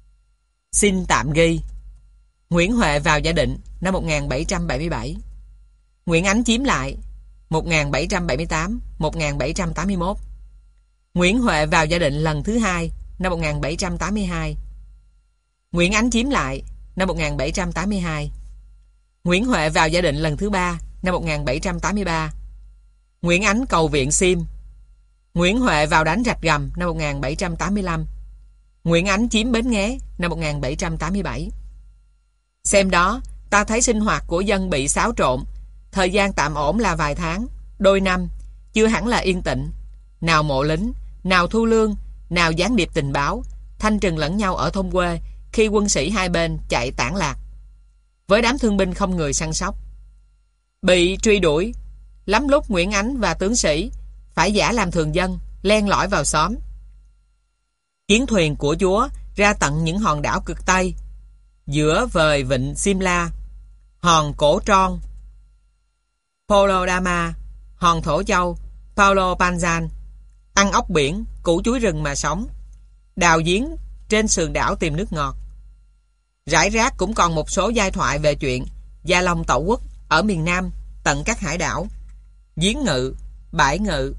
Xin tạm ghi: Nguyễn Huệ vào Gia Định năm một nghìn bảy trăm bảy mươi bảy. Nguyễn Ánh chiếm lại một nghìn bảy trăm bảy mươi tám đến một nghìn bảy trăm tám mươi mốt. Nguyễn Huệ vào Gia Định lần thứ hai năm một nghìn bảy trăm tám mươi hai. Nguyễn Ánh chiếm lại năm một nghìn bảy trăm tám mươi hai. Nguyễn Huệ vào Gia Định lần thứ ba năm một nghìn bảy trăm tám mươi ba. Nguyễn Ánh cầu viện Sim. Nguyễn Huệ vào đánh rạch Gầm năm một nghìn bảy trăm tám mươi lăm. Nguyễn Ánh chiếm Bến Nghé năm một nghìn bảy trăm tám mươi bảy. Xem đó, ta thấy sinh hoạt của dân bị xáo trộn. Thời gian tạm ổn là vài tháng, đôi năm, chưa hẳn là yên tĩnh. Nào mộ lính, nào thu lương, nào gián điệp tình báo, thanh trừng lẫn nhau ở thôn quê khi quân sĩ hai bên chạy tản lạc, với đám thương binh không người săn sóc. Bị truy đuổi, lắm lúc Nguyễn Ánh và tướng sĩ phải giả làm thường dân, len lỏi vào xóm. Chiến thuyền của chúa ra tận những hòn đảo cực Tây, giữa vời vịnh Simla, hòn Cổ Tron, Polo Dama, hòn Thổ Châu, Paulo Panzan, ăn ốc biển, củ chuối rừng mà sống, đào giếng trên sườn đảo tìm nước ngọt. Rải rác cũng còn một số giai thoại về chuyện Gia Long Tẩu Quốc ở miền Nam, tận các hải đảo, Giếng Ngự, Bãi Ngự,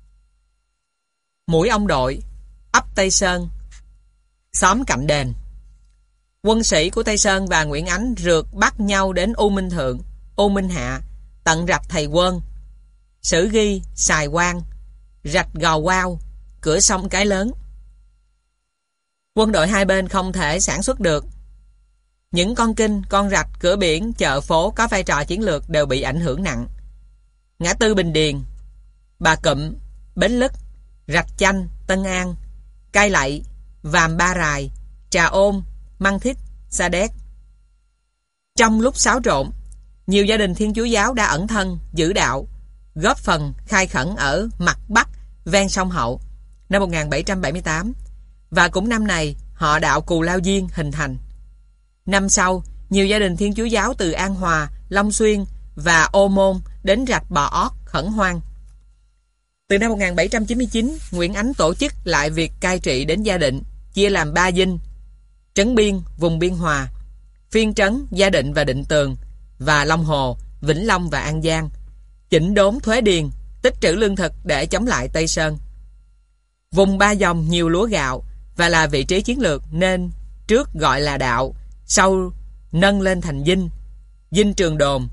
Mũi Ông Đội, ấp Tây Sơn, xóm Cạnh Đền. Quân sĩ của Tây Sơn và Nguyễn Ánh rượt bắt nhau đến U Minh Thượng, U Minh Hạ, tận rạch Thầy Quân, Sử Ghi, Sài Quang, rạch Gò Quao, cửa sông Cái Lớn. Quân đội hai bên không thể sản xuất được. Những con kênh, con rạch, cửa biển, chợ phố có vai trò chiến lược đều bị ảnh hưởng nặng. Ngã tư Bình Điền, Bà Cụm, Bến Lức, rạch Chanh, Tân An, Cai Lậy, Vàm Ba Rài, Trà Ôn, Măng Thích, Sa Đéc. Trong lúc xáo trộn, nhiều gia đình Thiên Chúa giáo đã ẩn thân, giữ đạo, góp phần khai khẩn ở mặt Bắc ven sông Hậu năm một nghìn bảy trăm bảy mươi tám, và cũng năm này họ đạo Cù Lao Diên hình thành. Năm sau, nhiều gia đình Thiên Chúa giáo từ An Hòa, Long Xuyên và Ô Môn đến rạch Bò Ót khẩn hoang. Từ năm một nghìn bảy trăm chín mươi chín, Nguyễn Ánh tổ chức lại việc cai trị đến Gia Định, chia làm ba dinh: Trấn Biên, vùng Biên Hòa, Phiên Trấn, Gia Định và Định Tường, và Long Hồ, Vĩnh Long và An Giang, chỉnh đốn thuế điền, tích trữ lương thực để chống lại Tây Sơn. Vùng Ba Dòng nhiều lúa gạo và là vị trí chiến lược nên trước gọi là đạo, sau nâng lên thành dinh, dinh Trường Đồn.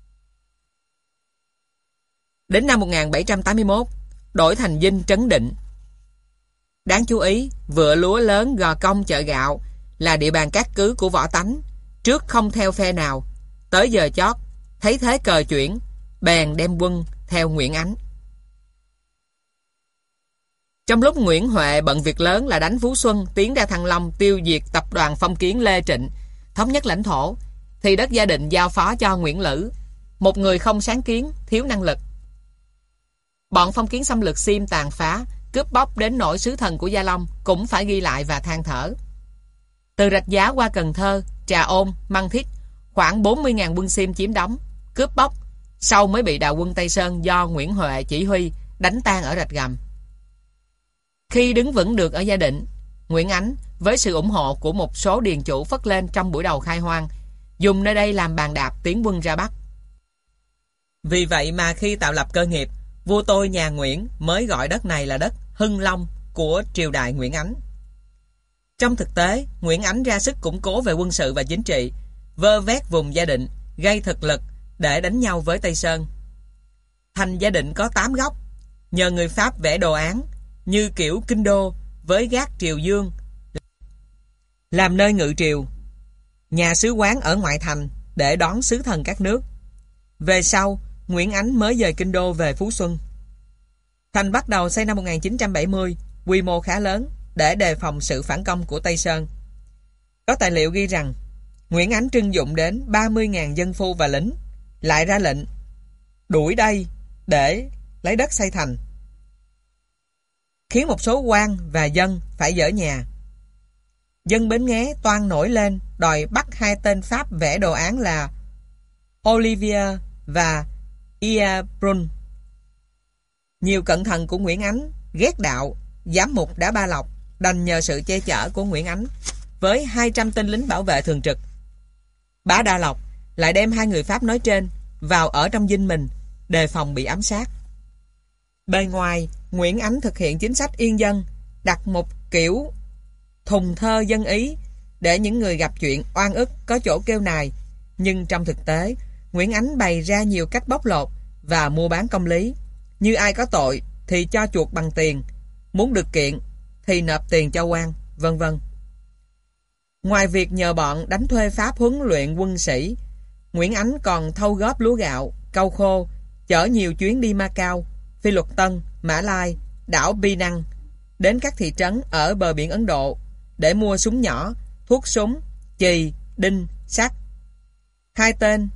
Đến năm một nghìn bảy trăm tám mươi mốt, đổi thành dinh Trấn Định. Đáng chú ý, vựa lúa lớn Gò Công chợ gạo là địa bàn cát cứ của Võ Tánh, trước không theo phe nào, tới giờ chót thấy thế cờ chuyển, bèn đem quân theo Nguyễn Ánh. Trong lúc Nguyễn Huệ bận việc lớn là đánh Phú Xuân, tiến ra Thăng Long tiêu diệt tập đoàn phong kiến Lê Trịnh, thống nhất lãnh thổ, thì đất Gia Định giao phó cho Nguyễn Lữ, một người không sáng kiến, thiếu năng lực. Bọn phong kiến xâm lược Xiêm tàn phá, cướp bóc đến nỗi sứ thần của Gia Long cũng phải ghi lại và than thở. Từ Rạch Giá qua Cần Thơ, Trà Ôn, Măng Thích, khoảng bốn mươi nghìn quân Xiêm chiếm đóng, cướp bóc, sau mới bị đạo quân Tây Sơn do Nguyễn Huệ chỉ huy đánh tan ở Rạch Gầm. Khi đứng vững được ở Gia Định, Nguyễn Ánh với sự ủng hộ của một số điền chủ phất lên trong buổi đầu khai hoang, dùng nơi đây làm bàn đạp tiến quân ra Bắc. Vì vậy mà khi tạo lập cơ nghiệp, vua tôi nhà Nguyễn mới gọi đất này là đất Hưng Long của triều đại Nguyễn Ánh. Trong thực tế, Nguyễn Ánh ra sức củng cố về quân sự và chính trị, vơ vét vùng Gia Định, gây thực lực để đánh nhau với Tây Sơn. Thành Gia Định có tám góc, nhờ người Pháp vẽ đồ án như kiểu kinh đô với gác triều dương làm nơi ngự triều, nhà sứ quán ở ngoại thành để đón sứ thần các nước. Về sau, Nguyễn Ánh mới dời kinh đô về Phú Xuân. Thành bắt đầu xây năm một nghìn chín trăm bảy mươi, quy mô khá lớn để đề phòng sự phản công của Tây Sơn. Có tài liệu ghi rằng Nguyễn Ánh trưng dụng đến ba mươi nghìn dân phu và lính, lại ra lệnh đuổi đây để lấy đất xây thành, khiến một số quan và dân phải dỡ nhà. Dân Bến Nghé toan nổi lên đòi bắt hai tên Pháp vẽ đồ án là Olivier và Iebrun. Nhiều cận thần của Nguyễn Ánh ghét đạo, giám mục đã Ba Lộc đành nhờ sự che chở của Nguyễn Ánh với hai trăm tên lính bảo vệ thường trực. Bá Đa Lộc lại đem hai người Pháp nói trên vào ở trong dinh mình, đề phòng bị ám sát. Bề ngoài, Nguyễn Ánh thực hiện chính sách yên dân, đặt một kiểu thùng thơ dân ý để những người gặp chuyện oan ức có chỗ kêu nài. Nhưng trong thực tế, Nguyễn Ánh bày ra nhiều cách bóc lột và mua bán công lý. Như ai có tội thì cho chuộc bằng tiền, muốn được kiện thì nộp tiền cho quan, vân vân. Ngoài việc nhờ bọn đánh thuê Pháp huấn luyện quân sĩ, Nguyễn Ánh còn thâu góp lúa gạo, cau khô, chở nhiều chuyến đi Macau, Phi Luật Tân, Mã Lai, đảo Penang, đến các thị trấn ở bờ biển Ấn Độ để mua súng nhỏ, thuốc súng, chì, đinh, sắt. Hai tên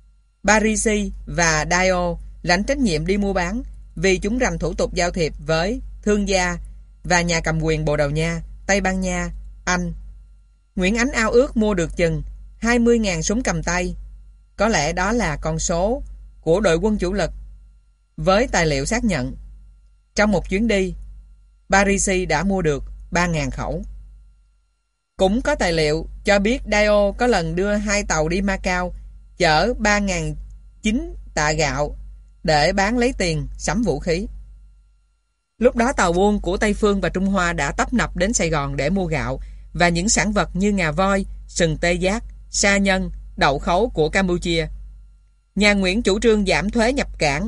Parisi và Dio lãnh trách nhiệm đi mua bán vì chúng rành thủ tục giao thiệp với thương gia và nhà cầm quyền Bồ Đào Nha, Tây Ban Nha, Anh. Nguyễn Ánh ao ước mua được chừng hai mươi nghìn súng cầm tay. Có lẽ đó là con số của đội quân chủ lực. Với tài liệu xác nhận, trong một chuyến đi, Parisi đã mua được ba nghìn khẩu. Cũng có tài liệu cho biết Dio có lần đưa hai tàu đi Macau chở ba nghìn chín tạ gạo để bán lấy tiền sắm vũ khí. Lúc đó tàu buôn của Tây Phương và Trung Hoa đã tấp nập đến Sài Gòn để mua gạo và những sản vật như ngà voi, sừng tê giác, sa nhân, đậu khấu của Campuchia. Nhà Nguyễn chủ trương giảm thuế nhập cảng,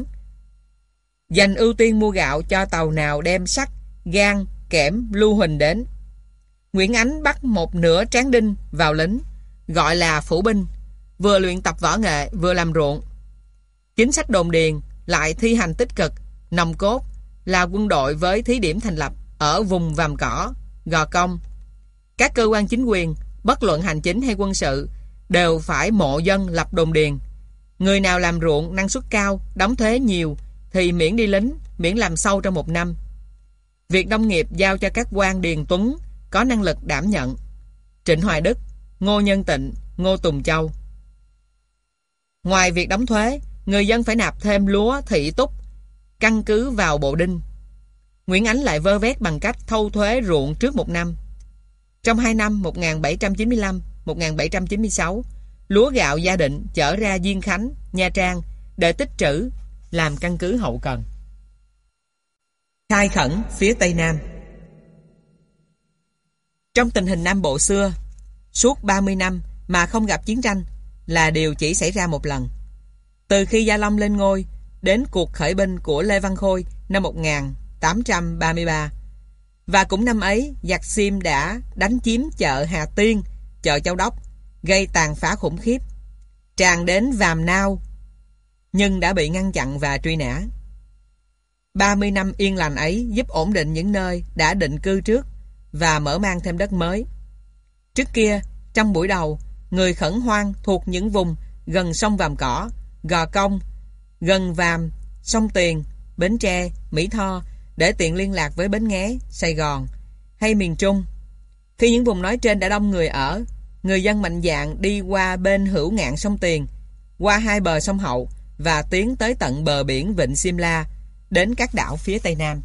dành ưu tiên mua gạo cho tàu nào đem sắt, gan, kẽm, lưu huỳnh đến. Nguyễn Ánh bắt một nửa tráng đinh vào lính, gọi là phủ binh, vừa luyện tập võ nghệ vừa làm ruộng. Chính sách đồn điền lại thi hành tích cực, nòng cốt là quân đội với thí điểm thành lập ở vùng Vàm Cỏ, Gò Công. Các cơ quan chính quyền, bất luận hành chính hay quân sự, đều phải mộ dân lập đồn điền. Người nào làm ruộng năng suất cao, đóng thuế nhiều thì miễn đi lính, miễn làm sâu trong một năm. Việc nông nghiệp giao cho các quan điền tuấn có năng lực đảm nhận: Trịnh Hoài Đức, Ngô Nhân Tịnh, Ngô Tùng Châu. Ngoài việc đóng thuế, người dân phải nạp thêm lúa thị túc, căn cứ vào bộ đinh. Nguyễn Ánh lại vơ vét bằng cách thâu thuế ruộng trước một năm. Trong hai năm một nghìn bảy trăm chín mươi lăm - một nghìn bảy trăm chín mươi sáu, lúa gạo Gia Định chở ra Diên Khánh, Nha Trang để tích trữ, làm căn cứ hậu cần. Khai khẩn phía Tây Nam. Trong tình hình Nam Bộ xưa, suốt ba mươi năm mà không gặp chiến tranh là điều chỉ xảy ra một lần. Từ khi Gia Long lên ngôi đến cuộc khởi binh của Lê Văn Khôi năm một nghìn tám trăm ba mươi ba. Và cũng năm ấy, giặc Xiêm đã đánh chiếm chợ Hà Tiên, chợ Châu Đốc, gây tàn phá khủng khiếp, tràn đến Vàm Nao, nhưng đã bị ngăn chặn và truy nã. ba mươi năm yên lành ấy giúp ổn định những nơi đã định cư trước và mở mang thêm đất mới. Trước kia, trong buổi đầu, người khẩn hoang thuộc những vùng gần sông Vàm Cỏ, Gò Công, gần Vàm, sông Tiền, Bến Tre, Mỹ Tho để tiện liên lạc với Bến Nghé, Sài Gòn hay miền Trung. Khi những vùng nói trên đã đông người ở, người dân mạnh dạn đi qua bên hữu ngạn sông Tiền, qua hai bờ sông Hậu và tiến tới tận bờ biển Vịnh Simla, đến các đảo phía Tây Nam.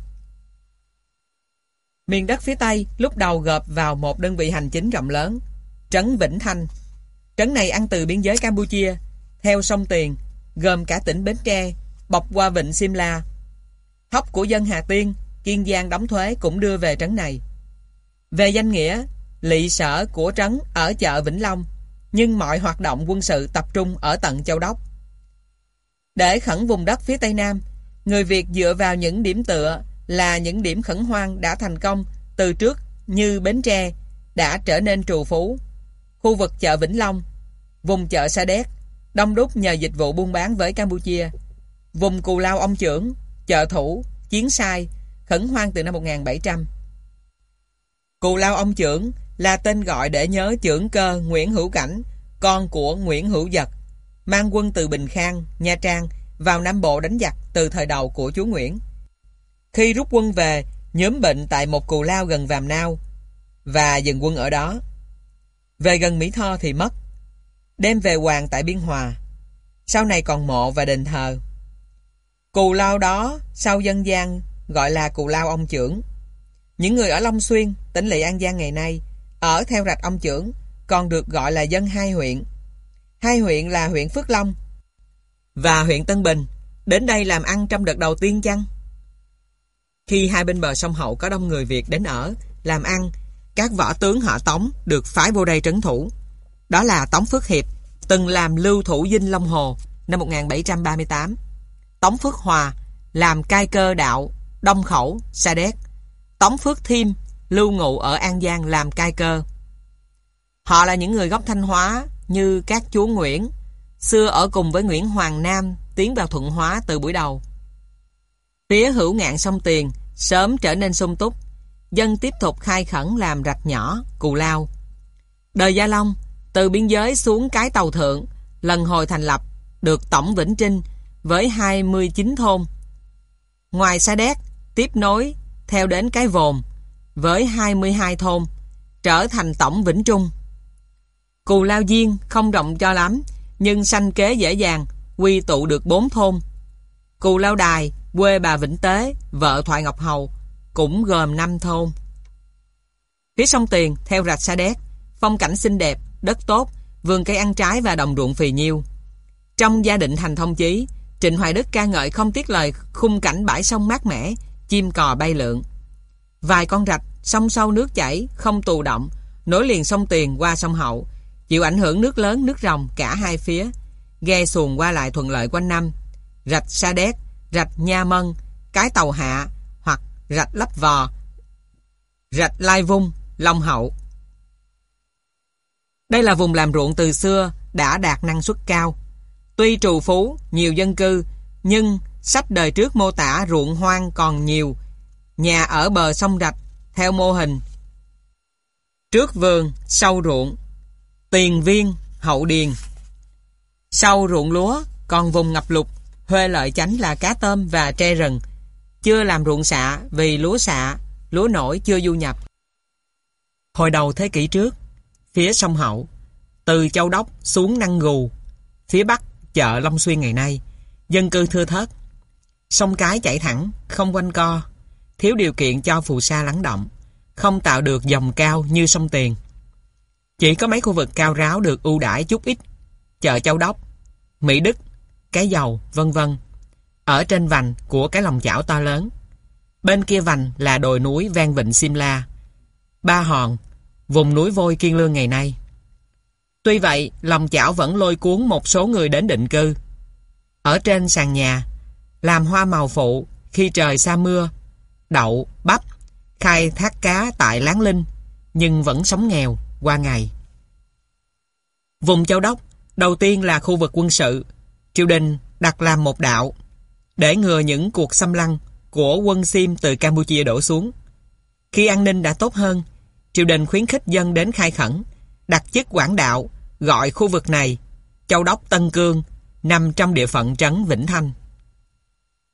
Miền đất phía Tây lúc đầu gộp vào một đơn vị hành chính rộng lớn, trấn Vĩnh Thanh. Trấn này ăn từ biên giới Campuchia, theo sông Tiền, gồm cả tỉnh Bến Tre, bọc qua Vịnh Simla. Hóc của dân Hà Tiên, Kiên Giang đóng thuế cũng đưa về trấn này. Về danh nghĩa, lỵ sở của trấn ở chợ Vĩnh Long, nhưng mọi hoạt động quân sự tập trung ở tận Châu Đốc. Để khẩn vùng đất phía Tây Nam, người Việt dựa vào những điểm tựa là những điểm khẩn hoang đã thành công từ trước như Bến Tre đã trở nên trù phú. Khu vực chợ Vĩnh Long, vùng chợ Sa Đéc đông đúc nhờ dịch vụ buôn bán với Campuchia. Vùng Cù Lao Ông Chưởng, chợ Thủ, Chiến Sai khẩn hoang từ năm một nghìn bảy trăm. Cù Lao Ông Chưởng là tên gọi để nhớ chưởng cơ Nguyễn Hữu Cảnh, con của Nguyễn Hữu Dật, mang quân từ Bình Khang, Nha Trang vào Nam Bộ đánh giặc từ thời đầu của chúa Nguyễn. Khi rút quân về, nhóm bệnh tại một cù lao gần Vàm Nao và dừng quân ở đó. Về gần Mỹ Tho thì mất, đem về Hoàng tại Biên Hòa. Sau này còn mộ và đền thờ. Cù lao đó sau dân gian gọi là Cù Lao Ông Chưởng. Những người ở Long Xuyên, tỉnh lỵ An Giang ngày nay, ở theo rạch Ông Chưởng còn được gọi là dân hai huyện. Hai huyện là huyện Phước Long và huyện Tân Bình, đến đây làm ăn trong đợt đầu tiên chăng? Khi hai bên bờ sông Hậu có đông người Việt đến ở, làm ăn, các võ tướng họ Tống được phái vô đây trấn thủ. Đó là Tống Phước Hiệp, từng làm lưu thủ dinh Long Hồ năm một nghìn bảy trăm ba mươi tám. Tống Phước Hòa làm cai cơ đạo Đông Khẩu, Sa Đéc. Tống Phước Thiêm lưu ngụ ở An Giang làm cai cơ. Họ là những người gốc Thanh Hóa như các chúa Nguyễn, xưa ở cùng với Nguyễn Hoàng Nam tiến vào Thuận Hóa từ buổi đầu. Phía hữu ngạn sông Tiền sớm trở nên sung túc, dân tiếp tục khai khẩn làm rạch nhỏ, Cù Lao. Đời Gia Long, từ biên giới xuống cái tàu thượng, lần hồi thành lập được tổng Vĩnh Trinh với hai mươi chín thôn. Ngoài Sa Đéc, tiếp nối theo đến cái Vồn với hai mươi hai thôn, trở thành tổng Vĩnh Trung. Cù Lao Diên không rộng cho lắm, nhưng sanh kế dễ dàng, quy tụ được bốn thôn. Cù Lao Đài, quê bà Vĩnh Tế, vợ Thoại Ngọc Hầu, cũng gồm năm thôn. Phía sông Tiền, theo rạch Sa Đéc, phong cảnh xinh đẹp, đất tốt, vườn cây ăn trái và đồng ruộng phì nhiêu. Trong Gia Định Thành Thông Chí, Trịnh Hoài Đức ca ngợi không tiếc lời khung cảnh bãi sông mát mẻ, chim cò bay lượn. Vài con rạch, sông sâu nước chảy, không tù động, nối liền sông Tiền qua sông Hậu, chịu ảnh hưởng nước lớn nước ròng cả hai phía, ghe xuồng qua lại thuận lợi quanh năm. Rạch Sa Đéc, rạch Nha Mân, cái Tàu Hạ hoặc rạch Lấp Vò, rạch Lai Vung, Long Hậu. Đây là vùng làm ruộng từ xưa đã đạt năng suất cao. Tuy trù phú, nhiều dân cư, nhưng sách đời trước mô tả ruộng hoang còn nhiều. Nhà ở bờ sông rạch theo mô hình trước vườn, sau ruộng, tiền viên, hậu điền. Sau ruộng lúa còn vùng ngập lụt, huê lợi chánh là cá tôm và tre rừng. Chưa làm ruộng xạ vì lúa xạ, lúa nổi chưa du nhập. Hồi đầu thế kỷ trước, phía sông Hậu, từ Châu Đốc xuống Năng Gù, phía bắc chợ Long Xuyên ngày nay, dân cư thưa thớt. Sông Cái chảy thẳng, không quanh co, thiếu điều kiện cho phù sa lắng động, không tạo được dòng cao như sông Tiền. Chỉ có mấy khu vực cao ráo được ưu đãi chút ít, chợ Châu Đốc, Mỹ Đức, Cái Dầu, vân vân, ở trên vành của cái lòng chảo to lớn. Bên kia vành là đồi núi ven vịnh Simla, Ba Hòn, vùng núi vôi Kiên Lương ngày nay. Tuy vậy, lòng chảo vẫn lôi cuốn một số người đến định cư. Ở trên sàn nhà, làm hoa màu phụ khi trời sa mưa, đậu, bắp, khai thác cá tại Láng Linh, nhưng vẫn sống nghèo qua ngày. Vùng Châu Đốc, đầu tiên là khu vực quân sự. Triều đình đặt làm một đạo để ngừa những cuộc xâm lăng của quân Sim từ Campuchia đổ xuống. Khi an ninh đã tốt hơn, triều đình khuyến khích dân đến khai khẩn, đặt chức quản đạo, gọi khu vực này Châu Đốc Tân Cương, nằm trong địa phận trấn Vĩnh Thanh.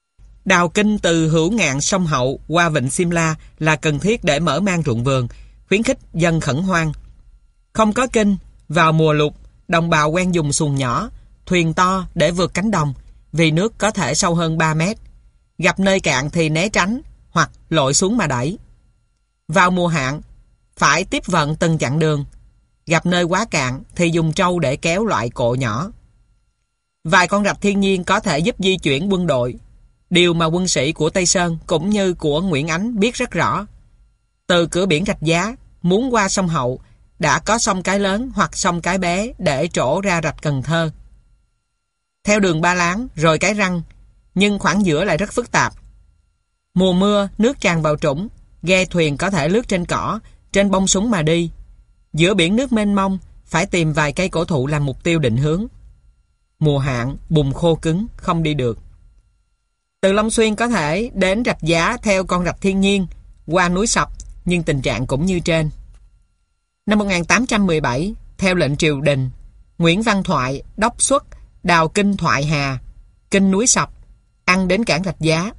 Đào kinh từ hữu ngạn sông Hậu qua vịnh Simla là cần thiết để mở mang ruộng vườn, khuyến khích dân khẩn hoang. Không có kinh, vào mùa lụt, đồng bào quen dùng xuồng nhỏ, thuyền to để vượt cánh đồng, vì nước có thể sâu hơn ba mét. Gặp nơi cạn thì né tránh hoặc lội xuống mà đẩy. Vào mùa hạn, phải tiếp vận từng chặng đường. Gặp nơi quá cạn thì dùng trâu để kéo loại cộ nhỏ. Vài con rạch thiên nhiên có thể giúp di chuyển quân đội, điều mà quân sĩ của Tây Sơn cũng như của Nguyễn Ánh biết rất rõ. Từ cửa biển Rạch Giá, muốn qua sông Hậu, đã có sông Cái Lớn hoặc sông Cái Bé để trổ ra rạch Cần Thơ. Theo đường Ba Láng rồi Cái Răng, nhưng khoảng giữa lại rất phức tạp. Mùa mưa, nước tràn vào trũng, ghe thuyền có thể lướt trên cỏ, trên bông súng mà đi. Giữa biển nước mênh mông, phải tìm vài cây cổ thụ làm mục tiêu định hướng. Mùa hạn, bùn khô cứng, không đi được. Từ Long Xuyên có thể đến Rạch Giá theo con rạch thiên nhiên, qua núi Sập, nhưng tình trạng cũng như trên. Năm một nghìn tám trăm mười bảy, theo lệnh triều đình, Nguyễn Văn Thoại đốc xuất đào kinh Thoại Hà, kinh núi Sập, ăn đến cảng Rạch Giá.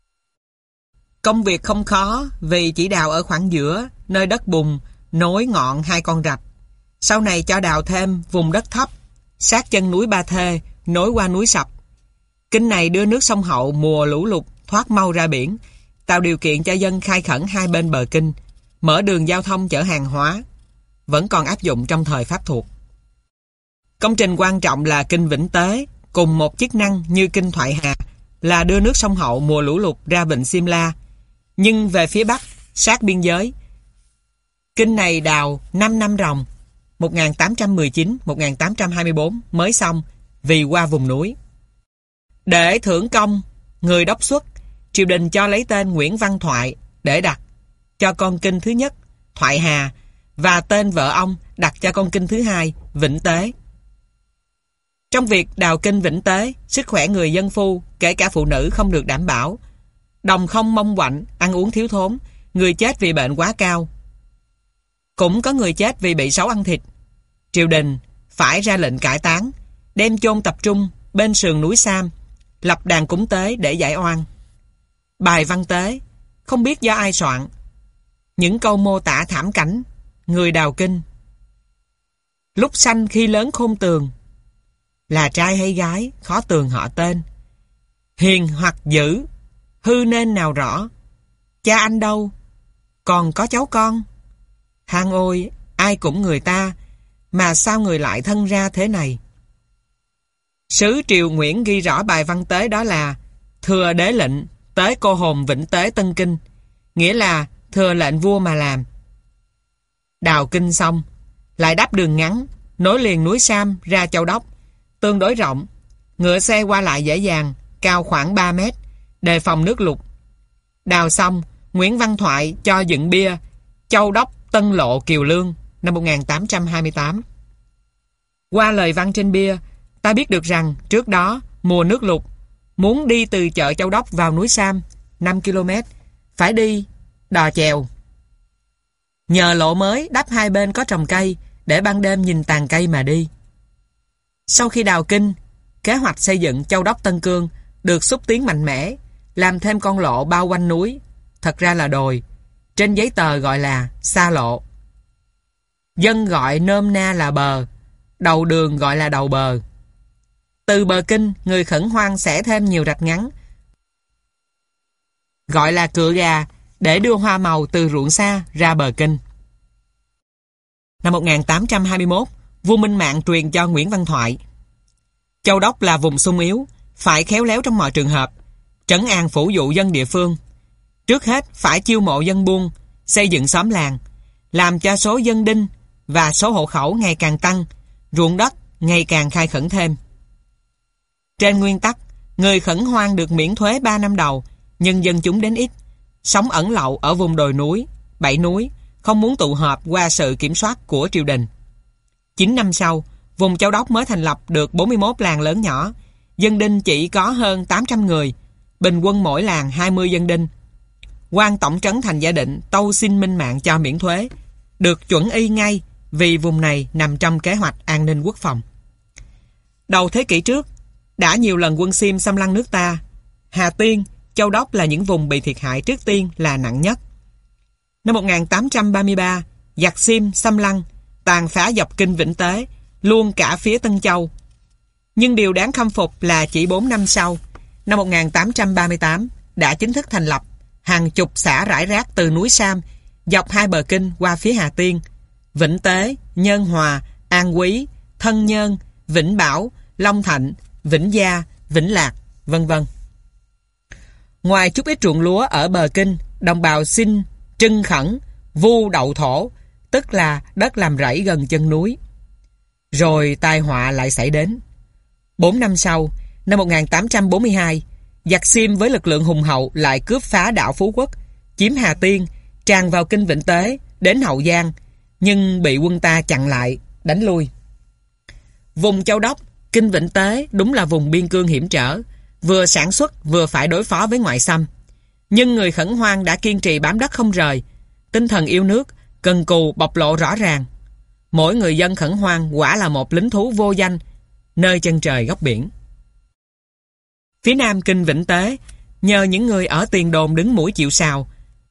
Công việc không khó vì chỉ đào ở khoảng giữa, nơi đất bùn, nối ngọn hai con rạch. Sau này cho đào thêm vùng đất thấp, sát chân núi Ba Thê, nối qua núi Sập. Kinh này đưa nước sông Hậu mùa lũ lụt thoát mau ra biển, tạo điều kiện cho dân khai khẩn hai bên bờ kinh, mở đường giao thông chở hàng hóa, vẫn còn áp dụng trong thời Pháp thuộc. Công trình quan trọng là kinh Vĩnh Tế, cùng một chức năng như kinh Thoại Hà, là đưa nước sông Hậu mùa lũ lụt ra vịnh Simla, nhưng về phía Bắc, sát biên giới. Kinh này đào năm năm ròng, một nghìn tám trăm mười chín đến một nghìn tám trăm hai mươi tư mới xong vì qua vùng núi. Để thưởng công, người đốc xuất, triều đình cho lấy tên Nguyễn Văn Thoại để đặt cho con kinh thứ nhất, Thoại Hà, và tên vợ ông đặt cho con kinh thứ hai, Vĩnh Tế. Trong việc đào kinh Vĩnh Tế, sức khỏe người dân phu, kể cả phụ nữ không được đảm bảo. Đồng không mông quạnh, ăn uống thiếu thốn, người chết vì bệnh quá cao. Cũng có người chết vì bị sấu ăn thịt. Triều đình phải ra lệnh cải táng, đem chôn tập trung bên sườn núi Sam, lập đàn cúng tế để giải oan. Bài văn tế, không biết do ai soạn. Những câu mô tả thảm cảnh người đào kinh. Lúc sanh khi lớn khôn tường, là trai hay gái khó tường họ tên. Hiền hoặc dữ, hư nên nào rõ. Cha anh đâu, còn có cháu con. Than ôi, ai cũng người ta, mà sao người lại thân ra thế này. Sứ Triều Nguyễn ghi rõ bài văn tế đó là thừa đế lệnh tế cô hồn Vĩnh Tế Tân Kinh, nghĩa là thừa lệnh vua mà làm. Đào kinh xong, lại đắp đường ngắn, nối liền núi Sam ra Châu Đốc, tương đối rộng, ngựa xe qua lại dễ dàng, cao khoảng ba mét, đề phòng nước lụt. Đào xong, Nguyễn Văn Thoại cho dựng bia Châu Đốc Tân Lộ Kiều Lương năm một nghìn tám trăm hai mươi tám. Qua lời văn trên bia, ta biết được rằng trước đó, mùa nước lụt, muốn đi từ chợ Châu Đốc vào núi Sam, năm ki lô mét, phải đi đò chèo. Nhờ lộ mới đắp hai bên có trồng cây, để ban đêm nhìn tàn cây mà đi. Sau khi đào kinh, kế hoạch xây dựng Châu Đốc Tân Cương được xúc tiến mạnh mẽ, làm thêm con lộ bao quanh núi, thật ra là đồi, trên giấy tờ gọi là xa lộ. Dân gọi nôm na là bờ, đầu đường gọi là đầu bờ. Từ bờ kinh, người khẩn hoang sẽ thêm nhiều rạch ngắn, gọi là cựa gà, để đưa hoa màu từ ruộng xa ra bờ kinh. Năm một nghìn tám trăm hai mươi mốt, vua Minh Mạng truyền cho Nguyễn Văn Thoại: Châu Đốc là vùng sung yếu, phải khéo léo trong mọi trường hợp, trấn an phủ dụ dân địa phương. Trước hết phải chiêu mộ dân buôn, xây dựng xóm làng, làm cho số dân đinh và số hộ khẩu ngày càng tăng, ruộng đất ngày càng khai khẩn thêm. Trên nguyên tắc, người khẩn hoang được miễn thuế ba năm đầu, nhưng dân chúng đến ít, sống ẩn lậu ở vùng đồi núi, bảy núi, không muốn tụ họp qua sự kiểm soát của triều đình. Chín năm sau, vùng Châu Đốc mới thành lập được bốn mươi mốt làng lớn nhỏ, dân đinh chỉ có hơn tám trăm người, bình quân mỗi làng hai mươi dân đinh. Quan tổng trấn Thành Gia Định tâu xin Minh Mạng cho miễn thuế, được chuẩn y ngay vì vùng này nằm trong kế hoạch an ninh quốc phòng. Đầu thế kỷ trước, đã nhiều lần quân Xiêm xâm lăng nước ta. Hà Tiên Châu Đốc là những vùng bị thiệt hại trước tiên là nặng nhất. Năm một nghìn tám trăm ba mươi ba, giặc Sim xâm lăng, tàn phá dọc kinh Vĩnh Tế, luôn cả phía Tân Châu. Nhưng điều đáng khâm phục là chỉ bốn năm sau, năm một nghìn tám trăm ba mươi tám, đã chính thức thành lập hàng chục xã rải rác từ núi Sam, dọc hai bờ kinh qua phía Hà Tiên, Vĩnh Tế, Nhân Hòa, An Quý, Thân Nhơn, Vĩnh Bảo, Long Thạnh, Vĩnh Gia, Vĩnh Lạc, vân vân. Ngoài chút ít ruộng lúa ở bờ kinh, đồng bào xin trưng khẩn, vu đậu thổ, tức là đất làm rẫy gần chân núi. Rồi tai họa lại xảy đến. Bốn năm sau, năm một nghìn tám trăm bốn mươi hai, giặc Sim với lực lượng hùng hậu lại cướp phá đảo Phú Quốc, chiếm Hà Tiên, tràn vào kinh Vĩnh Tế, đến Hậu Giang, nhưng bị quân ta chặn lại, đánh lui. Vùng Châu Đốc, kinh Vĩnh Tế đúng là vùng biên cương hiểm trở, vừa sản xuất vừa phải đối phó với ngoại xâm. Nhưng người Khẩn Hoang đã kiên trì bám đất không rời, tinh thần yêu nước, cần cù bộc lộ rõ ràng. Mỗi người dân Khẩn Hoang quả là một lính thú vô danh, nơi chân trời góc biển. Phía nam kinh Vĩnh Tế, nhờ những người ở tiền đồn đứng mũi chịu sào,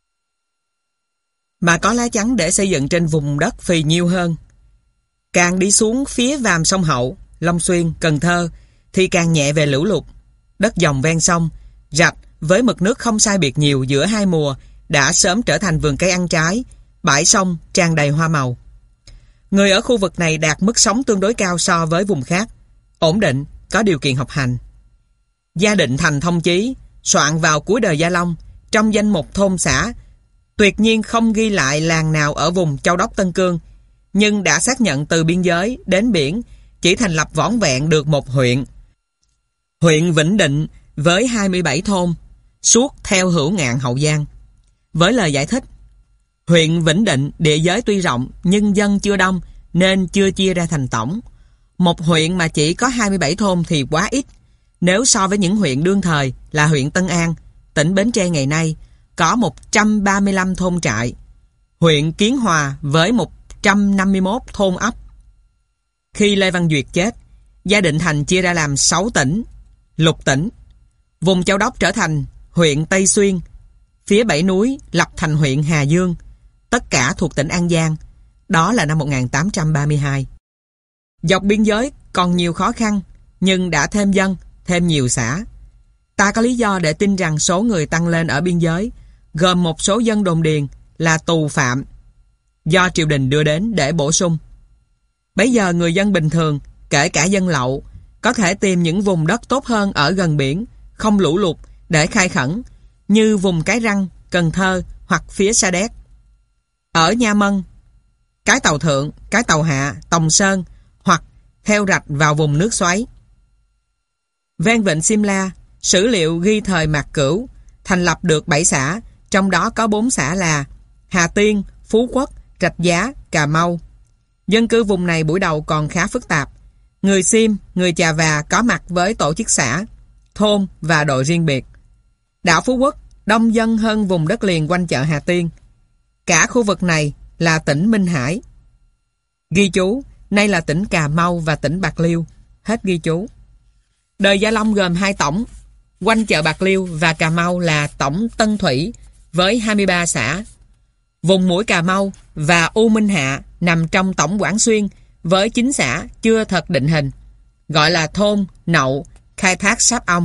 mà có lá chắn để xây dựng trên vùng đất phì nhiêu hơn. Càng đi xuống phía Vàm Sông Hậu, Long Xuyên, Cần Thơ thì càng nhẹ về lũ lụt. Đất dòng ven sông, rạch với mực nước không sai biệt nhiều giữa hai mùa đã sớm trở thành vườn cây ăn trái, bãi sông tràn đầy hoa màu. Người ở khu vực này đạt mức sống tương đối cao so với vùng khác, ổn định, có điều kiện học hành. Gia Định Thành Thông Chí soạn vào cuối đời Gia Long trong danh mục thôn xã, tuyệt nhiên không ghi lại làng nào ở vùng Châu Đốc Tân Cương, nhưng đã xác nhận từ biên giới đến biển chỉ thành lập vỏn vẹn được một huyện. Huyện Vĩnh Định với hai mươi bảy thôn, suốt theo hữu ngạn Hậu Giang. Với lời giải thích, huyện Vĩnh Định địa giới tuy rộng nhưng dân chưa đông nên chưa chia ra thành tổng. Một huyện mà chỉ có hai mươi bảy thôn thì quá ít. Nếu so với những huyện đương thời là huyện Tân An, tỉnh Bến Tre ngày nay, có một trăm ba mươi lăm thôn trại, huyện Kiến Hòa với một trăm năm mươi mốt thôn ấp. Khi Lê Văn Duyệt chết, Gia Định Thành chia ra làm sáu tỉnh, lục tỉnh. Vùng Châu Đốc trở thành huyện Tây Xuyên, phía bảy núi lập thành huyện Hà Dương, tất cả thuộc tỉnh An Giang. Đó là năm một nghìn tám trăm ba mươi hai. Dọc biên giới còn nhiều khó khăn, nhưng đã thêm dân, thêm nhiều xã. Ta có lý do để tin rằng số người tăng lên ở biên giới, gồm một số dân đồn điền là tù phạm, do triều đình đưa đến để bổ sung. Bấy giờ người dân bình thường, kể cả dân lậu, có thể tìm những vùng đất tốt hơn ở gần biển, không lũ lụt để khai khẩn, như vùng Cái Răng, Cần Thơ hoặc phía Sa Đéc. Ở Nha Mân, Cái Tàu Thượng, Cái Tàu Hạ, Tòng Sơn hoặc theo rạch vào vùng nước xoáy. Ven vịnh Simla, sử liệu ghi thời Mạc Cửu thành lập được bảy xã, trong đó có bốn xã là Hà Tiên, Phú Quốc, Rạch Giá, Cà Mau. Dân cư vùng này buổi đầu còn khá phức tạp. Người Sim, người Chà Và có mặt với tổ chức xã, thôn và đội riêng biệt. Đảo Phú Quốc đông dân hơn vùng đất liền quanh chợ Hà Tiên. Cả khu vực này là tỉnh Minh Hải. Ghi chú, nay là tỉnh Cà Mau và tỉnh Bạc Liêu. Hết ghi chú. Đời Gia Long gồm hai tổng, quanh chợ Bạc Liêu và Cà Mau là tổng Tân Thủy với hai mươi ba xã. Vùng mũi Cà Mau và U Minh Hạ nằm trong tổng Quảng Xuyên với chín xã chưa thật định hình, gọi là thôn, nậu, khai thác sáp ong.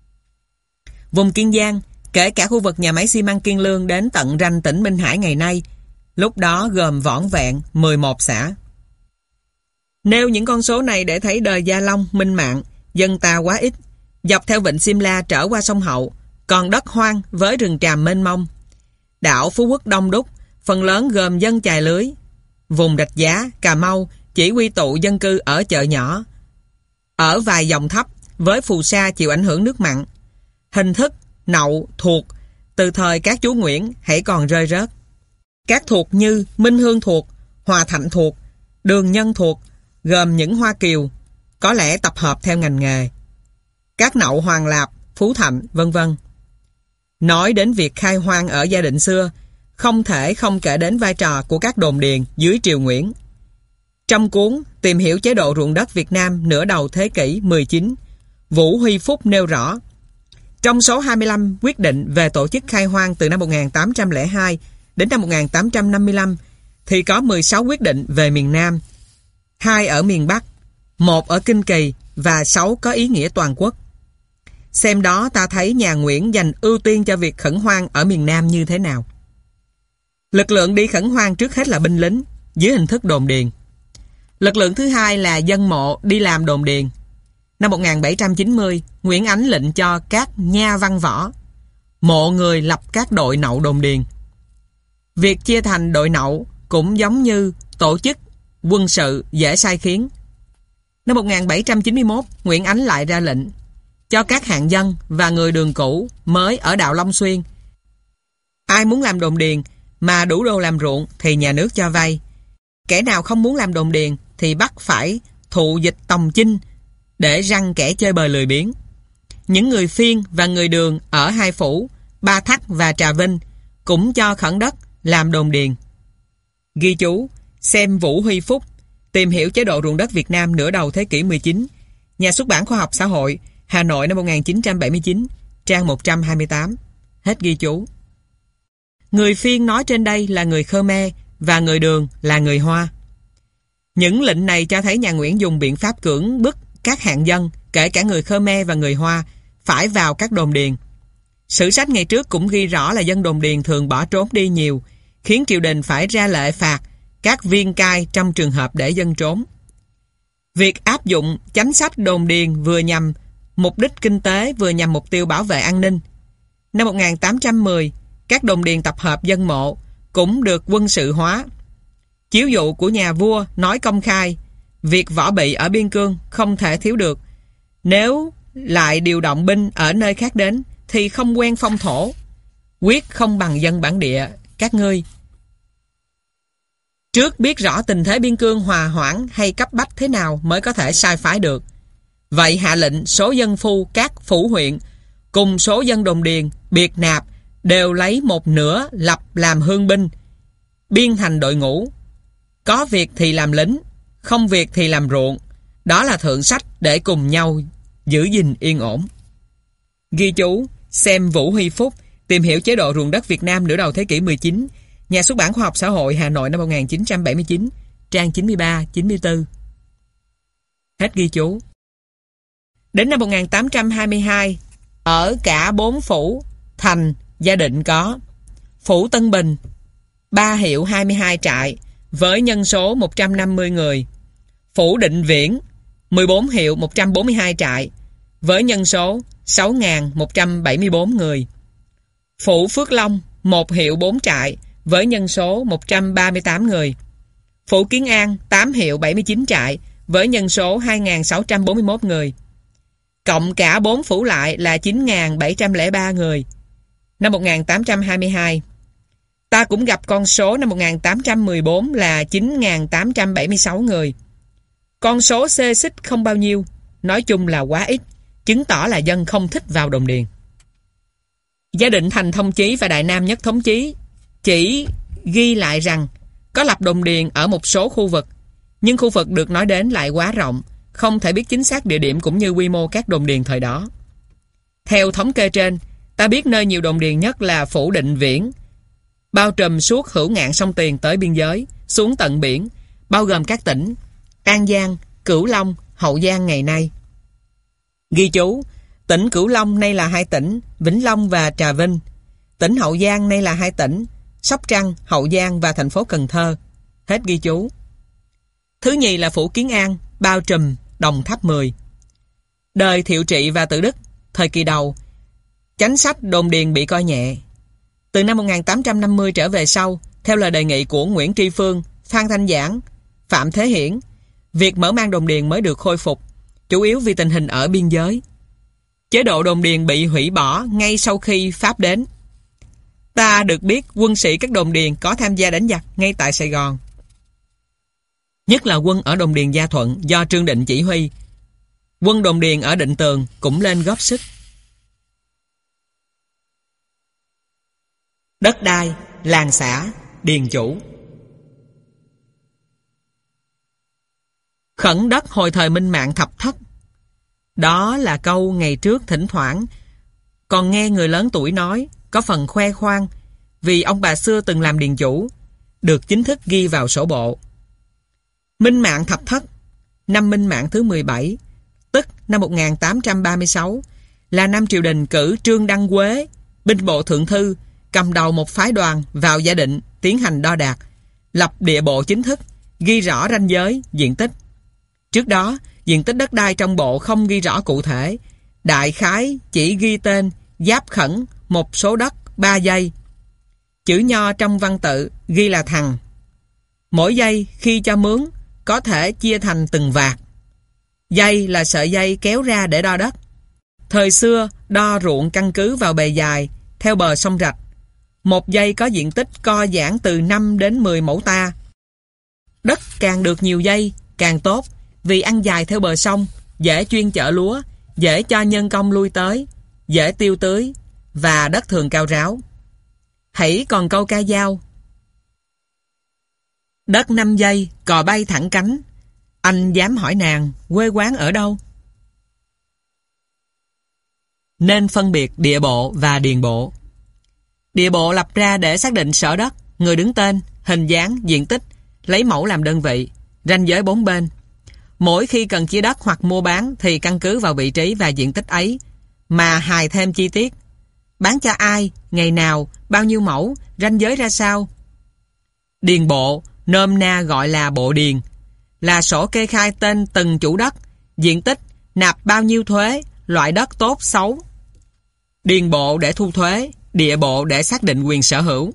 Vùng Kiên Giang, kể cả khu vực nhà máy xi măng Kiên Lương đến tận ranh tỉnh Minh Hải ngày nay, lúc đó gồm vỏn vẹn mười một xã. Nêu những con số này để thấy đời Gia Long minh mạng, dân ta quá ít. Dọc theo vịnh Simla trở qua sông Hậu, còn đất hoang với rừng tràm mênh mông. Đảo Phú Quốc đông đúc, phần lớn gồm dân chài lưới. Vùng Rạch Giá, Cà Mau chỉ quy tụ dân cư ở chợ nhỏ, ở vài dòng thấp với phù sa chịu ảnh hưởng nước mặn. Hình thức nậu thuộc từ thời các chúa Nguyễn hãy còn rơi rớt. Các thuộc như Minh Hương thuộc, Hòa Thạnh thuộc, Đường Nhân thuộc gồm những Hoa Kiều, có lẽ tập hợp theo ngành nghề. Các nậu Hoàng Lạp, Phú Thạnh, vân vân. Nói đến việc khai hoang ở Gia Định xưa, không thể không kể đến vai trò của các đồn điền dưới triều Nguyễn. Trong cuốn Tìm hiểu chế độ ruộng đất Việt Nam nửa đầu thế kỷ mười chín, Vũ Huy Phúc nêu rõ, Trong số hai mươi lăm quyết định về tổ chức khai hoang từ năm một nghìn tám trăm lẻ hai đến năm một nghìn tám trăm năm mươi lăm thì có mười sáu quyết định về miền Nam, hai ở miền Bắc, một ở Kinh Kỳ và sáu có ý nghĩa toàn quốc. Xem đó ta thấy nhà Nguyễn dành ưu tiên cho việc khẩn hoang ở miền Nam như thế nào. Lực lượng đi khẩn hoang trước hết là binh lính dưới hình thức đồn điền. Lực lượng thứ hai là dân mộ đi làm đồn điền. Năm một nghìn bảy trăm chín mươi, Nguyễn Ánh lệnh cho các nha văn võ mộ người lập các đội nậu đồn điền. Việc chia thành đội nậu cũng giống như tổ chức quân sự dễ sai khiến. Năm một nghìn bảy trăm chín mươi mốt, Nguyễn Ánh lại ra lệnh cho các hạng dân và người đường cũ mới ở đạo Long Xuyên. Ai muốn làm đồn điền mà đủ đồ làm ruộng thì nhà nước cho vay. Kẻ nào không muốn làm đồn điền thì bắt phải thụ dịch tòng chinh để răng kẻ chơi bời lười biếng. Những người phiên và người đường ở hai phủ, Ba Thắt và Trà Vinh cũng cho khẩn đất làm đồn điền. Ghi chú, xem Vũ Huy Phúc, tìm hiểu chế độ ruộng đất Việt Nam nửa đầu thế kỷ mười chín, Nhà xuất bản Khoa học Xã hội, Hà Nội năm một nghìn chín trăm bảy mươi chín, trang một trăm hai mươi tám. Hết ghi chú. Người phiên nói trên đây là người Khmer và người đường là người Hoa. Những lệnh này cho thấy nhà Nguyễn dùng biện pháp cưỡng bức các hạng dân, kể cả người Khmer và người Hoa, phải vào các đồn điền. Sử sách ngày trước cũng ghi rõ là dân đồn điền thường bỏ trốn đi nhiều, khiến triều đình phải ra lệ phạt các viên cai trong trường hợp để dân trốn. Việc áp dụng chính sách đồn điền vừa nhằm mục đích kinh tế vừa nhằm mục tiêu bảo vệ an ninh. Năm một nghìn tám trăm mười, các đồn điền tập hợp dân mộ cũng được quân sự hóa. Chiếu dụ của nhà vua nói công khai, việc võ bị ở biên cương không thể thiếu được. Nếu lại điều động binh ở nơi khác đến thì không quen phong thổ, quyết không bằng dân bản địa các ngươi. Trước biết rõ tình thế biên cương hòa hoãn hay cấp bách thế nào mới có thể sai phái được. Vậy hạ lệnh số dân phu các phủ huyện cùng số dân đồn điền biệt nạp đều lấy một nửa lập làm hương binh, biên thành đội ngũ. Có việc thì làm lính, không việc thì làm ruộng. Đó là thượng sách để cùng nhau giữ gìn yên ổn. Ghi chú, xem Vũ Huy Phúc, tìm hiểu chế độ ruộng đất Việt Nam nửa đầu thế kỷ mười chín, Nhà xuất bản Khoa học Xã hội, Hà Nội năm một nghìn chín trăm bảy mươi chín, trang chín mươi ba chín mươi tư. Hết ghi chú. Đến năm một nghìn tám trăm hai mươi hai, ở cả bốn phủ thành gia định có: phủ Tân Bình, ba hiệu hai mươi hai trại với nhân số một trăm năm mươi người; phủ Định Viễn, mười bốn hiệu một trăm bốn mươi hai trại với nhân số sáu nghìn một trăm bảy mươi bốn người; phủ Phước Long, một hiệu bốn trại với nhân số một trăm ba mươi tám người; phủ Kiến An, tám hiệu bảy mươi chín trại với nhân số hai nghìn sáu trăm bốn mươi mốt người. Cộng cả bốn phủ lại là chín nghìn bảy trăm lẻ ba người. Năm một nghìn tám trăm hai mươi hai, ta cũng gặp con số năm một nghìn tám trăm mười bốn là chín nghìn tám trăm bảy mươi sáu người. Con số xê xích không bao nhiêu, nói chung là quá ít, chứng tỏ là dân không thích vào đồn điền. Gia định Thành Thông Chí và Đại Nam Nhất Thống Chí chỉ ghi lại rằng có lập đồn điền ở một số khu vực, nhưng khu vực được nói đến lại quá rộng, không thể biết chính xác địa điểm cũng như quy mô các đồn điền thời đó. Theo thống kê trên, ta biết nơi nhiều đồn điền nhất là phủ Định Viễn, bao trùm suốt hữu ngạn sông Tiền tới biên giới, xuống tận biển, bao gồm các tỉnh An Giang, Cửu Long, Hậu Giang ngày nay. Ghi chú, tỉnh Cửu Long nay là hai tỉnh Vĩnh Long và Trà Vinh. Tỉnh Hậu Giang nay là hai tỉnh Sóc Trăng, Hậu Giang và thành phố Cần Thơ. Hết ghi chú. Thứ nhì là phủ Kiến An, bao trùm Đồng Tháp mười. Đời Thiệu Trị và Tự Đức, thời kỳ đầu, chánh sách đồn điền bị coi nhẹ. Từ năm một nghìn tám trăm năm mươi trở về sau, theo lời đề nghị của Nguyễn Tri Phương, Phan Thanh Giảng, Phạm Thế Hiển, việc mở mang đồn điền mới được khôi phục, chủ yếu vì tình hình ở biên giới. Chế độ đồn điền bị hủy bỏ ngay sau khi Pháp đến. Ta được biết quân sĩ các đồn điền có tham gia đánh giặc ngay tại Sài Gòn. Nhất là quân ở đồn điền Gia Thuận do Trương Định chỉ huy. Quân đồn điền ở Định Tường cũng lên góp sức. Đất đai, làng xã, điền chủ. Khẩn đất hồi thời Minh Mạng thập thất. Đó là câu ngày trước thỉnh thoảng còn nghe người lớn tuổi nói, có phần khoe khoang, vì ông bà xưa từng làm điền chủ, được chính thức ghi vào sổ bộ. Minh Mạng thập thất, năm Minh Mạng thứ mười bảy, tức năm một nghìn tám trăm ba mươi sáu, là năm triều đình cử Trương Đăng Quế, binh bộ thượng thư, cầm đầu một phái đoàn vào Gia Định tiến hành đo đạc, lập địa bộ chính thức, ghi rõ ranh giới, diện tích. Trước đó, diện tích đất đai trong bộ không ghi rõ cụ thể, đại khái chỉ ghi tên, giáp khẩn, một số đất, ba giây. Chữ nho trong văn tự ghi là thằng. Mỗi giây khi cho mướn có thể chia thành từng vạt. Dây là sợi dây kéo ra để đo đất. Thời xưa đo ruộng căn cứ vào bề dài theo bờ sông rạch. Một dây có diện tích co giãn từ năm đến mười mẫu ta. Đất càng được nhiều dây càng tốt, vì ăn dài theo bờ sông, dễ chuyên chở lúa, dễ cho nhân công lui tới, dễ tiêu tưới, và đất thường cao ráo. Hãy còn câu ca dao: đất năm giây, cò bay thẳng cánh. Anh dám hỏi nàng quê quán ở đâu? Nên phân biệt địa bộ và điền bộ. Địa bộ lập ra để xác định sở đất, người đứng tên, hình dáng, diện tích, lấy mẫu làm đơn vị, ranh giới bốn bên. Mỗi khi cần chia đất hoặc mua bán thì căn cứ vào vị trí và diện tích ấy mà hài thêm chi tiết. Bán cho ai, ngày nào, bao nhiêu mẫu, ranh giới ra sao. Điền bộ, nôm na gọi là bộ điền, là sổ kê khai tên từng chủ đất, diện tích, nạp bao nhiêu thuế, loại đất tốt xấu. Điền bộ để thu thuế, địa bộ để xác định quyền sở hữu.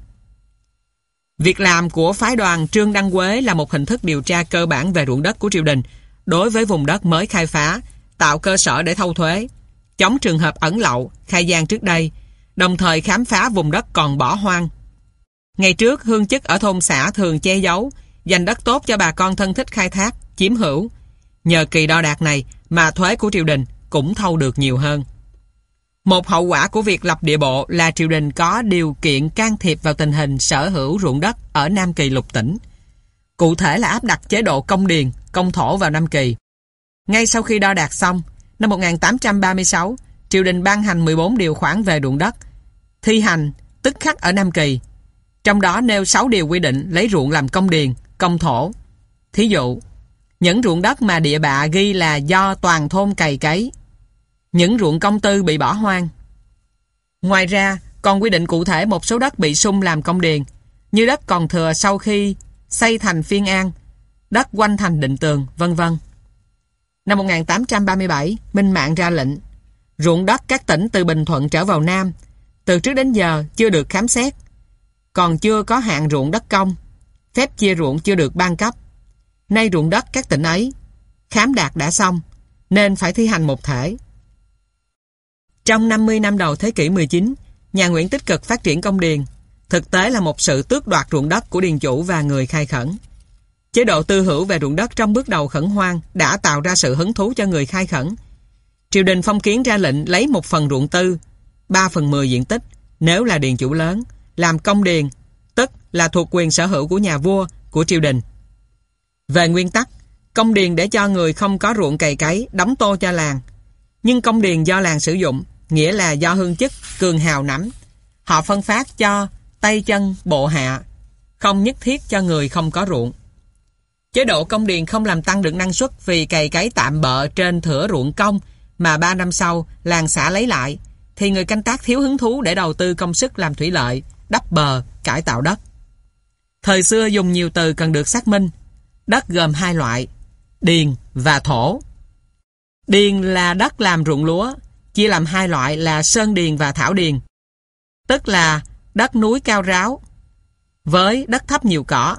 Việc làm của phái đoàn Trương Đăng Quế là một hình thức điều tra cơ bản về ruộng đất của triều đình đối với vùng đất mới khai phá, tạo cơ sở để thâu thuế, chống trường hợp ẩn lậu, khai gian trước đây, đồng thời khám phá vùng đất còn bỏ hoang. Ngày trước, hương chức ở thôn xã thường che giấu, dành đất tốt cho bà con thân thích khai thác, chiếm hữu. Nhờ kỳ đo đạc này mà thuế của triều đình cũng thâu được nhiều hơn. Một hậu quả của việc lập địa bộ là triều đình có điều kiện can thiệp vào tình hình sở hữu ruộng đất ở Nam Kỳ lục tỉnh. Cụ thể là áp đặt chế độ công điền, công thổ vào Nam Kỳ. Ngay sau khi đo đạc xong, năm một nghìn tám trăm ba mươi sáu, triều đình ban hành mười bốn điều khoản về ruộng đất, thi hành tức khắc ở Nam Kỳ. Trong đó nêu sáu điều quy định lấy ruộng làm công điền, công thổ. Thí dụ, những ruộng đất mà địa bạ ghi là do toàn thôn cày cấy, những ruộng công tư bị bỏ hoang. Ngoài ra, còn quy định cụ thể một số đất bị sung làm công điền, như đất còn thừa sau khi xây thành phiên an, đất quanh thành định tường, vân vân. Năm một nghìn tám trăm ba mươi bảy, Minh Mạng ra lệnh ruộng đất các tỉnh từ Bình Thuận trở vào Nam từ trước đến giờ chưa được khám xét, còn chưa có hạn ruộng đất công, phép chia ruộng chưa được ban cấp. Nay ruộng đất các tỉnh ấy khám đạt đã xong, nên phải thi hành một thể. Trong năm mươi năm đầu thế kỷ mười chín, nhà Nguyễn tích cực phát triển công điền, thực tế là một sự tước đoạt ruộng đất của điền chủ và người khai khẩn. Chế độ tư hữu về ruộng đất trong bước đầu khẩn hoang đã tạo ra sự hứng thú cho người khai khẩn. Triều đình phong kiến ra lệnh lấy một phần ruộng tư, ba phần mười diện tích, nếu là điền chủ lớn, làm công điền, tức là thuộc quyền sở hữu của nhà vua, của triều đình. Về nguyên tắc, công điền để cho người không có ruộng cày cấy, đóng tô cho làng. Nhưng công điền do làng sử dụng, nghĩa là do hương chức, cường hào nắm. Họ phân phát cho tay chân, bộ hạ, không nhất thiết cho người không có ruộng. Chế độ công điền không làm tăng được năng suất vì cày cấy tạm bợ trên thửa ruộng công mà ba năm sau làng xã lấy lại, thì người canh tác thiếu hứng thú để đầu tư công sức làm thủy lợi, đắp bờ, cải tạo đất. Thời xưa dùng nhiều từ cần được xác minh. Đất gồm hai loại, điền và thổ. Điền là đất làm ruộng lúa, chia làm hai loại là sơn điền và thảo điền, tức là đất núi cao ráo với đất thấp nhiều cỏ.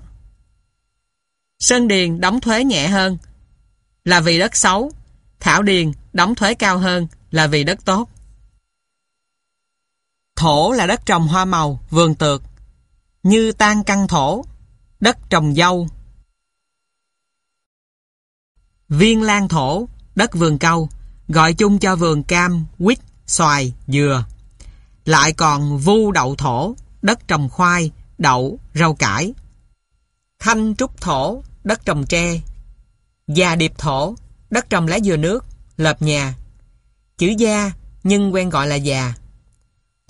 Sơn điền đóng thuế nhẹ hơn là vì đất xấu, thảo điền đóng thuế cao hơn là vì đất tốt. Thổ là đất trồng hoa màu, vườn tược, như tan căn thổ, đất trồng dâu. Viên lan thổ, đất vườn cau, gọi chung cho vườn cam, quýt, xoài, dừa. Lại còn vu đậu thổ, đất trồng khoai, đậu, rau cải. Thanh trúc thổ, đất trồng tre. Già điệp thổ, đất trồng lá dừa nước, lợp nhà. Chữ gia nhưng quen gọi là già.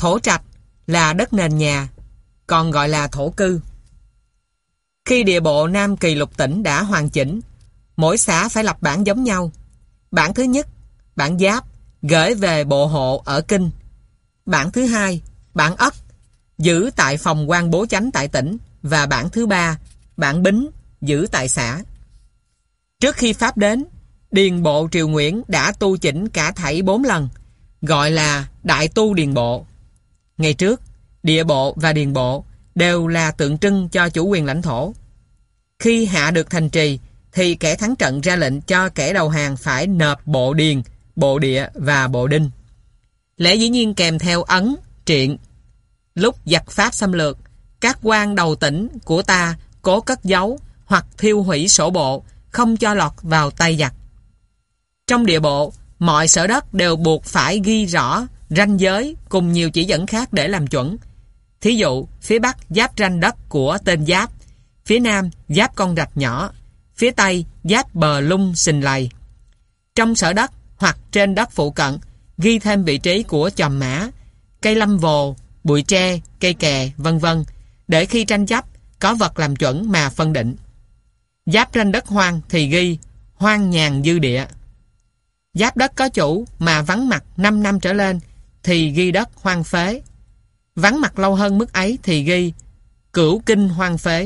Thổ trạch là đất nền nhà, còn gọi là thổ cư. Khi địa bộ Nam Kỳ lục tỉnh đã hoàn chỉnh, mỗi xã phải lập bản giống nhau. Bản thứ nhất, bản Giáp, gửi về bộ hộ ở Kinh. Bản thứ hai, bản Ất, giữ tại phòng quan bố chánh tại tỉnh. Và bản thứ ba, bản Bính, giữ tại xã. Trước khi Pháp đến, Điền bộ Triều Nguyễn đã tu chỉnh cả thảy bốn lần, gọi là Đại tu Điền bộ. Ngày trước, địa bộ và điền bộ đều là tượng trưng cho chủ quyền lãnh thổ. Khi hạ được thành trì, thì kẻ thắng trận ra lệnh cho kẻ đầu hàng phải nộp bộ điền, bộ địa và bộ đinh. Lẽ dĩ nhiên kèm theo ấn, triện. Lúc giặc Pháp xâm lược, các quan đầu tỉnh của ta cố cất giấu hoặc thiêu hủy sổ bộ, không cho lọt vào tay giặc. Trong địa bộ, mọi sở đất đều buộc phải ghi rõ ranh giới cùng nhiều chỉ dẫn khác để làm chuẩn. Thí dụ, phía Bắc giáp ranh đất của tên Giáp, phía Nam giáp con rạch nhỏ, phía Tây giáp bờ lung sình lầy. Trong sở đất hoặc trên đất phụ cận, ghi thêm vị trí của chòm mã, cây lâm vồ, bụi tre, cây kè, vân vân, để khi tranh chấp có vật làm chuẩn mà phân định. Giáp ranh đất hoang thì ghi hoang nhàn dư địa. Giáp đất có chủ mà vắng mặt năm năm trở lên thì ghi đất hoang phế. Vắng mặt lâu hơn mức ấy thì ghi cửu kinh hoang phế.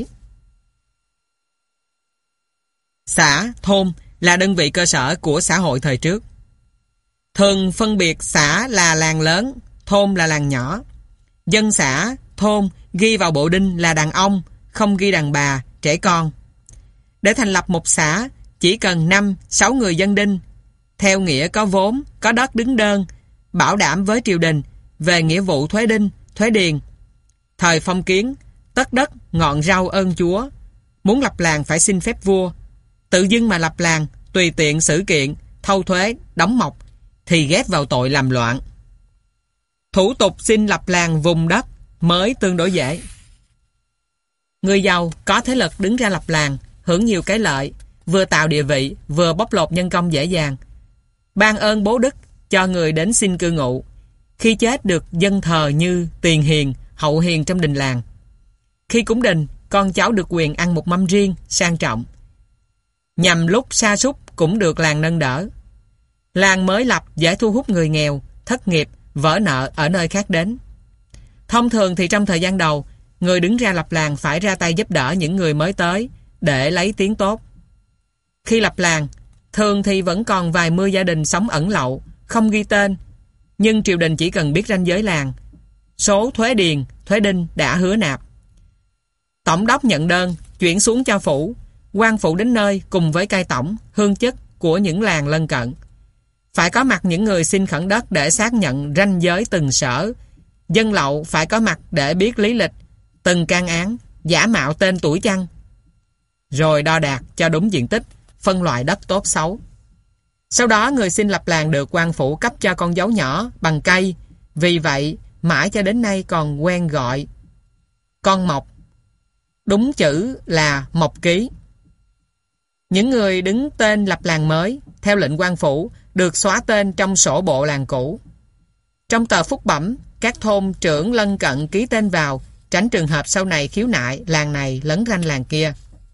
Xã, thôn là đơn vị cơ sở của xã hội thời trước. Thường phân biệt xã là làng lớn, thôn là làng nhỏ. Dân xã, thôn ghi vào bộ đinh là đàn ông, không ghi đàn bà, trẻ con. Để thành lập một xã, chỉ cần năm, sáu người dân đinh, theo nghĩa có vốn, có đất đứng đơn, bảo đảm với triều đình về nghĩa vụ thuế đinh, thuế điền. Thời phong kiến, tất đất ngọn rau ơn chúa. Muốn lập làng phải xin phép vua. Tự dưng mà lập làng, tùy tiện xử kiện, thâu thuế, đóng mộc, thì ghép vào tội làm loạn. Thủ tục xin lập làng vùng đất mới tương đối dễ. Người giàu có thế lực đứng ra lập làng, hưởng nhiều cái lợi, vừa tạo địa vị, vừa bóc lột nhân công dễ dàng. Ban ơn bố đức cho người đến xin cư ngụ. Khi chết được dân thờ như tiền hiền, hậu hiền trong đình làng. Khi cúng đình, con cháu được quyền ăn một mâm riêng, sang trọng. Nhằm lúc sa sút cũng được làng nâng đỡ. Làng mới lập dễ thu hút người nghèo, thất nghiệp, vỡ nợ ở nơi khác đến. Thông thường thì trong thời gian đầu, người đứng ra lập làng phải ra tay giúp đỡ những người mới tới để lấy tiếng tốt. Khi lập làng, thường thì vẫn còn vài mươi gia đình sống ẩn lậu, không ghi tên, nhưng triều đình chỉ cần biết ranh giới làng, số thuế điền, thuế đinh đã hứa nạp. Tổng đốc nhận đơn, chuyển xuống cho phủ, quan phủ đến nơi cùng với cai tổng, hương chức của những làng lân cận. Phải có mặt những người xin khẩn đất để xác nhận ranh giới từng sở. Dân lậu phải có mặt để biết lý lịch từng can án, giả mạo tên tuổi chăng. Rồi đo đạc cho đúng diện tích, phân loại đất tốt xấu. Sau đó người xin lập làng được quan phủ cấp cho con dấu nhỏ bằng cây. Vì vậy mãi cho đến nay còn quen gọi con mộc, đúng chữ là mộc ký. Những người đứng tên lập làng mới theo lệnh quan phủ được xóa tên trong sổ bộ làng cũ. Trong tờ phúc bẩm, các thôn trưởng lân cận ký tên vào, tránh trường hợp sau này khiếu nại làng này lấn ranh làng kia.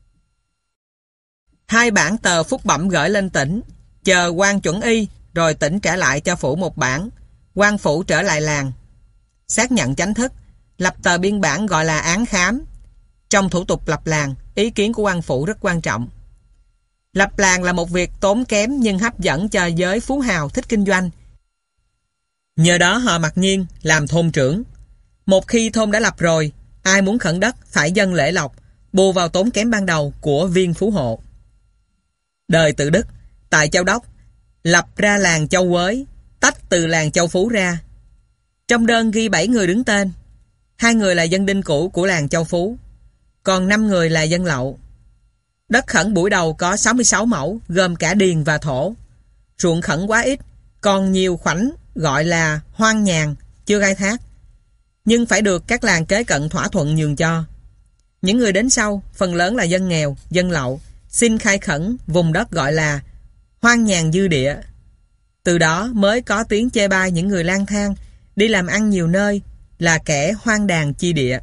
Hai bản tờ phúc bẩm gửi lên tỉnh, chờ quan chuẩn y, rồi tỉnh trả lại cho phủ một bản, quan phủ trở lại làng. Xác nhận chánh thức, lập tờ biên bản gọi là án khám. Trong thủ tục lập làng, ý kiến của quan phủ rất quan trọng. Lập làng là một việc tốn kém nhưng hấp dẫn cho giới phú hào thích kinh doanh. Nhờ đó họ mặc nhiên làm thôn trưởng. Một khi thôn đã lập rồi, ai muốn khẩn đất phải dâng lễ lộc, bù vào tốn kém ban đầu của viên phú hộ. Đời Tự Đức, tại Châu Đốc, lập ra làng Châu Quới, tách từ làng Châu Phú ra. Trong đơn ghi bảy người đứng tên, hai người là dân đinh cũ của làng Châu Phú, còn năm người là dân lậu. Đất khẩn buổi đầu có sáu mươi sáu mẫu, gồm cả điền và thổ. Ruộng khẩn quá ít, còn nhiều khoảnh gọi là hoang nhàn, chưa khai thác, nhưng phải được các làng kế cận thỏa thuận nhường cho. Những người đến sau, phần lớn là dân nghèo, dân lậu, xin khai khẩn vùng đất gọi là hoang nhàn dư địa. Từ đó mới có tiếng chê bai những người lang thang, đi làm ăn nhiều nơi, là kẻ hoang đàn chi địa.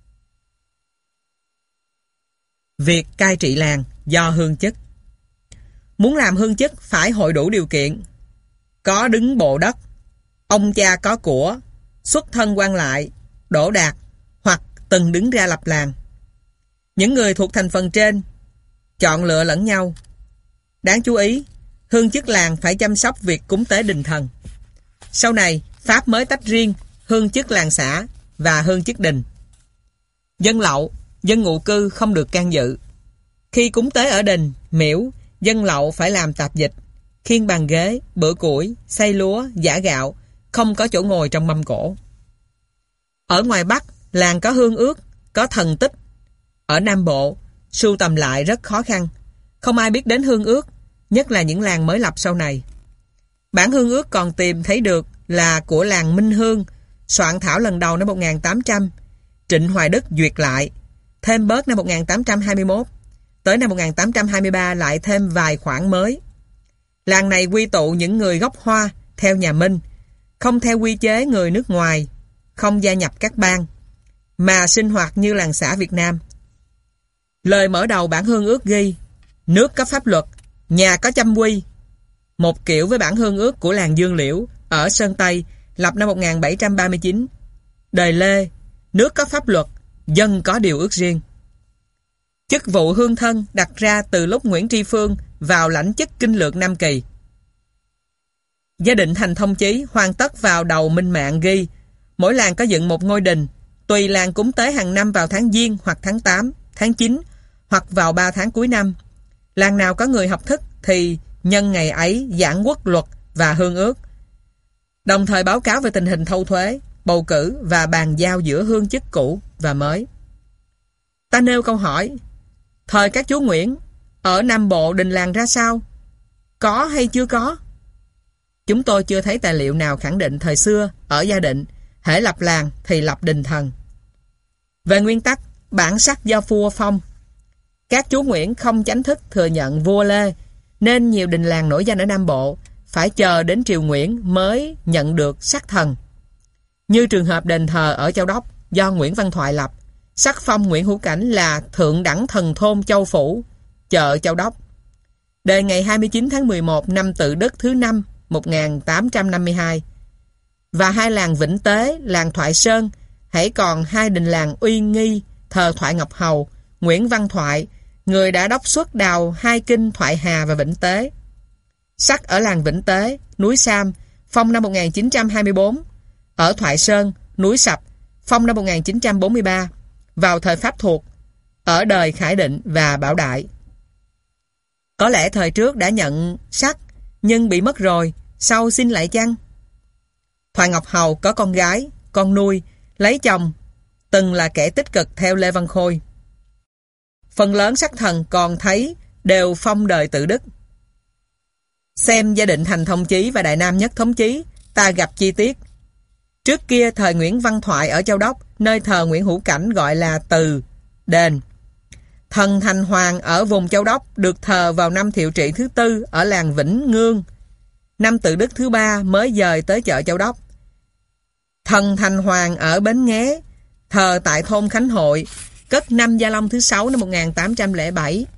Việc cai trị làng do hương chức. Muốn làm hương chức phải hội đủ điều kiện: có đứng bộ đất, ông cha có của, xuất thân quan lại, đỗ đạt, hoặc từng đứng ra lập làng. Những người thuộc thành phần trên chọn lựa lẫn nhau. Đáng chú ý, hương chức làng phải chăm sóc việc cúng tế đình thần. Sau này, Pháp mới tách riêng hương chức làng xã và hương chức đình. Dân lậu, dân ngụ cư không được can dự. Khi cúng tế ở đình, miễu, dân lậu phải làm tạp dịch, khiêng bàn ghế, bữa củi, xay lúa, giã gạo, không có chỗ ngồi trong mâm cỗ. Ở ngoài Bắc, làng có hương ước, có thần tích. Ở Nam Bộ, sưu tầm lại rất khó khăn. Không ai biết đến hương ước, nhất là những làng mới lập sau này. Bản hương ước còn tìm thấy được là của làng Minh Hương, soạn thảo lần đầu năm một nghìn tám trăm, Trịnh Hoài Đức duyệt lại, thêm bớt năm một nghìn tám trăm hai mươi mốt, tới năm một nghìn tám trăm hai mươi ba lại thêm vài khoản mới. Làng này quy tụ những người gốc Hoa theo nhà Minh, không theo quy chế người nước ngoài, không gia nhập các bang, mà sinh hoạt như làng xã Việt Nam. Lời mở đầu bản hương ước ghi: nước có pháp luật, nhà có chăm quy. Một kiểu với bản hương ước của làng Dương Liễu ở Sơn Tây lập năm một nghìn bảy trăm ba mươi chín. Đời Lê, nước có pháp luật, dân có điều ước riêng. Chức vụ hương thân đặt ra từ lúc Nguyễn Tri Phương vào lãnh chức kinh lược Nam Kỳ. Gia định thành thông chí hoàn tất vào đầu Minh Mạng ghi: mỗi làng có dựng một ngôi đình, tùy làng cúng tế hàng năm vào tháng Giêng hoặc tháng tám, tháng chín hoặc vào ba tháng cuối năm. Làng nào có người học thức thì nhân ngày ấy giảng quốc luật và hương ước, đồng thời báo cáo về tình hình thâu thuế, bầu cử và bàn giao giữa hương chức cũ và mới. Ta nêu câu hỏi: thời các chúa Nguyễn, ở Nam Bộ đình làng ra sao? Có hay chưa có? Chúng tôi chưa thấy tài liệu nào khẳng định thời xưa ở Gia Định hễ lập làng thì lập đình thần. Về nguyên tắc, bản sắc do vua phong. Các chúa Nguyễn không chính thức thừa nhận vua Lê, nên nhiều đình làng nổi danh ở Nam Bộ phải chờ đến triều Nguyễn mới nhận được sắc thần. Như trường hợp đền thờ ở Châu Đốc do Nguyễn Văn Thoại lập, sắc phong Nguyễn Hữu Cảnh là thượng đẳng thần thôn Châu Phủ, chợ Châu Đốc. Đời ngày hai mươi chín tháng mười một năm Tự Đức thứ năm một nghìn tám trăm năm mươi hai. Và hai làng Vĩnh Tế, làng Thoại Sơn hãy còn hai đình làng uy nghi thờ Thoại Ngọc Hầu, Nguyễn Văn Thoại, người đã đốc xuất đào hai kinh Thoại Hà và Vĩnh Tế. Sắc ở làng Vĩnh Tế, núi Sam, phong năm một nghìn chín trăm hai mươi bốn. Ở Thoại Sơn, núi Sập, phong năm một nghìn chín trăm bốn mươi ba, vào thời Pháp thuộc, ở đời Khải Định và Bảo Đại. Có lẽ thời trước đã nhận sắc, nhưng bị mất rồi, sau xin lại chăng? Thoại Ngọc Hầu có con gái, con nuôi, lấy chồng, từng là kẻ tích cực theo Lê Văn Khôi. Phần lớn sắc thần còn thấy đều phong đời Tự Đức. Xem Gia Định Thành Thông Chí và Đại Nam Nhất Thống Chí, ta gặp chi tiết. Trước kia thời Nguyễn Văn Thoại ở Châu Đốc, nơi thờ Nguyễn Hữu Cảnh gọi là Từ, đền. Thần Thành Hoàng ở vùng Châu Đốc được thờ vào năm Thiệu Trị thứ tư ở làng Vĩnh Ngương. Năm Tự Đức thứ ba mới dời tới chợ Châu Đốc. Thần Thành Hoàng ở Bến Nghé, thờ tại thôn Khánh Hội, cất năm Gia Long thứ sáu năm một nghìn tám trăm lẻ bảy.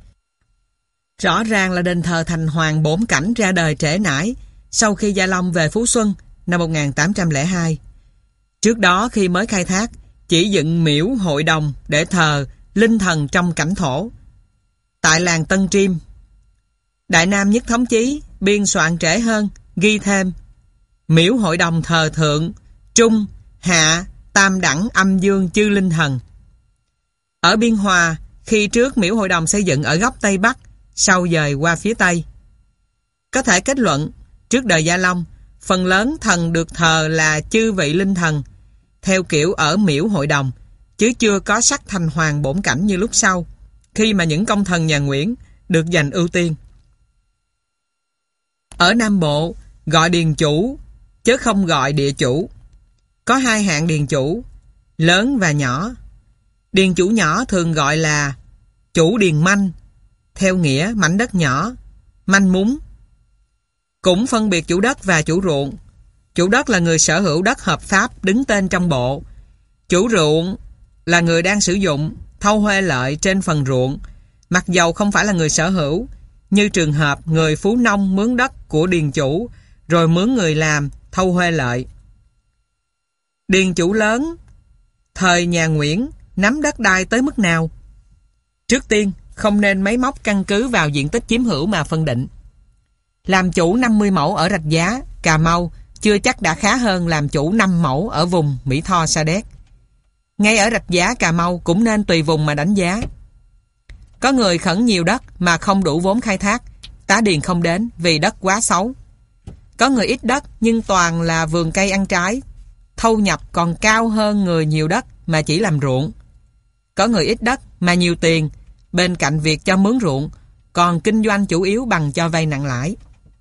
Rõ ràng là đền thờ Thành Hoàng Bổn Cảnh ra đời trễ nải sau khi Gia Long về Phú Xuân năm một nghìn tám trăm lẻ hai. Trước đó khi mới khai thác, chỉ dựng miễu hội đồng để thờ linh thần trong cảnh thổ. Tại làng Tân Triêm, Đại Nam Nhất Thống Chí biên soạn trễ hơn, ghi thêm miễu hội đồng thờ thượng, trung, hạ, tam đẳng âm dương chư linh thần. Ở Biên Hòa, khi trước miễu hội đồng xây dựng ở góc Tây Bắc, sau dời qua phía Tây. Có thể kết luận, trước đời Gia Long, phần lớn thần được thờ là chư vị linh thần, theo kiểu ở miễu hội đồng, chứ chưa có sắc Thành Hoàng Bổn Cảnh như lúc sau, khi mà những công thần nhà Nguyễn được giành ưu tiên. Ở Nam Bộ, gọi điền chủ, chứ không gọi địa chủ. Có hai hạng điền chủ, lớn và nhỏ. Điền chủ nhỏ thường gọi là chủ điền manh, theo nghĩa mảnh đất nhỏ, manh mún. Cũng phân biệt chủ đất và chủ ruộng. Chủ đất là người sở hữu đất hợp pháp đứng tên trong bộ. Chủ ruộng là người đang sử dụng, thâu huê lợi trên phần ruộng, mặc dầu không phải là người sở hữu, như trường hợp người phú nông mướn đất của điền chủ, rồi mướn người làm, thâu huê lợi. Điền chủ lớn thời nhà Nguyễn nắm đất đai tới mức nào? Trước tiên, không nên máy móc căn cứ vào diện tích chiếm hữu mà phân định. Làm chủ năm mươi mẫu ở Rạch Giá, Cà Mau chưa chắc đã khá hơn làm chủ năm mẫu ở vùng Mỹ Tho, Sa Đéc. Ngay ở Rạch Giá, Cà Mau cũng nên tùy vùng mà đánh giá. Có người khẩn nhiều đất mà không đủ vốn khai thác, tá điền không đến vì đất quá xấu. Có người ít đất nhưng toàn là vườn cây ăn trái, thâu nhập còn cao hơn người nhiều đất mà chỉ làm ruộng. Có người ít đất mà nhiều tiền, bên cạnh việc cho mướn ruộng, còn kinh doanh chủ yếu bằng cho vay nặng lãi.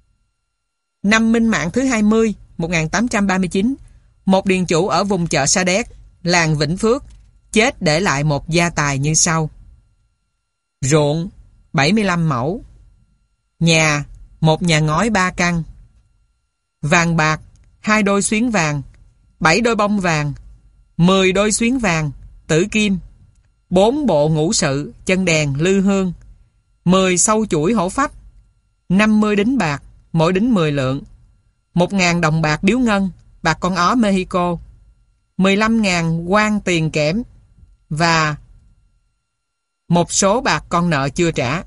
Năm Minh Mạng thứ hai mươi, một nghìn tám trăm ba mươi chín, một điền chủ ở vùng chợ Sa Đéc, làng Vĩnh Phước, chết để lại một gia tài như sau. Ruộng bảy mươi lăm mẫu, nhà một nhà ngói ba căn, vàng bạc hai đôi xuyến vàng, bảy đôi bông vàng, mười đôi xuyến vàng, tử kim, bốn bộ ngũ sự, chân đèn, lư hương, mười sâu chuỗi hổ phách, năm mươi đính bạc, mỗi đính mười lượng, một ngàn đồng bạc điếu ngân, bạc con ó Mexico, mười lăm ngàn quan tiền kẽm và một số bạc con nợ chưa trả.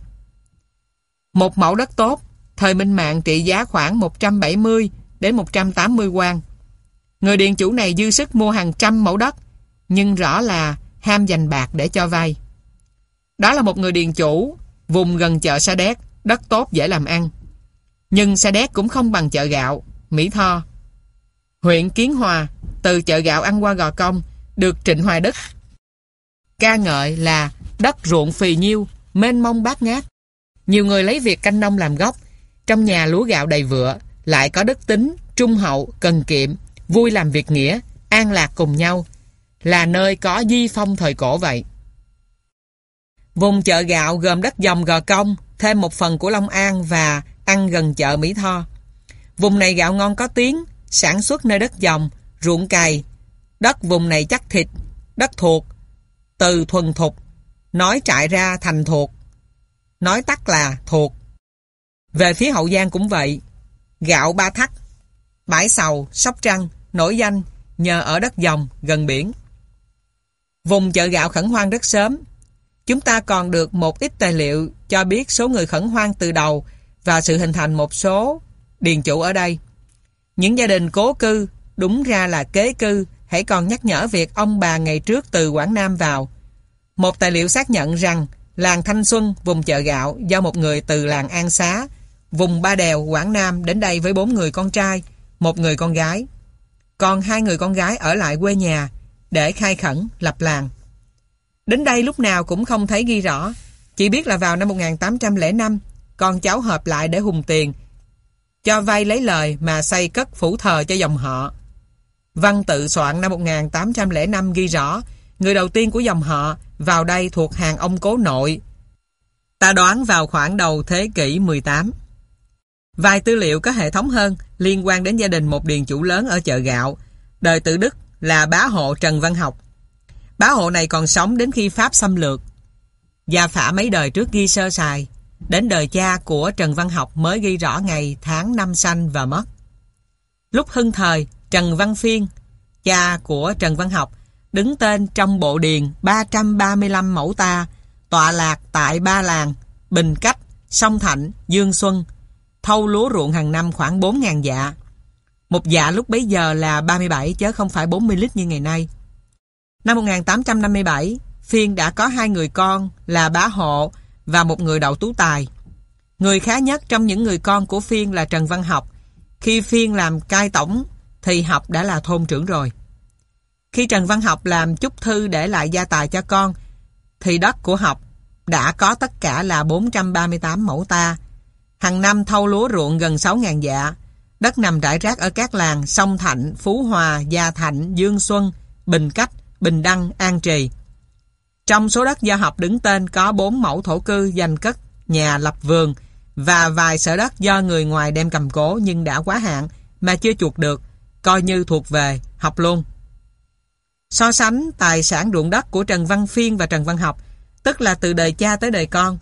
Một mẫu đất tốt, thời Minh Mạng trị giá khoảng một trăm bảy mươi đến một trăm tám mươi quan. Người điền chủ này dư sức mua hàng trăm mẫu đất, nhưng rõ là ham dành bạc để cho vay. Đó là một người điền chủ, vùng gần chợ Sa Đéc, đất tốt dễ làm ăn. Nhưng Sa Đéc cũng không bằng chợ gạo, Mỹ Tho. Huyện Kiến Hòa, từ chợ gạo ăn qua Gò Công, được Trịnh Hoài Đức ca ngợi là đất ruộng phì nhiêu, mênh mông bát ngát. Nhiều người lấy việc canh nông làm gốc, trong nhà lúa gạo đầy vựa, lại có đức tính, trung hậu, cần kiệm, vui làm việc nghĩa, an lạc cùng nhau, là nơi có di phong thời cổ vậy. Vùng chợ gạo gồm đất dòng Gò Công, thêm một phần của Long An và ăn gần chợ Mỹ Tho. Vùng này gạo ngon có tiếng, sản xuất nơi đất dòng, ruộng cày. Đất vùng này chắc thịt, đất thuộc, từ thuần thục, nói trại ra thành thuộc, nói tắt là thuộc. Về phía Hậu Giang cũng vậy, gạo Ba Thắt, Bãi Sầu, Sóc Trăng nổi danh nhờ ở đất dòng gần biển. Vùng chợ gạo khẩn hoang rất sớm. Chúng ta còn được một ít tài liệu cho biết số người khẩn hoang từ đầu và sự hình thành một số điền chủ ở đây. Những gia đình cố cư, đúng ra là kế cư, hãy còn nhắc nhở việc ông bà ngày trước từ Quảng Nam vào. Một tài liệu xác nhận rằng làng Thanh Xuân, vùng chợ gạo do một người từ làng An Xá, vùng Ba Đèo, Quảng Nam đến đây với bốn người con trai, một người con gái. Còn hai người con gái ở lại quê nhà để khai khẩn lập làng. Đến đây lúc nào cũng không thấy ghi rõ, chỉ biết là vào năm một nghìn tám trăm lẻ năm, con cháu hợp lại để hùn tiền, cho vay lấy lời mà xây cất phủ thờ cho dòng họ. Văn tự soạn năm một nghìn tám trăm lẻ năm ghi rõ, người đầu tiên của dòng họ vào đây thuộc hàng ông cố nội, ta đoán vào khoảng đầu thế kỷ mười tám. Vài tư liệu có hệ thống hơn liên quan đến gia đình một điền chủ lớn ở chợ gạo, đời tự Đức là bá hộ Trần Văn Học. Bá hộ này còn sống đến khi Pháp xâm lược. Gia phả mấy đời trước ghi sơ sài, đến đời cha của Trần Văn Học mới ghi rõ ngày tháng năm sanh và mất. Lúc hưng thời, Trần Văn Phiên, cha của Trần Văn Học, đứng tên trong bộ điền ba trăm ba mươi lăm mẫu ta, tọa lạc tại ba làng Bình Cách, Sông Thạnh, Dương Xuân, thâu lúa ruộng hàng năm khoảng bốn nghìn dạ. Một dạ lúc bấy giờ là ba mươi bảy chứ không phải bốn mươi lít như ngày nay. Năm một nghìn tám trăm năm mươi bảy, Phiên đã có hai người con là Bá Hộ và một người đậu tú tài. Người khá nhất trong những người con của Phiên là Trần Văn Học. Khi Phiên làm cai tổng thì Học đã là thôn trưởng rồi. Khi Trần Văn Học làm chúc thư để lại gia tài cho con thì đất của Học đã có tất cả là bốn trăm ba mươi tám mẫu ta. Hàng năm thâu lúa ruộng gần sáu nghìn dạ. Đất nằm rải rác ở các làng Sông Thạnh, Phú Hòa, Gia Thạnh, Dương Xuân, Bình Cách, Bình Đăng, An Trì. Trong số đất do Học đứng tên có bốn mẫu thổ cư dành cất nhà lập vườn và vài sở đất do người ngoài đem cầm cố nhưng đã quá hạn mà chưa chuộc được, coi như thuộc về Học luôn. So sánh tài sản ruộng đất của Trần Văn Phiên và Trần Văn Học, tức là từ đời cha tới đời con,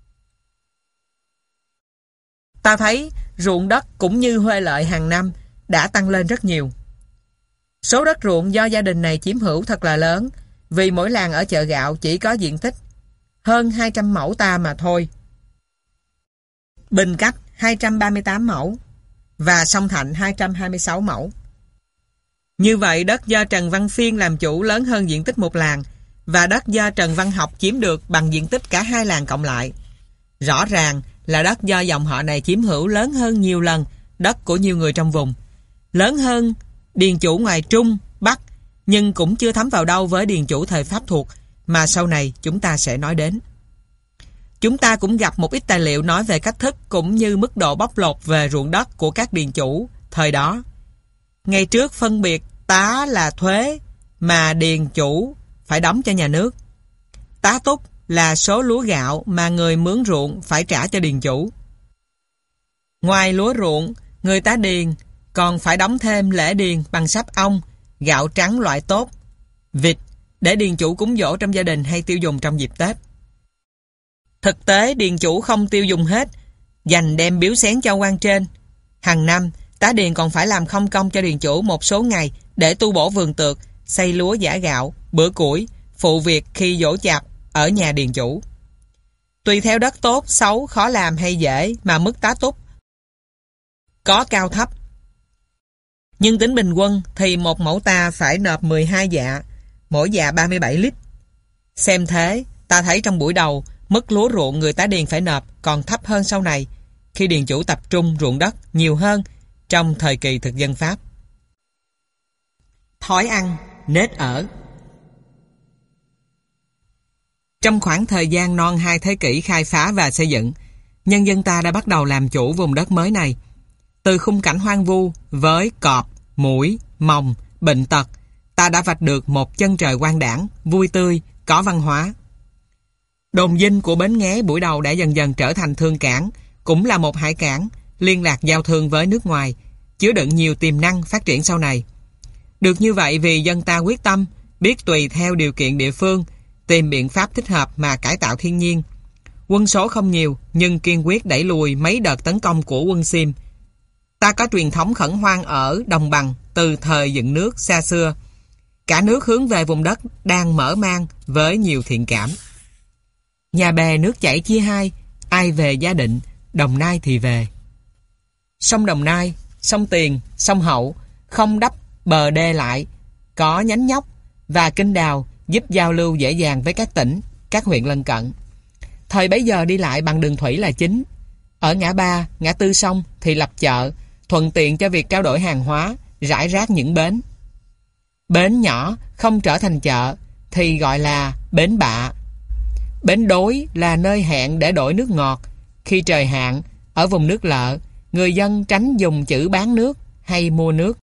ta thấy ruộng đất cũng như huê lợi hàng năm đã tăng lên rất nhiều. Số đất ruộng do gia đình này chiếm hữu thật là lớn, vì mỗi làng ở Chợ Gạo chỉ có diện tích hơn hai trăm mẫu ta mà thôi. Bình Cách hai trăm ba mươi tám mẫu và Sông Thạnh hai trăm hai mươi sáu mẫu. Như vậy đất do Trần Văn Phiên làm chủ lớn hơn diện tích một làng, và đất do Trần Văn Học chiếm được bằng diện tích cả hai làng cộng lại. Rõ ràng là đất do dòng họ này chiếm hữu lớn hơn nhiều lần đất của nhiều người trong vùng, lớn hơn điền chủ ngoài Trung, Bắc, nhưng cũng chưa thấm vào đâu với điền chủ thời Pháp thuộc mà sau này chúng ta sẽ nói đến. Chúng ta cũng gặp một ít tài liệu nói về cách thức cũng như mức độ bóc lột về ruộng đất của các điền chủ thời đó. Ngày trước phân biệt tá là thuế mà điền chủ phải đóng cho nhà nước. Tá túc là số lúa gạo mà người mướn ruộng phải trả cho điền chủ. Ngoài lúa ruộng, người tá điền còn phải đóng thêm lễ điền bằng sáp ong, gạo trắng loại tốt, vịt để điền chủ cúng dỗ trong gia đình hay tiêu dùng trong dịp Tết. Thực tế điền chủ không tiêu dùng hết, dành đem biếu xén cho quan trên. Hàng năm, tá điền còn phải làm không công cho điền chủ một số ngày để tu bổ vườn tược, xây lúa giã gạo, bữa củi, phụ việc khi giỗ chạp ở nhà điền chủ. Tùy theo đất tốt, xấu, khó làm hay dễ mà mức tá túc có cao thấp. Nhưng tính bình quân thì một mẫu ta phải nộp mười hai dạ, mỗi dạ ba mươi bảy lít. Xem thế, ta thấy trong buổi đầu, mức lúa ruộng người tá điền phải nộp còn thấp hơn sau này, khi điền chủ tập trung ruộng đất nhiều hơn trong thời kỳ thực dân Pháp. Thói ăn, nết ở. Trong khoảng thời gian non hai thế kỷ khai phá và xây dựng, nhân dân ta đã bắt đầu làm chủ vùng đất mới này. Từ khung cảnh hoang vu với cọp, muỗi, mòng, bệnh tật, ta đã vạch được một chân trời quang đãng, vui tươi, có văn hóa. Đồn dinh của Bến Nghé buổi đầu đã dần dần trở thành thương cảng, cũng là một hải cảng, liên lạc giao thương với nước ngoài, chứa đựng nhiều tiềm năng phát triển sau này. Được như vậy vì dân ta quyết tâm, biết tùy theo điều kiện địa phương, tìm biện pháp thích hợp mà cải tạo thiên nhiên. Quân số không nhiều, nhưng kiên quyết đẩy lùi mấy đợt tấn công của quân Sim. Ta có truyền thống khẩn hoang ở đồng bằng từ thời dựng nước xa xưa. Cả nước hướng về vùng đất đang mở mang với nhiều thiện cảm. Nhà bè nước chảy chia hai, ai về Gia Định, Đồng Nai thì về. Sông Đồng Nai, sông Tiền, sông Hậu không đắp bờ đê lại, có nhánh nhóc và kênh đào giúp giao lưu dễ dàng với các tỉnh, các huyện lân cận. Thời bấy giờ đi lại bằng đường thủy là chính. Ở ngã ba, ngã tư sông thì lập chợ, thuận tiện cho việc trao đổi hàng hóa, rải rác những bến. Bến nhỏ không trở thành chợ thì gọi là bến bạ. Bến đối là nơi hẹn để đổi nước ngọt. Khi trời hạn, ở vùng nước lợ, người dân tránh dùng chữ bán nước hay mua nước.